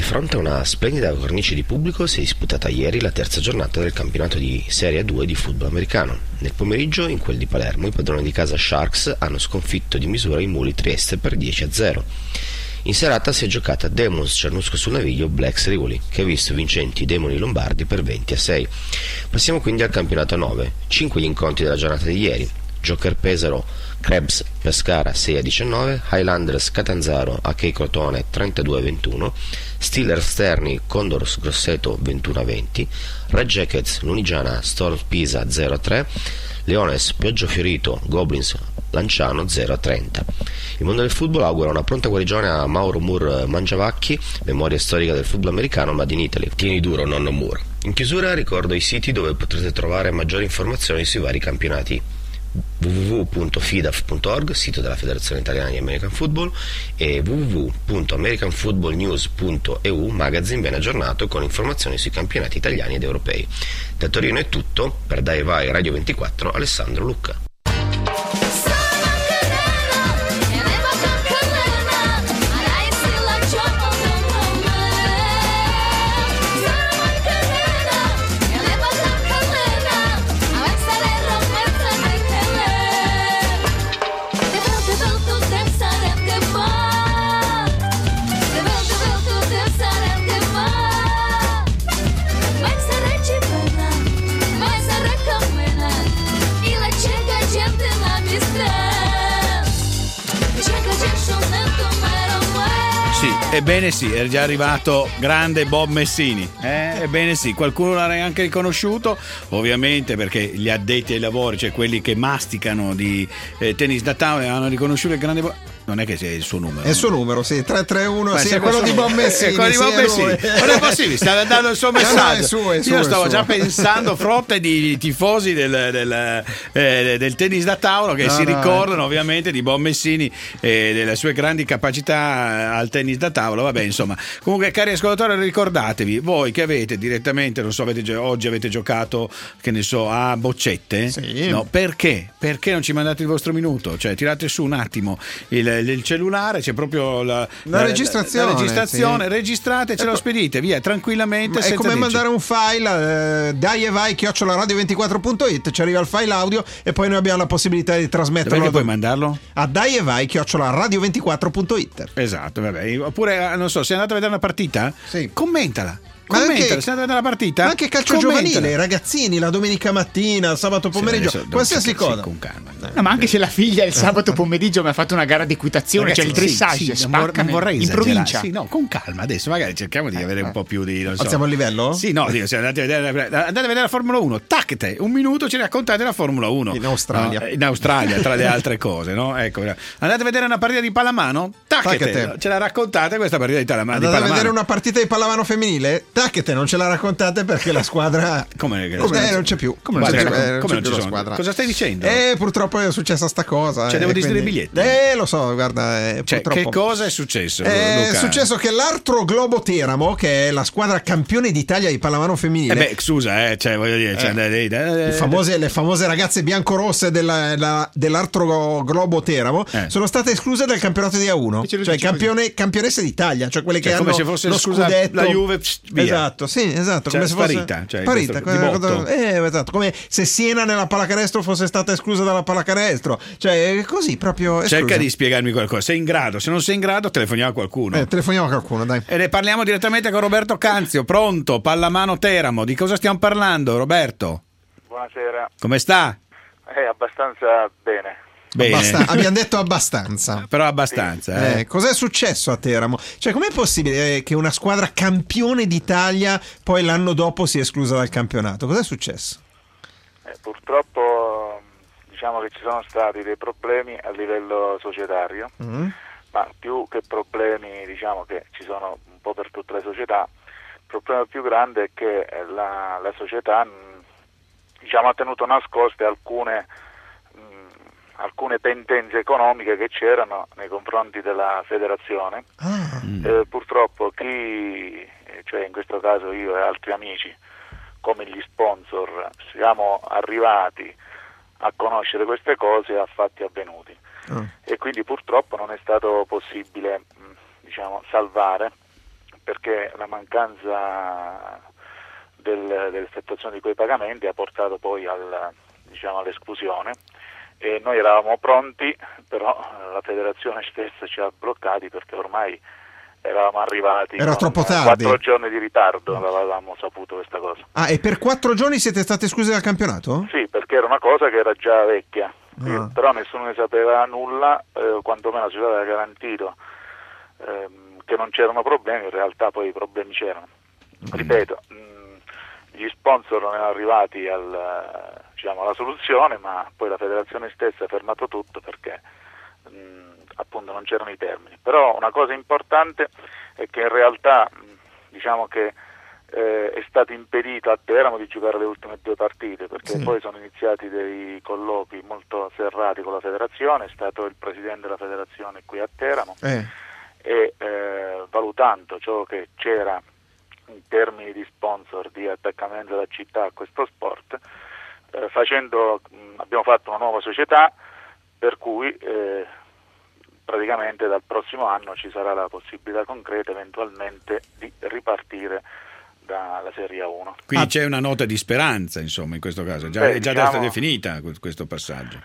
fronte a una splendida cornice di pubblico si è disputata ieri la terza giornata del campionato di Serie due di football americano. Nel pomeriggio, in quel di Palermo, i padroni di casa Sharks hanno sconfitto di misura i Muli Trieste per dieci a zero. In serata si è giocata Demons Cernusco sul Naviglio Blacks Rivoli, che ha visto vincenti i Demoni Lombardi per venti a sei. Passiamo quindi al campionato nove. cinque gli incontri della giornata di ieri. Joker Pesaro Krebs Pescara sei a diciannove, Highlanders Catanzaro a Key Crotone trentadue a ventuno, Steelers Terni Condors Grosseto ventuno a venti, Red Jackets Lunigiana Storm Pisa zero a tre, Leones Piaggio Fiorito Goblins Lanciano zero a trenta. Il mondo del football augura una pronta guarigione a Mauro Moore Mangiavacchi, memoria storica del football americano Made in Italy. Tieni duro, nonno Moore. In chiusura ricordo i siti dove potrete trovare maggiori informazioni sui vari campionati: w w w punto fidaf punto org, sito della Federazione Italiana di American Football, e w w w punto american football news punto e u, magazine ben aggiornato con informazioni sui campionati italiani ed europei. Da Torino è tutto, per Dai Vai Radio ventiquattro, Alessandro Lucca.
Ebbene sì, è già arrivato grande Bob Messini, eh? Ebbene sì, qualcuno l'ha anche riconosciuto, ovviamente, perché gli addetti ai lavori, cioè quelli che masticano di eh, tennis da tavola, hanno riconosciuto il grande Bob. Non è che sia il suo numero.
È il suo numero, sì, tre tre uno,
Ma
sì, è quello di Bob Messini.
È quello di Bob Messini. Non è possibile, sta dando il suo messaggio.
No, no, è suo, è suo,
Io
è
stavo
suo.
già pensando, frotte di tifosi del, del, eh, del tennis da tavolo che
No,
si
no,
ricordano ovviamente di Bob Messini e delle sue grandi capacità al tennis da tavolo. Vabbè, insomma. Comunque, cari ascoltatori, ricordatevi, voi che avete direttamente, non so, avete, gio- oggi avete giocato, che ne so, a boccette.
Sì.
No, perché? Perché non ci mandate il vostro minuto? Cioè, tirate su un attimo il, il cellulare, c'è proprio la,
La registrazione,
la registrazione
sì.
registrate e ce lo spedite via tranquillamente.
È
senza
come
dirci.
mandare un file, eh, dai e vai chiocciola radio ventiquattro punto it, ci arriva il file audio e poi noi abbiamo la possibilità di trasmetterlo.
Dove puoi mandarlo?
A dai e vai chiocciola radio ventiquattro punto it.
Esatto, vabbè. Oppure, non so, sei andato a vedere una partita?
Sì.
Commentala.
Ma
Commentala,
anche-
sei andato a vedere la partita?
Ma anche calcio
Commentala.
giovanile, ragazzini, la domenica mattina, sabato pomeriggio,
adesso
qualsiasi
sì,
cosa.
sì, con calma.
No, ma anche se la figlia il sabato pomeriggio mi ha fatto una gara di equitazione,
Ragazzi,
cioè il dressage,
sì, sì, non
spacca
vor- non
nel-
vorrei
in
esagerare.
provincia.
Sì, no, con calma. Adesso magari cerchiamo di avere un po' più di. Non so.
Alziamo il livello?
Sì, no, dico, siamo andati a vedere, andate a vedere la Formula uno. Taccate, un minuto ci raccontate la Formula uno.
In Australia.
No, in Australia, tra le altre cose, no? Ecco. Andate a vedere una partita di pallamano? Taccate,
Taccate.
ce la raccontate questa partita di, palama- di
Andate a
pallamano?
vedere una partita di pallamano femminile? Tacchete, non ce la raccontate perché la squadra
Come,
Eh, non c'è più.
Come
non
non
c'è,
c'è?
più, eh, non
Come
c'è
non
più
ci
la
sono?
squadra.
Cosa stai dicendo?
Eh, purtroppo è successa sta cosa.
Cioè,
eh,
devo distribuire i
quindi-
biglietti.
Eh, lo so, guarda, eh,
Cioè,
purtroppo.
che cosa è successo?
È
Luca?
successo che l'Artro Globo Teramo, che è la squadra campione d'Italia di pallamano femminile,
Eh beh, scusa, eh, cioè, voglio dire, cioè,
Eh.
dai, dai, dai,
le, famose, le famose ragazze biancorosse della, la- dell'Artro Globo Teramo,
Eh.
sono state escluse dal campionato di A uno,
ce lo
cioè
dici
campione, campionesse d'Italia, cioè quelle
Cioè,
che
come
hanno
se fosse
lo
esclusa
scudetto.
la Juve, pst, via.
Esatto, sì, esatto,
Cioè,
come se fosse
sparita, cioè,
sparita,
questo- di botto.
eh, esatto, come se Siena nella pallacanestro fosse stata esclusa dalla pallacanestro, cioè così proprio esclusa.
Cerca di spiegarmi qualcosa. Sei in grado? Se non sei in grado, telefoniamo a qualcuno.
Eh, telefoniamo a qualcuno, dai.
E ne parliamo direttamente con Roberto Canzio. Pronto? Pallamano Teramo. Di cosa stiamo parlando, Roberto?
Buonasera.
Come sta?
Eh, abbastanza bene.
Bene.
Abbasta- abbiamo detto abbastanza.
Però abbastanza. Eh.
Eh, cos'è successo a Teramo? Cioè, com'è possibile eh, che una squadra campione d'Italia poi l'anno dopo sia esclusa dal campionato? Cos'è successo?
Eh, purtroppo diciamo che ci sono stati dei problemi a livello societario,
Mm.
ma più che problemi diciamo che ci sono un po' per tutte le società. Il problema più grande è che eh, la, la società mh, diciamo, ha tenuto nascoste alcune mh, alcune pendenze economiche che c'erano nei confronti della federazione.
Ah.
Eh, purtroppo chi, eh, cioè in questo caso io e altri amici, come gli sponsor, siamo arrivati a conoscere queste cose a fatti avvenuti.
Ah.
E quindi purtroppo non è stato possibile mh, diciamo salvare
perché la mancanza del, dell'effettuazione di quei pagamenti ha portato poi al, diciamo, all'esclusione, e noi eravamo pronti, però la federazione stessa ci ha bloccati perché ormai eravamo arrivati
Era
con
troppo tardi.
quattro giorni di ritardo, avevamo saputo questa cosa.
Ah, e per quattro giorni siete stati esclusi dal campionato?
Sì, perché era una cosa che era già vecchia,
Ah.
però nessuno ne sapeva nulla, eh, quantomeno la società aveva garantito ehm, che non c'erano problemi, in realtà poi i problemi c'erano. Ripeto, mh, gli sponsor non erano arrivati al, diciamo, alla soluzione, ma poi la federazione stessa ha fermato tutto perché mh, appunto non c'erano i termini. Però una cosa importante è che in realtà mh, diciamo che eh, è stato impedito a Teramo di giocare le ultime due partite, perché
Sì.
poi sono iniziati dei colloqui molto serrati con la federazione, è stato il presidente della federazione qui a Teramo
Eh.
e eh, valutando ciò che c'era in termini di sponsor, di attaccamento della città a questo sport, eh, facendo, mh, abbiamo fatto una nuova società per cui eh, praticamente dal prossimo anno ci sarà la possibilità concreta eventualmente di ripartire dalla Serie uno.
Quindi c'è una nota di speranza, insomma, in questo caso. Già,
Beh,
è già
diciamo-
stata definita que- questo passaggio.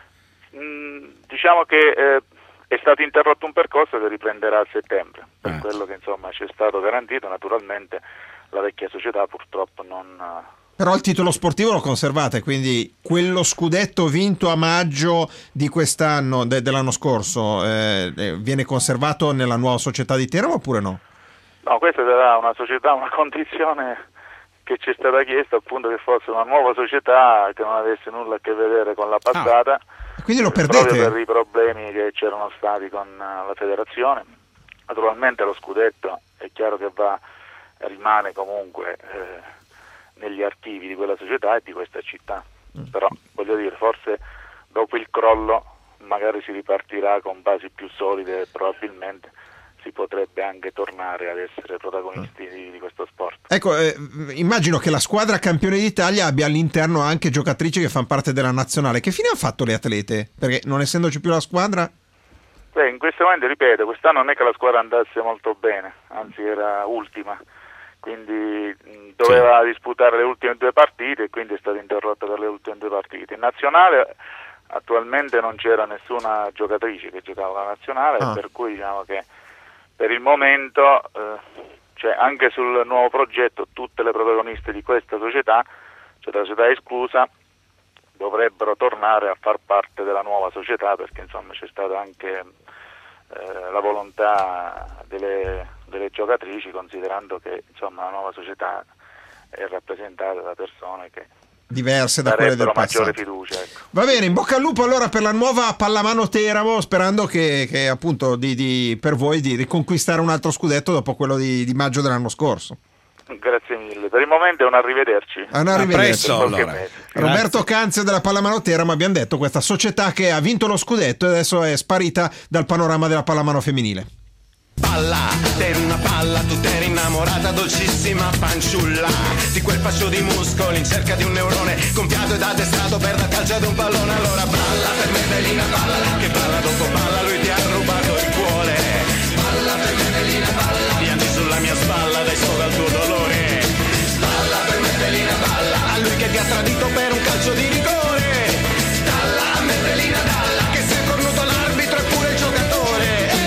Mm, diciamo che eh, è stato interrotto un percorso che riprenderà a settembre, per
Ah.
quello che insomma ci è stato garantito. Naturalmente la vecchia società purtroppo non...
Però il titolo sportivo lo conservate, quindi quello scudetto vinto a maggio di quest'anno, de- dell'anno scorso, eh, eh, viene conservato nella nuova società di Teramo oppure no?
No, questa sarà una società, una condizione che ci è stata chiesta, appunto, che fosse una nuova società che non avesse nulla a che vedere con la passata.
Quindi lo
eh,
perdete?
Proprio per i problemi che c'erano stati con uh, la federazione. Naturalmente lo scudetto è chiaro che va, rimane comunque eh, negli archivi di quella società e di questa città.
Mm.
Però voglio dire, forse dopo il crollo magari si ripartirà con basi più solide e probabilmente si potrebbe anche tornare ad essere protagonisti di, di questo sport.
Ecco, eh, immagino che la squadra campione d'Italia abbia all'interno anche giocatrici che fanno parte della nazionale. Che fine hanno fatto le atlete? Perché non essendoci più la squadra...
Beh, in questo momento, ripeto, quest'anno non è che la squadra andasse molto bene, anzi era ultima, quindi mh, doveva sì. disputare le ultime due partite e quindi è stata interrotta per le ultime due partite. In nazionale attualmente non c'era nessuna giocatrice che giocava la nazionale,
Ah.
per cui diciamo che per il momento, eh, cioè anche sul nuovo progetto, tutte le protagoniste di questa società, cioè la società esclusa, dovrebbero tornare a far parte della nuova società, perché insomma c'è stata anche eh, la volontà delle, delle giocatrici, considerando che insomma la nuova società è rappresentata da persone che
diverse da quelle del
darebbero
passato.
maggiore fiducia, ecco.
Va bene, in bocca al lupo allora per la nuova pallamano Teramo, sperando che, che appunto di, di, per voi di riconquistare un altro scudetto dopo quello di, di maggio dell'anno scorso.
Grazie mille. Per il momento è un arrivederci.
Un arrivederci.
Per qualche
allora.
mese.
Roberto Canzio della Pallamano Teramo, abbiamo detto, questa società che ha vinto lo scudetto e adesso è sparita dal panorama della pallamano femminile.
Palla, eri una palla, tu t'eri innamorata, dolcissima fanciulla di quel fascio di muscoli in cerca di un neurone gonfiato ed addestrato per dar calcio ad un pallone. Allora balla per me Belina, balla, che balla dopo balla, lui ti ha rubato il cuore. Balla per me Belina, balla, piangi sulla mia spalla, dai sfogo al tuo dolore. Balla per me Belina, balla, a lui che ti ha tradito per un calcio di rigore. Dalla a me Belina, dalla, che si è cornuto l'arbitro e pure il giocatore.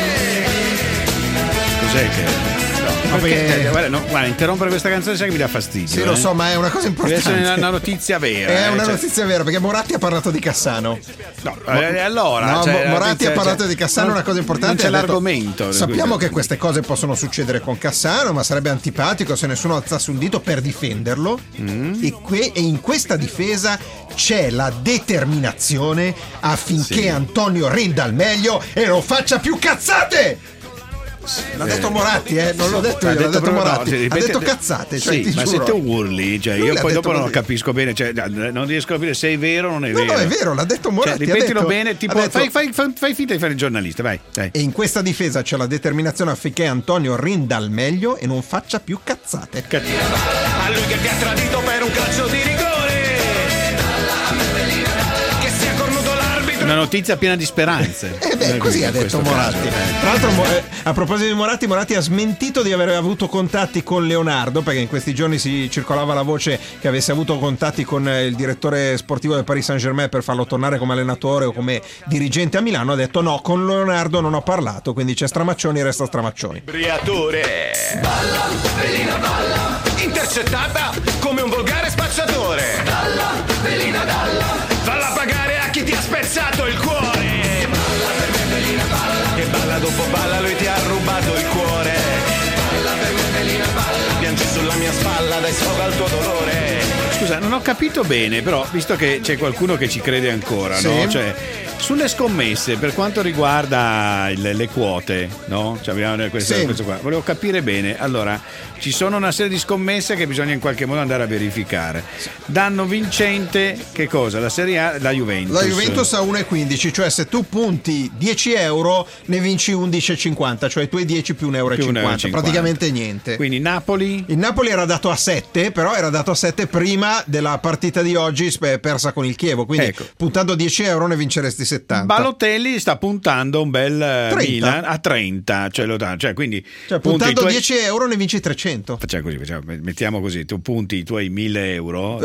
Cos'è che... No, perché, eh, guarda, no, guarda, interrompere questa canzone sai che mi dà fastidio.
Sì,
eh?
lo so, ma è una cosa
Deve
importante.
essere una, una notizia vera.
È
eh,
una
cioè-
notizia vera, perché Moratti ha parlato di Cassano.
No, eh, allora,
No,
cioè,
Mo-
la
Moratti
notizia-
ha parlato
cioè,
di Cassano,
non-
una cosa importante.
Non c'è
ha detto,
l'argomento.
Sappiamo che queste cose possono succedere con Cassano, ma sarebbe antipatico se nessuno alzasse un dito per difenderlo.
Mm.
E, que- e in questa difesa c'è la determinazione affinché
Sì.
Antonio renda al meglio e non faccia più cazzate. L'ha
Eh.
detto Moratti, eh? non l'ho detto
Ha
io, l'ha detto
proprio- no,
Moratti.
ti
ha
ripete-
detto cazzate, cioè,
sì,
ti
ma
giuro.
se te urli, cioè,
Lui
io
l'ha
poi dopo
detto
non
così.
capisco bene, cioè, non riesco a capire se è vero o non è
No,
vero.
no, è vero, l'ha detto Moratti.
Cioè,
ha
ripetilo
detto-
bene,
ha
tipo,
detto-
fai, fai, fai, fai finta di fare il giornalista, vai. Dai.
E in questa difesa c'è la determinazione affinché Antonio renda al meglio e non faccia più cazzate.
A lui che ti ha tradito per un calcio di rigore. Che si è cornuto l'arbitro
Una notizia piena di speranze.
Eh beh, così ha detto Moratti. Tra l'altro, eh, a proposito di Moratti, Moratti ha smentito di aver avuto contatti con Leonardo, perché in questi giorni si circolava la voce che avesse avuto contatti con il direttore sportivo del Paris Saint-Germain per farlo tornare come allenatore o come dirigente a Milano. Ha detto no, con Leonardo non ho parlato, quindi c'è Stramaccioni, resta Stramaccioni.
Briatore. Balla, Bellina balla, intercettata come un volgare spacciatore. Dalla, Bellina dalla, falla pagare a chi ti ha spezzato il cuore. Balla per me Bellina balla, che balla dopo balla lui ti ha rubato il cuore. Balla per me Bellina balla, piangi sulla mia spalla, dai sfoga il tuo dolore.
Scusa, non ho capito bene, però visto che c'è qualcuno che ci crede ancora,
Sì.
no? Cioè, sulle scommesse per quanto riguarda il- le quote, no? Cioè, abbiamo questo,
Sì.
questo qua. Volevo capire bene. Allora, ci sono una serie di scommesse che bisogna in qualche modo andare a verificare. Danno vincente che cosa? La Serie A, la Juventus.
La Juventus a uno virgola quindici, cioè se tu punti dieci euro ne vinci undici virgola cinquanta, cioè tu hai dieci più un euro e
Più un euro e
cinquanta,
cinquanta.
praticamente niente.
Quindi Napoli?
Il Napoli era dato a sette, però era dato a sette prima della partita di oggi spe- persa con il Chievo, quindi
Ecco.
puntando dieci euro ne vinceresti settanta.
Balotelli sta puntando un bel eh,
trenta.
Milan a trenta, cioè lo dà, cioè quindi
Cioè
punti
puntando
i tuoi-
dieci euro ne vinci trecento.
Facciamo così, facciamo- mettiamo così, tu punti i tuoi mille euro,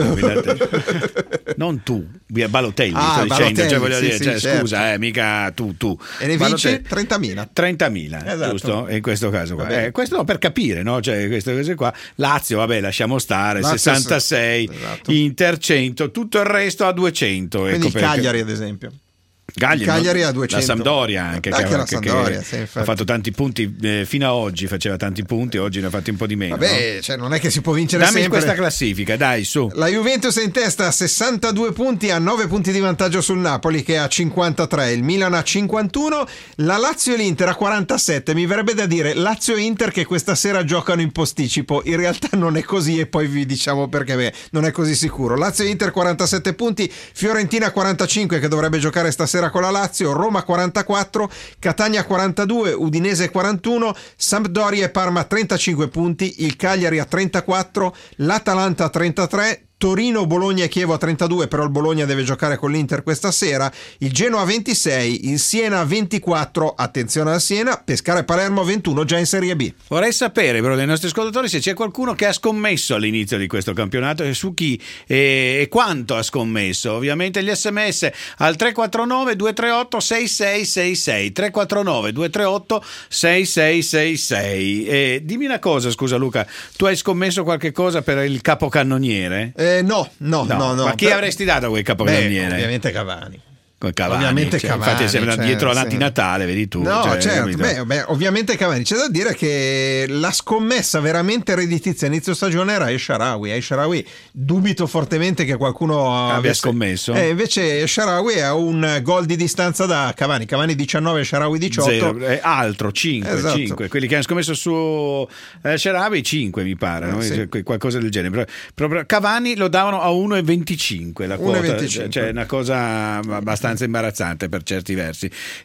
non tu, Balotelli,
Ah,
sto dicendo,
Balotelli,
cioè, voglio
sì,
dire,
sì,
cioè,
certo.
scusa, eh, mica tu, tu.
E ne vinci
Balotelli-
trentamila.
trentamila,
Esatto.
giusto? In questo caso qua.
Va bene.
Eh, questo no, per capire, no? Cioè, queste cose qua. Lazio, vabbè, lasciamo stare,
Lazio,
sessantasei,
esatto.
Inter cento, tutto il resto a duecento.
Quindi
ecco
il
perché-
Cagliari ad esempio.
Cagliari,
Il Cagliari
no?
a duecento.
La Sampdoria anche,
Anche
che,
la
che-
Sampdoria,
che
sì,
ha
infatti.
fatto tanti punti eh, fino a oggi, faceva tanti punti, oggi ne ha fatti un po' di meno.
Vabbè,
no?
cioè non è che si può vincere
Dammi
sempre.
questa classifica, dai, su.
La Juventus è in testa a sessantadue punti, a nove punti di vantaggio sul Napoli che ha cinquantatré, il Milan a cinquantuno, la Lazio e l'Inter a quarantasette. Mi verrebbe da dire Lazio e Inter che questa sera giocano in posticipo, in realtà non è così e poi vi diciamo perché beh, non è così sicuro. Lazio e Inter quarantasette punti, Fiorentina quarantacinque che dovrebbe giocare stasera con la Lazio, Roma quarantaquattro, Catania quarantadue, Udinese quarantuno, Sampdoria e Parma trentacinque punti, il Cagliari a trentaquattro, l'Atalanta a trentatré, Torino, Bologna e Chievo a trentadue, però il Bologna deve giocare con l'Inter questa sera, il Genoa a ventisei, il Siena a ventiquattro, attenzione al Siena, Pescara e Palermo a ventuno già in Serie B.
Vorrei sapere però dai nostri ascoltatori se c'è qualcuno che ha scommesso all'inizio di questo campionato e su chi e, e quanto ha scommesso. Ovviamente gli sms al tre quattro nove due tre otto sei sei sei sei, tre quattro nove due tre otto sei sei sei sei. E dimmi una cosa, scusa Luca, tu hai scommesso qualche cosa per il capocannoniere?
Eh, no, no, no, no.
Ma chi
Per-
avresti dato a quel capocannoniere?
Beh, ovviamente Cavani.
Con Cavani,
Ovviamente
cioè,
Cavani,
infatti sembra
cioè,
dietro
sì.
l'antinatale, vedi tu.
No,
cioè,
certo,
capito?
beh, beh, ovviamente Cavani. C'è da dire che la scommessa veramente redditizia a inizio stagione era El Shaarawy. El Shaarawy dubito fortemente che qualcuno
Abbia
avesse-
scommesso.
Eh, invece El Shaarawy ha un gol di distanza da Cavani. Cavani diciannove, El Shaarawy diciotto.
Zero. Eh, altro cinque,
Esatto.
cinque. Quelli che hanno scommesso su eh, Sharawi cinque mi pare, no?
Eh, sì.
Cioè, qualcosa del genere. Però, però Cavani lo davano a uno virgola venticinque la
uno
quota,
virgola venticinque.
cioè una cosa abbastanza imbarazzante per certi versi.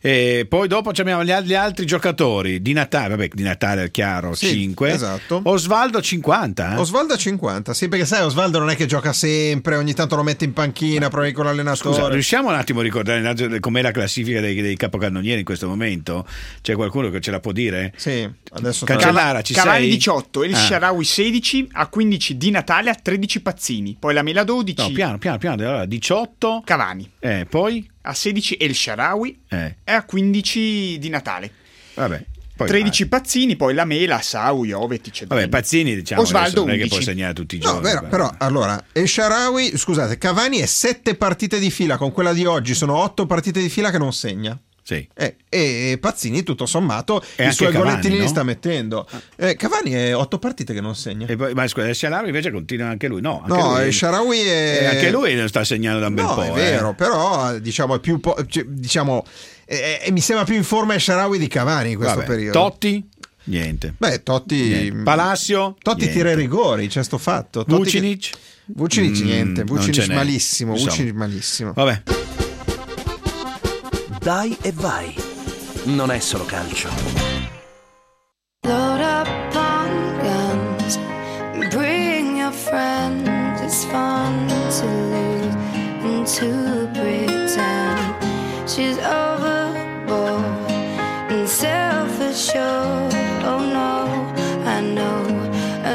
E poi dopo abbiamo gli, al- gli altri giocatori di Natale, vabbè, di Natale è chiaro,
Sì,
cinque.
esatto.
Osvaldo cinquanta. eh?
Osvaldo a cinquanta, sì, perché sai, Osvaldo non è che gioca sempre, ogni tanto lo mette in panchina, provi con l'allenatore.
Scusa, riusciamo un attimo a ricordare com'è la classifica dei, dei capocannonieri in questo momento? C'è qualcuno che ce la può dire?
Sì, adesso
Cancellara, ci
Cavani
sei?
diciotto, El
Ah.
Shaarawy sedici, a quindici Di Natale, a tredici Pazzini, poi la Mela dodici.
No, piano, piano, piano. Allora, diciotto.
Cavani.
Eh, poi?
A sedici El Shaarawy
Eh.
e a quindici Di Natale.
Vabbè. Poi,
tredici Pazzini, poi la Mela, Sau, Jovetic.
Vabbè, Pazzini diciamo
Osvaldo
adesso non è che
undici.
può segnare tutti i
No,
giorni.
vero,
guarda.
però allora El Shaarawy, scusate, Cavani è sette partite di fila, con quella di oggi sono otto partite di fila che non segna.
Sì.
Eh, e Pazzini tutto sommato
E
i
anche
suoi
Cavani,
golettini li
no?
sta mettendo. Eh, Cavani è otto partite che non segna.
E poi, ma scusa, il Sharawi invece continua anche lui. No, anche
No,
lui,
El Shaarawy è
e anche lui non sta segnando da un bel
No,
po'.
è vero,
eh.
però diciamo è più po- cioè, diciamo eh, eh, mi sembra più in forma El Shaarawy di Cavani in questo
Vabbè,
periodo.
Totti? Niente.
Beh, Totti
Niente. Palacio?
Totti
Niente.
tira i rigori, c'è sto fatto. Totti
Vucinic?
che- Vucinic
Mm,
niente,
non
Vucinic
ce n'è.
malissimo,
Insomma.
Vucinic malissimo.
Vabbè.
Dai e vai. Non è solo calcio.
Load up on guns, bring your friends. It's fun to lose and to pretend.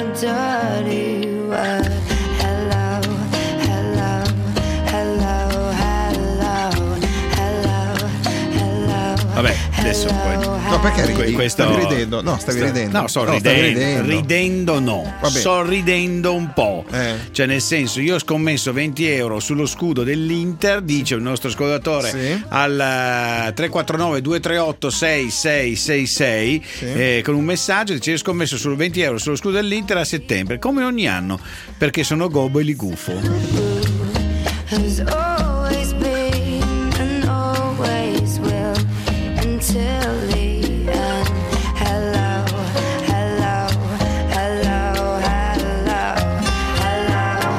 a dirty word. Hello, hello, hello, hello, hello, hello.
Vabbè, adesso poi.
No, perché ridi?
Questo...
Stavi ridendo? No, stavi
sta...
ridendo.
No, sto
no,
ridendo.
ridendo.
Ridendo no.
Vabbè.
Sto ridendo un po'.
Eh.
Cioè, nel senso, io ho scommesso venti euro sullo scudo dell'Inter, dice il nostro ascoltatore,
Sì.
al tre quattro nove due tre otto sei sei sei sei
Sì.
eh, con un messaggio, dice: io ho scommesso solo venti euro sullo scudo dell'Inter a settembre, come ogni anno, perché sono gobbo e ligufo.
Who's always been and always will until the end. Hello, hello, hello, hello, hello,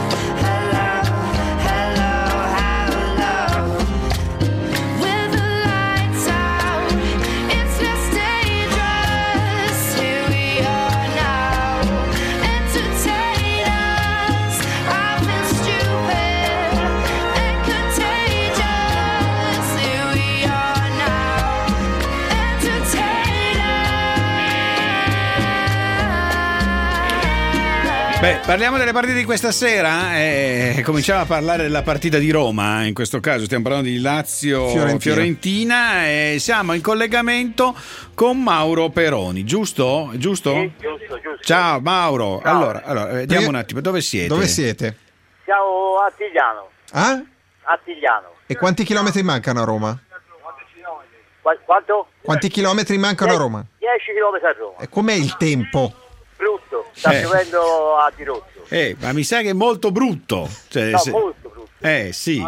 hello, hello, hello. With the lights out, it's less dangerous. Here we are now. Entertain us. I've been stupid and contagious. Here we are now. Entertain us.
Beh, parliamo delle partite di questa sera. Eh, cominciamo a parlare della partita di Roma. In questo caso stiamo parlando di Lazio-Fiorentina.
Fiorentina.
E siamo in collegamento con Mauro Peroni, giusto? Giusto?
Sì, giusto, giusto.
Ciao Mauro.
Ciao.
Allora, allora, vediamo un attimo, dove siete?
Dove siete?
Siamo a Tigliano.
Ah?
A Tigliano.
E quanti chilometri mancano a Roma?
Qua- quanto?
Quanti chilometri mancano a Roma?
dieci chilometri a Roma.
E com'è il tempo?
Brutto. Sta
Eh.
piovendo a dirotto.
Eh, ma mi sa che è molto brutto. Cioè,
No,
se-
molto brutto.
Eh, sì.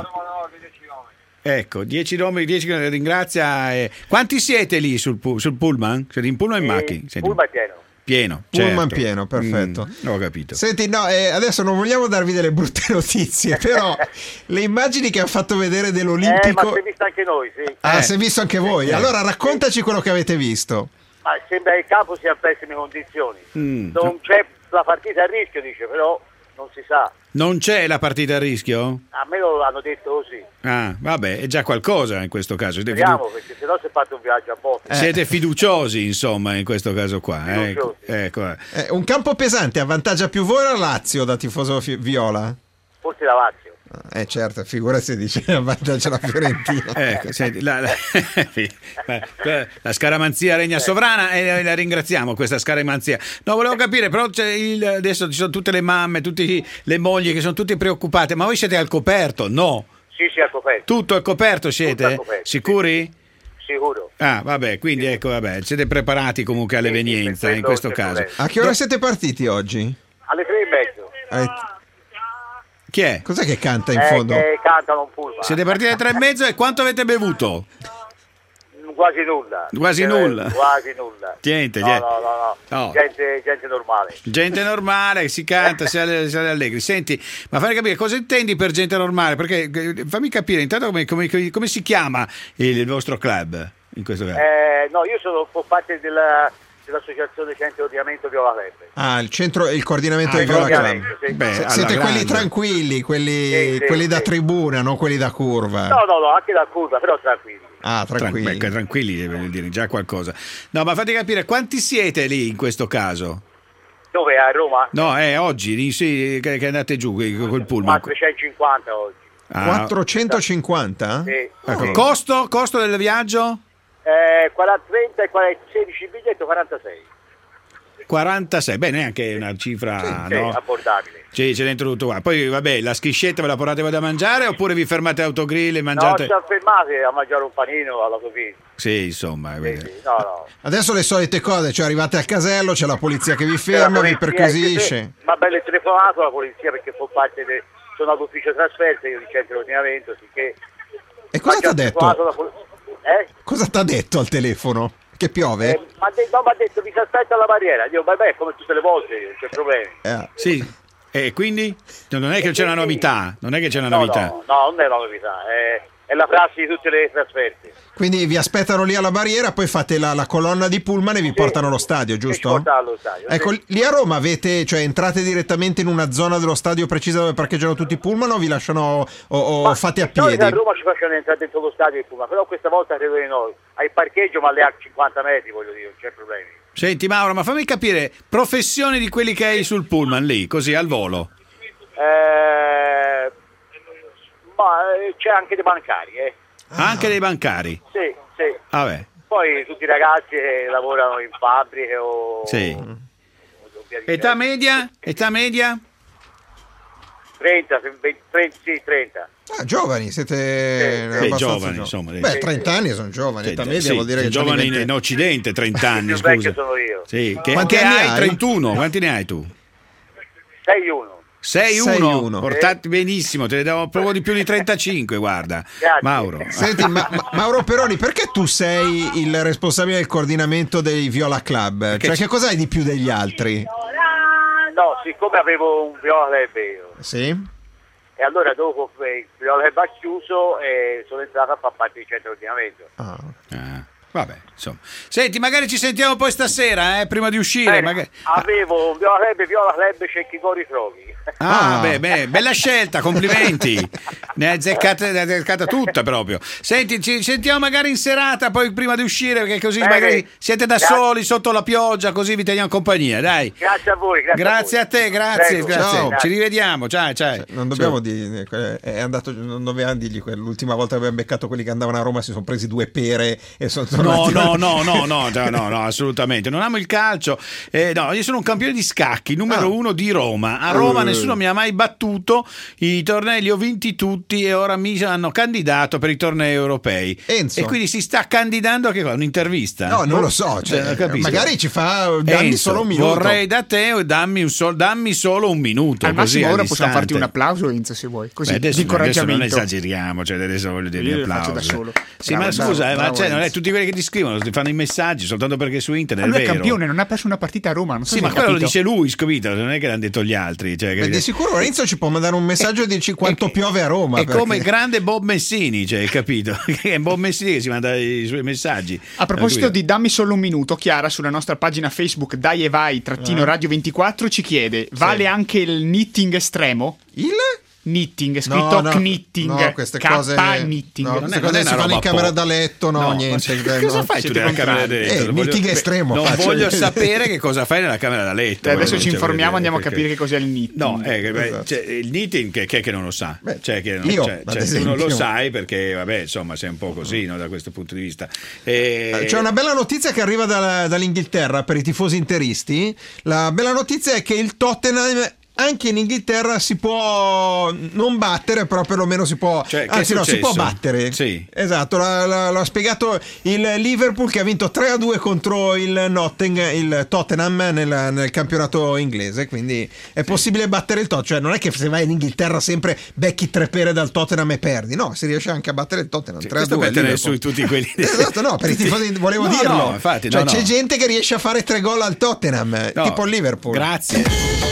Ecco, dieci nomi, dieci ringrazia. eh. Quanti siete lì sul, pu- sul pullman? Siete in pullman o in macchina? Siete-
Pullman pieno.
Pieno,
Pullman
certo.
pieno, perfetto.
Mm, ho capito.
Senti, no, eh, adesso non vogliamo darvi delle brutte notizie, però le immagini che ha fatto vedere
Eh, ma
dell'Olimpico...
si è visto anche noi, sì.
Ah,
Eh.
si è visto anche voi.
Eh.
Allora raccontaci quello che avete visto.
Ma sembra che il campo sia in pessime condizioni.
Mm.
Non c'è la partita a rischio, dice, però non si sa.
Non c'è la partita a rischio?
A me lo hanno detto così.
Ah, vabbè, è già qualcosa in questo caso. Siete,
Speriamo,
fidu-
perché sennò si è fatto un viaggio a botte.
siete fiduciosi, insomma, in questo caso qua. Ecco, ecco.
Eh, un campo pesante avvantaggia più voi o la Lazio da tifoso fi- viola?
Forse la Lazio.
Eh certo, figura se dice avvantaggia la Fiorentina.
Ecco, senti, la, la, la scaramanzia regna sovrana e la ringraziamo questa scaramanzia. No, volevo capire, però c'è il, adesso ci sono tutte le mamme, tutte le mogli che sono tutte preoccupate, ma voi siete al coperto? No.
Sì, sì, al coperto.
Tutto al coperto siete?
Tutto al coperto,
Sicuri?
Sicuro.
Ah, vabbè, quindi ecco, vabbè, siete preparati comunque all'evenienza in questo caso.
A che ora siete partiti oggi?
Alle tre e mezzo.
Eh,
Chi è?
Cos'è che canta in
Eh,
fondo?
che cantano un pullman.
Siete partiti alle tre e mezzo e quanto avete bevuto?
Quasi nulla.
Quasi
Eh,
nulla.
Quasi nulla.
Niente,
no,
niente.
no, no, no.
No.
Gente, gente normale.
Gente normale, si canta, si è, si è allegri. Senti, ma fammi capire cosa intendi per gente normale? Perché eh, fammi capire intanto come, come- come si chiama il vostro club in questo caso.
Eh, no, io sono fa parte della, dell'associazione Centro Ordinamento Viola Club.
Ah, il centro, il coordinamento
Ah,
di
il
Viola Club.
coordinamento, sì.
Beh,
Se-
alla
siete quelli
grande.
tranquilli, quelli,
Sì, sì,
quelli da
sì.
tribuna, non quelli da curva.
No, no, no, anche da curva, però tranquilli.
Ah, tranquilli.
Tranquilli, tranquilli, voglio dire, già qualcosa. No, ma fate capire quanti siete lì in questo caso?
Dove? A Roma?
No, è oggi, di- sì, che, che andate giù col pullman.
quattrocentocinquanta oggi.
Ah,
quattrocentocinquanta?
Sì.
ecco, costo, costo del viaggio?
Eh, quaranta, trenta e quaranta, sedici biglietto, quarantasei.
quarantasei, beh, neanche una cifra,
Sì,
no?
abbordabile.
Sì, c'è dentro tutto qua. Poi, vabbè, la schiscetta ve la portate voi da mangiare oppure vi fermate a autogrill e
No,
mangiate?
ci siamo fermati a mangiare un panino all'autogrill.
Sì, insomma.
Sì, sì, no, no.
Adesso le solite cose, cioè arrivate al casello, c'è la polizia che vi ferma, vi
La polizia,
perquisisce.
che se- Ma bello il telefonato la polizia perché fa parte del... Sono all'ufficio trasferta, io di centro ordinamento, sicché...
E cosa ti ha detto?
Eh?
Cosa ti ha detto al telefono? Che piove?
Eh, ma de- no, mi ha detto mi si aspetta alla barriera. Io, vabbè, come tutte le volte, non c'è problemi.
Eh.
Sì. E quindi? No, non è che c'è una novità, non è che c'è una
No,
novità.
no, no, non è una novità, è, è la prassi di tutte le trasferte.
Quindi vi aspettano lì alla barriera, poi fate la, la colonna di pullman e vi portano allo stadio,
E ci
giusto?
porta allo stadio.
Ecco,
sì.
lì a Roma avete, cioè entrate direttamente in una zona dello stadio precisa dove parcheggiano tutti i pullman o vi lasciano o, o
Ma
fate a
di solito
piedi?
a Roma ci facciano entrare dentro lo stadio di Puma, però questa volta credo di no. Hai il parcheggio ma le ha cinquanta metri, voglio dire, non c'è problemi.
Senti Mauro, ma fammi capire, professioni di quelli che hai sul pullman lì, così al volo.
Eh, ma eh, c'è anche dei bancari, eh.
Anche dei bancari?
Sì, sì.
Vabbè.
Poi tutti i ragazzi che lavorano in fabbriche o...
Sì. Età media? Età media?
trenta, trenta, sì, trenta.
Ah, giovani, siete
Beh,
abbastanza
giovani,
giovani.
insomma.
Beh, trenta anni sono giovani, età media
Sì,
vuol dire
sei
che
giovane
c'hai
in,
venti
in Occidente, trenta anni,
Il più vecchio
scusa.
sono io.
Sì, che,
Quanti
che
anni
hai?
hai?
trentuno, quanti ne hai tu?
sei uno.
sei
sei
uno,
uno.
portati benissimo, te ne do proprio di più di trentacinque, guarda.
Grazie.
Mauro.
Senti, ma- ma- Mauro Peroni, perché tu sei il responsabile del coordinamento dei Viola Club? Cioè,
ci-
che cos'hai di più degli altri?
No, siccome avevo un viola club io,
Sì?
e allora dopo il viola club ha chiuso e sono entrato a far parte di centro ordinamento.
Ah.
Ah, vabbè, insomma. Senti, magari ci sentiamo poi stasera, eh, prima di uscire.
Bene,
magari-
avevo un viola club, viola club Cecchicori Froghi.
Ah,
Ah.
beh, beh, bella scelta, complimenti. Ne hai azzeccata, ne hai azzeccata tutta proprio. Senti, ci sentiamo magari in serata, poi prima di uscire, perché così
Bene.
magari siete da
Grazie.
soli sotto la pioggia, così vi teniamo compagnia, dai.
Grazie a voi, grazie,
Grazie
a,
a te, grazie,
Prego.
grazie.
Ciao.
Ci rivediamo, ciao, ciao.
Non dobbiamo dire, è andato, non dovevamo dirgli que- l'ultima volta che abbiamo beccato quelli che andavano a Roma si sono presi due pere e sono
No,
tornati.
no, no, no, no, no, no, no, assolutamente. Non amo il calcio. Eh, no, io sono un campione di scacchi, numero
Ah.
uno di Roma. A Roma
Eh.
nessuno mi ha mai battuto. I tornei li ho vinti tutti e ora mi hanno candidato per i tornei europei.
Enzo.
E quindi si sta candidando a che cosa? Un'intervista?
No, non lo so, cioè,
Eh, capisco.
magari ci fa dammi
Enzo,
solo un minuto.
Vorrei da te dammi, un sol- dammi solo un minuto.
Al
così,
massimo
a
ora possiamo
distante.
farti un applauso, Enzo, se vuoi. Così,
Beh, adesso,
di
adesso non
incoraggiamento.
esageriamo, cioè adesso voglio dire
Io
un
lo faccio
applauso.
da solo.
Sì,
Bravo,
ma scusa,
bravo,
eh, ma
bravo,
cioè, non è
Enzo.
tutti quelli che ti scrivono, ti fanno i messaggi soltanto perché su internet
Ma lui
è
è
vero.
campione, non ha perso una partita a Roma. Non so
Sì,
se
ma
hai
quello lo
capito.
dice lui, scopito, non è che l'hanno detto gli altri. Cioè,
Beh,
che-
di sicuro Renzo ci può mandare un messaggio e dirci quanto piove a Roma.
è
perché-
come il grande Bob Messini, cioè, capito? È Bob Messini che si manda i suoi messaggi.
A proposito
Per cui-
di dammi solo un minuto, Chiara sulla nostra pagina Facebook Dai e Vai trattino
Eh.
Radio ventiquattro ci chiede: vale anche il knitting estremo?
Il?
Knitting, scritto
No, no,
knitting,
no, queste
K
cose-
knitting.
no,
Non
queste
è- non
cose
è
si
una
fanno in
roba
camera
po'.
da letto, no,
No,
niente.
ma cosa
no.
fai tu
siete
nella camera da
contrari.
letto?
Eh,
Non voglio-
knitting estremo,
Non
faccio
voglio
vedere.
sapere che cosa fai nella camera da letto.
E adesso
Cioè,
ci informiamo,
voglio
andiamo a
dire,
capire
perché-
che cos'è il knitting.
No, eh, beh,
Esatto.
cioè, il knitting che, che, che non lo sa.
Beh,
cioè, che non,
io,
cioè,
ad
cioè, tu non lo
esempio.
sai perché, vabbè, insomma, sei un po' così no, da questo punto di vista. E...
C'è una bella notizia che arriva dalla- dall'Inghilterra per i tifosi interisti. La bella notizia è che il Tottenham anche in Inghilterra si può non battere, però perlomeno si può,
Cioè, che è
anzi no, si può
successo?
battere.
Sì.
Esatto, l'ha, l'ha- l'ha spiegato il Liverpool che ha vinto tre a due contro il Nottingham, il Tottenham nel, nel campionato inglese, quindi è possibile battere il Tottenham, cioè non è che se vai in Inghilterra sempre becchi tre pere dal Tottenham e perdi, no, si riesce anche a battere il Tottenham tre a
questo
due.
per tenere su tutti quelli
Esatto, no, per i tifosi volevo
No,
dirlo.
no, infatti,
cioè
no,
c'è
no.
gente che riesce a fare tre gol al Tottenham,
No,
tipo il Liverpool.
Grazie.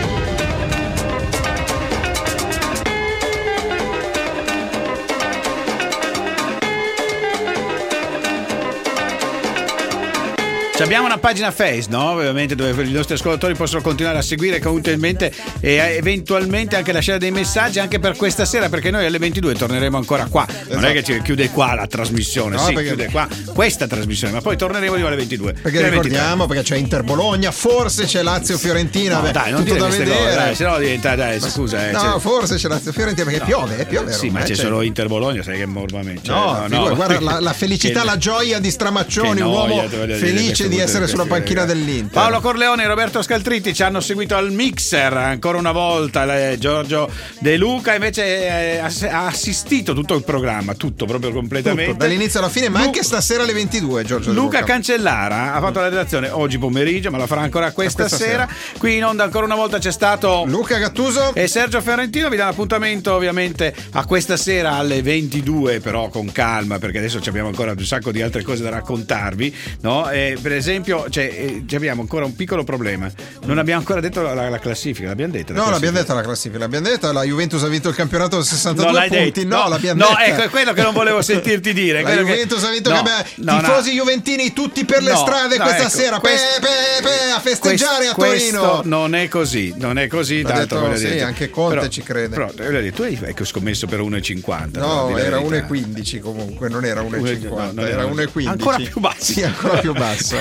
Ci abbiamo una pagina Face, no? Ovviamente dove i nostri ascoltatori possono continuare a seguire contenumente e eventualmente anche lasciare dei messaggi anche per questa sera, perché noi alle ventidue torneremo ancora qua. Non è che ci chiude qua la trasmissione,
No,
sì,
perché-
chiude qua questa trasmissione, ma poi torneremo di alle ventidue.
Perché
alle
ricordiamo, perché c'è Inter Bologna, forse c'è Lazio Fiorentina,
No,
beh,
dai, non
tutto
dire
da
queste
vedere.
cose, dai, sennò diventa, dai,
Ma-
scusa, eh,
no,
cioè-
forse c'è Lazio Fiorentina perché piove, eh, piove a
Sì,
Roma,
ma
eh,
c'è
cioè-
solo Inter Bologna, sai che morbamente. Cioè,
No, figu- guarda la, la felicità,
Che-
la gioia di Stramaccioni,
che
un
noia,
uomo
te voglio dire,
felice
queste
di
tutte
essere sulla
queste-
panchina dell'Inter.
Paolo Corleone e Roberto Scaltritti ci hanno seguito al mixer ancora una volta. eh, Giorgio De Luca invece eh, ha ha assistito tutto il programma, tutto proprio completamente.
Tutto, dall'inizio alla fine, ma
Lu-
anche stasera alle ventidue, Giorgio De
Luca
Luca.
Cancellara ha fatto la redazione oggi pomeriggio, ma la farà ancora questa,
questa
sera.
sera.
Qui in onda ancora una volta c'è stato
Luca Gattuso
e Sergio Ferrentino. Vi danno appuntamento ovviamente a questa sera alle ventidue, però con calma, perché adesso ci abbiamo ancora un sacco di altre cose da raccontarvi, no? E per esempio, cioè, eh, ci abbiamo ancora un piccolo problema. Non abbiamo ancora detto la, la- la classifica, l'abbiamo detta? la
No, l'abbiamo
classifica?
detta la classifica, l'abbiamo detta, la Juventus ha vinto il campionato a sessantadue
Non l'hai
punti.
detto.
No,
No,
l'abbiamo
no,
detta.
ecco, è quello che non volevo sentirti dire.
La
quello che-
Juventus ha vinto
No,
il campionato.
no, no.
Tifosi juventini tutti per le
No,
strade
no,
questa
ecco,
sera,
questo-
pe, pe, pe, a festeggiare
questo,
a Torino.
Questo non è così, non è così.
L'ha
Tanto,
detto,
voglio
sì,
dire.
anche Conte
Però-
ci crede.
Però, voglio dire, tu hai ecco, scommesso per uno e cinquanta.
No,
di la
era
verità.
uno e quindici comunque, non era uno e cinquanta,
no, non
era
era-
uno e quindici.
ancora più basso.
Sì, ancora più basso.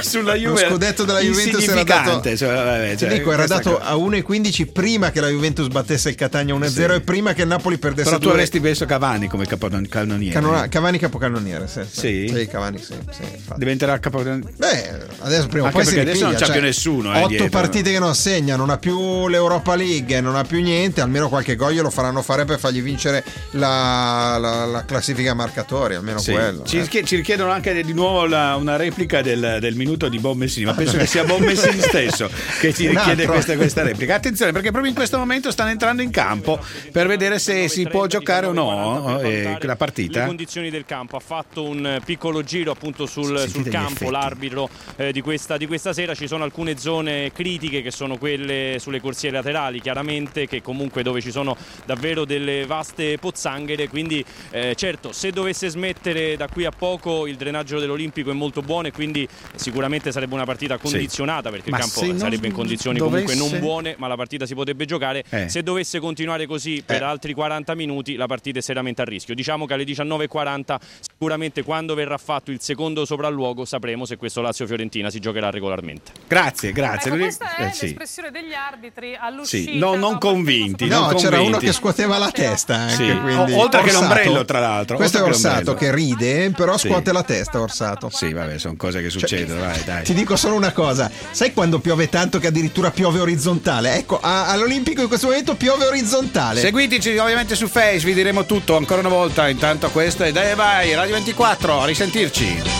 sulla
Lo
Juve
scudetto della Juventus era dato,
insignificante, cioè, vabbè,
ti
cioè,
dico, era
questa
dato
cosa.
a uno e quindici prima che la Juventus battesse il Catania uno a zero
Sì.
e prima che il Napoli perdesse
Però tu
due.
avresti messo Cavani come capocannoniere.
Canona- Cavani capocannoniere, sì.
Sì?
Sì, Cavani, sì, sì, infatti.
Diventerà capocannoniere.
Beh, adesso prima o
Anche
poi si
perché adesso non
ripiglia,
c'ha più
cioè,
nessuno, eh,
otto
dietro.
partite che non segna, non ha più l'Europa League, non ha più niente, almeno qualche gol glielo faranno fare per fargli vincere la, la- la classifica marcatori, almeno
Sì.
quello.
Ci,
eh.
richie- ci richiedono anche di nuovo la- una replica del, del minuto di Bob Messini, ma penso che sia Bob Messini stesso che ci
Un
richiede
altro.
questa, questa replica. Attenzione, perché proprio in questo momento stanno entrando in campo per vedere se si può giocare o no eh, la
le
partita.
condizioni del campo. Ha fatto un piccolo giro appunto sul,
Sentite
sul
gli
campo
effetti.
l'arbitro eh, di, questa, di questa sera. Ci sono alcune zone critiche che sono quelle sulle corsie laterali, chiaramente, che comunque dove ci sono davvero delle vaste pozzanghere, quindi eh, certo, se dovesse smettere da qui a poco il drenaggio dell'Olimpico è molto buono e quindi sicuramente sarebbe una partita condizionata, perché
Ma
il
se
campo
non
sarebbe in condizioni
dovesse-
comunque non buone, ma la partita si potrebbe giocare.
Eh.
Se dovesse continuare così per altri quaranta minuti la partita è seriamente a rischio. Diciamo che alle diciannove e quaranta sicuramente, quando verrà fatto il secondo sopralluogo, sapremo se questo Lazio-Fiorentina si giocherà regolarmente.
Grazie, grazie.
Ecco,
Lui-
questa è
eh, sì.
l'espressione degli arbitri all'uscita.
Sì, no, non convinti.
No,
non
c'era
convinti.
uno che scuoteva la testa anche,
Sì.
quindi-
O- oltre che
Orsato.
l'ombrello, tra l'altro.
Questo è
oltre che
Orsato
l'ombrello.
che ride, però
Sì.
scuote la testa, Orsato.
Sì, vabbè, sono cose che succedono, vai, dai.
Ti dico solo una cosa, sai quando piove tanto che addirittura piove orizzontale? Ecco, a- all'Olimpico in questo momento piove orizzontale.
Seguiteci ovviamente su Face, vi diremo tutto ancora una volta. Intanto questo è Dai Vai, Radio ventiquattro, a risentirci.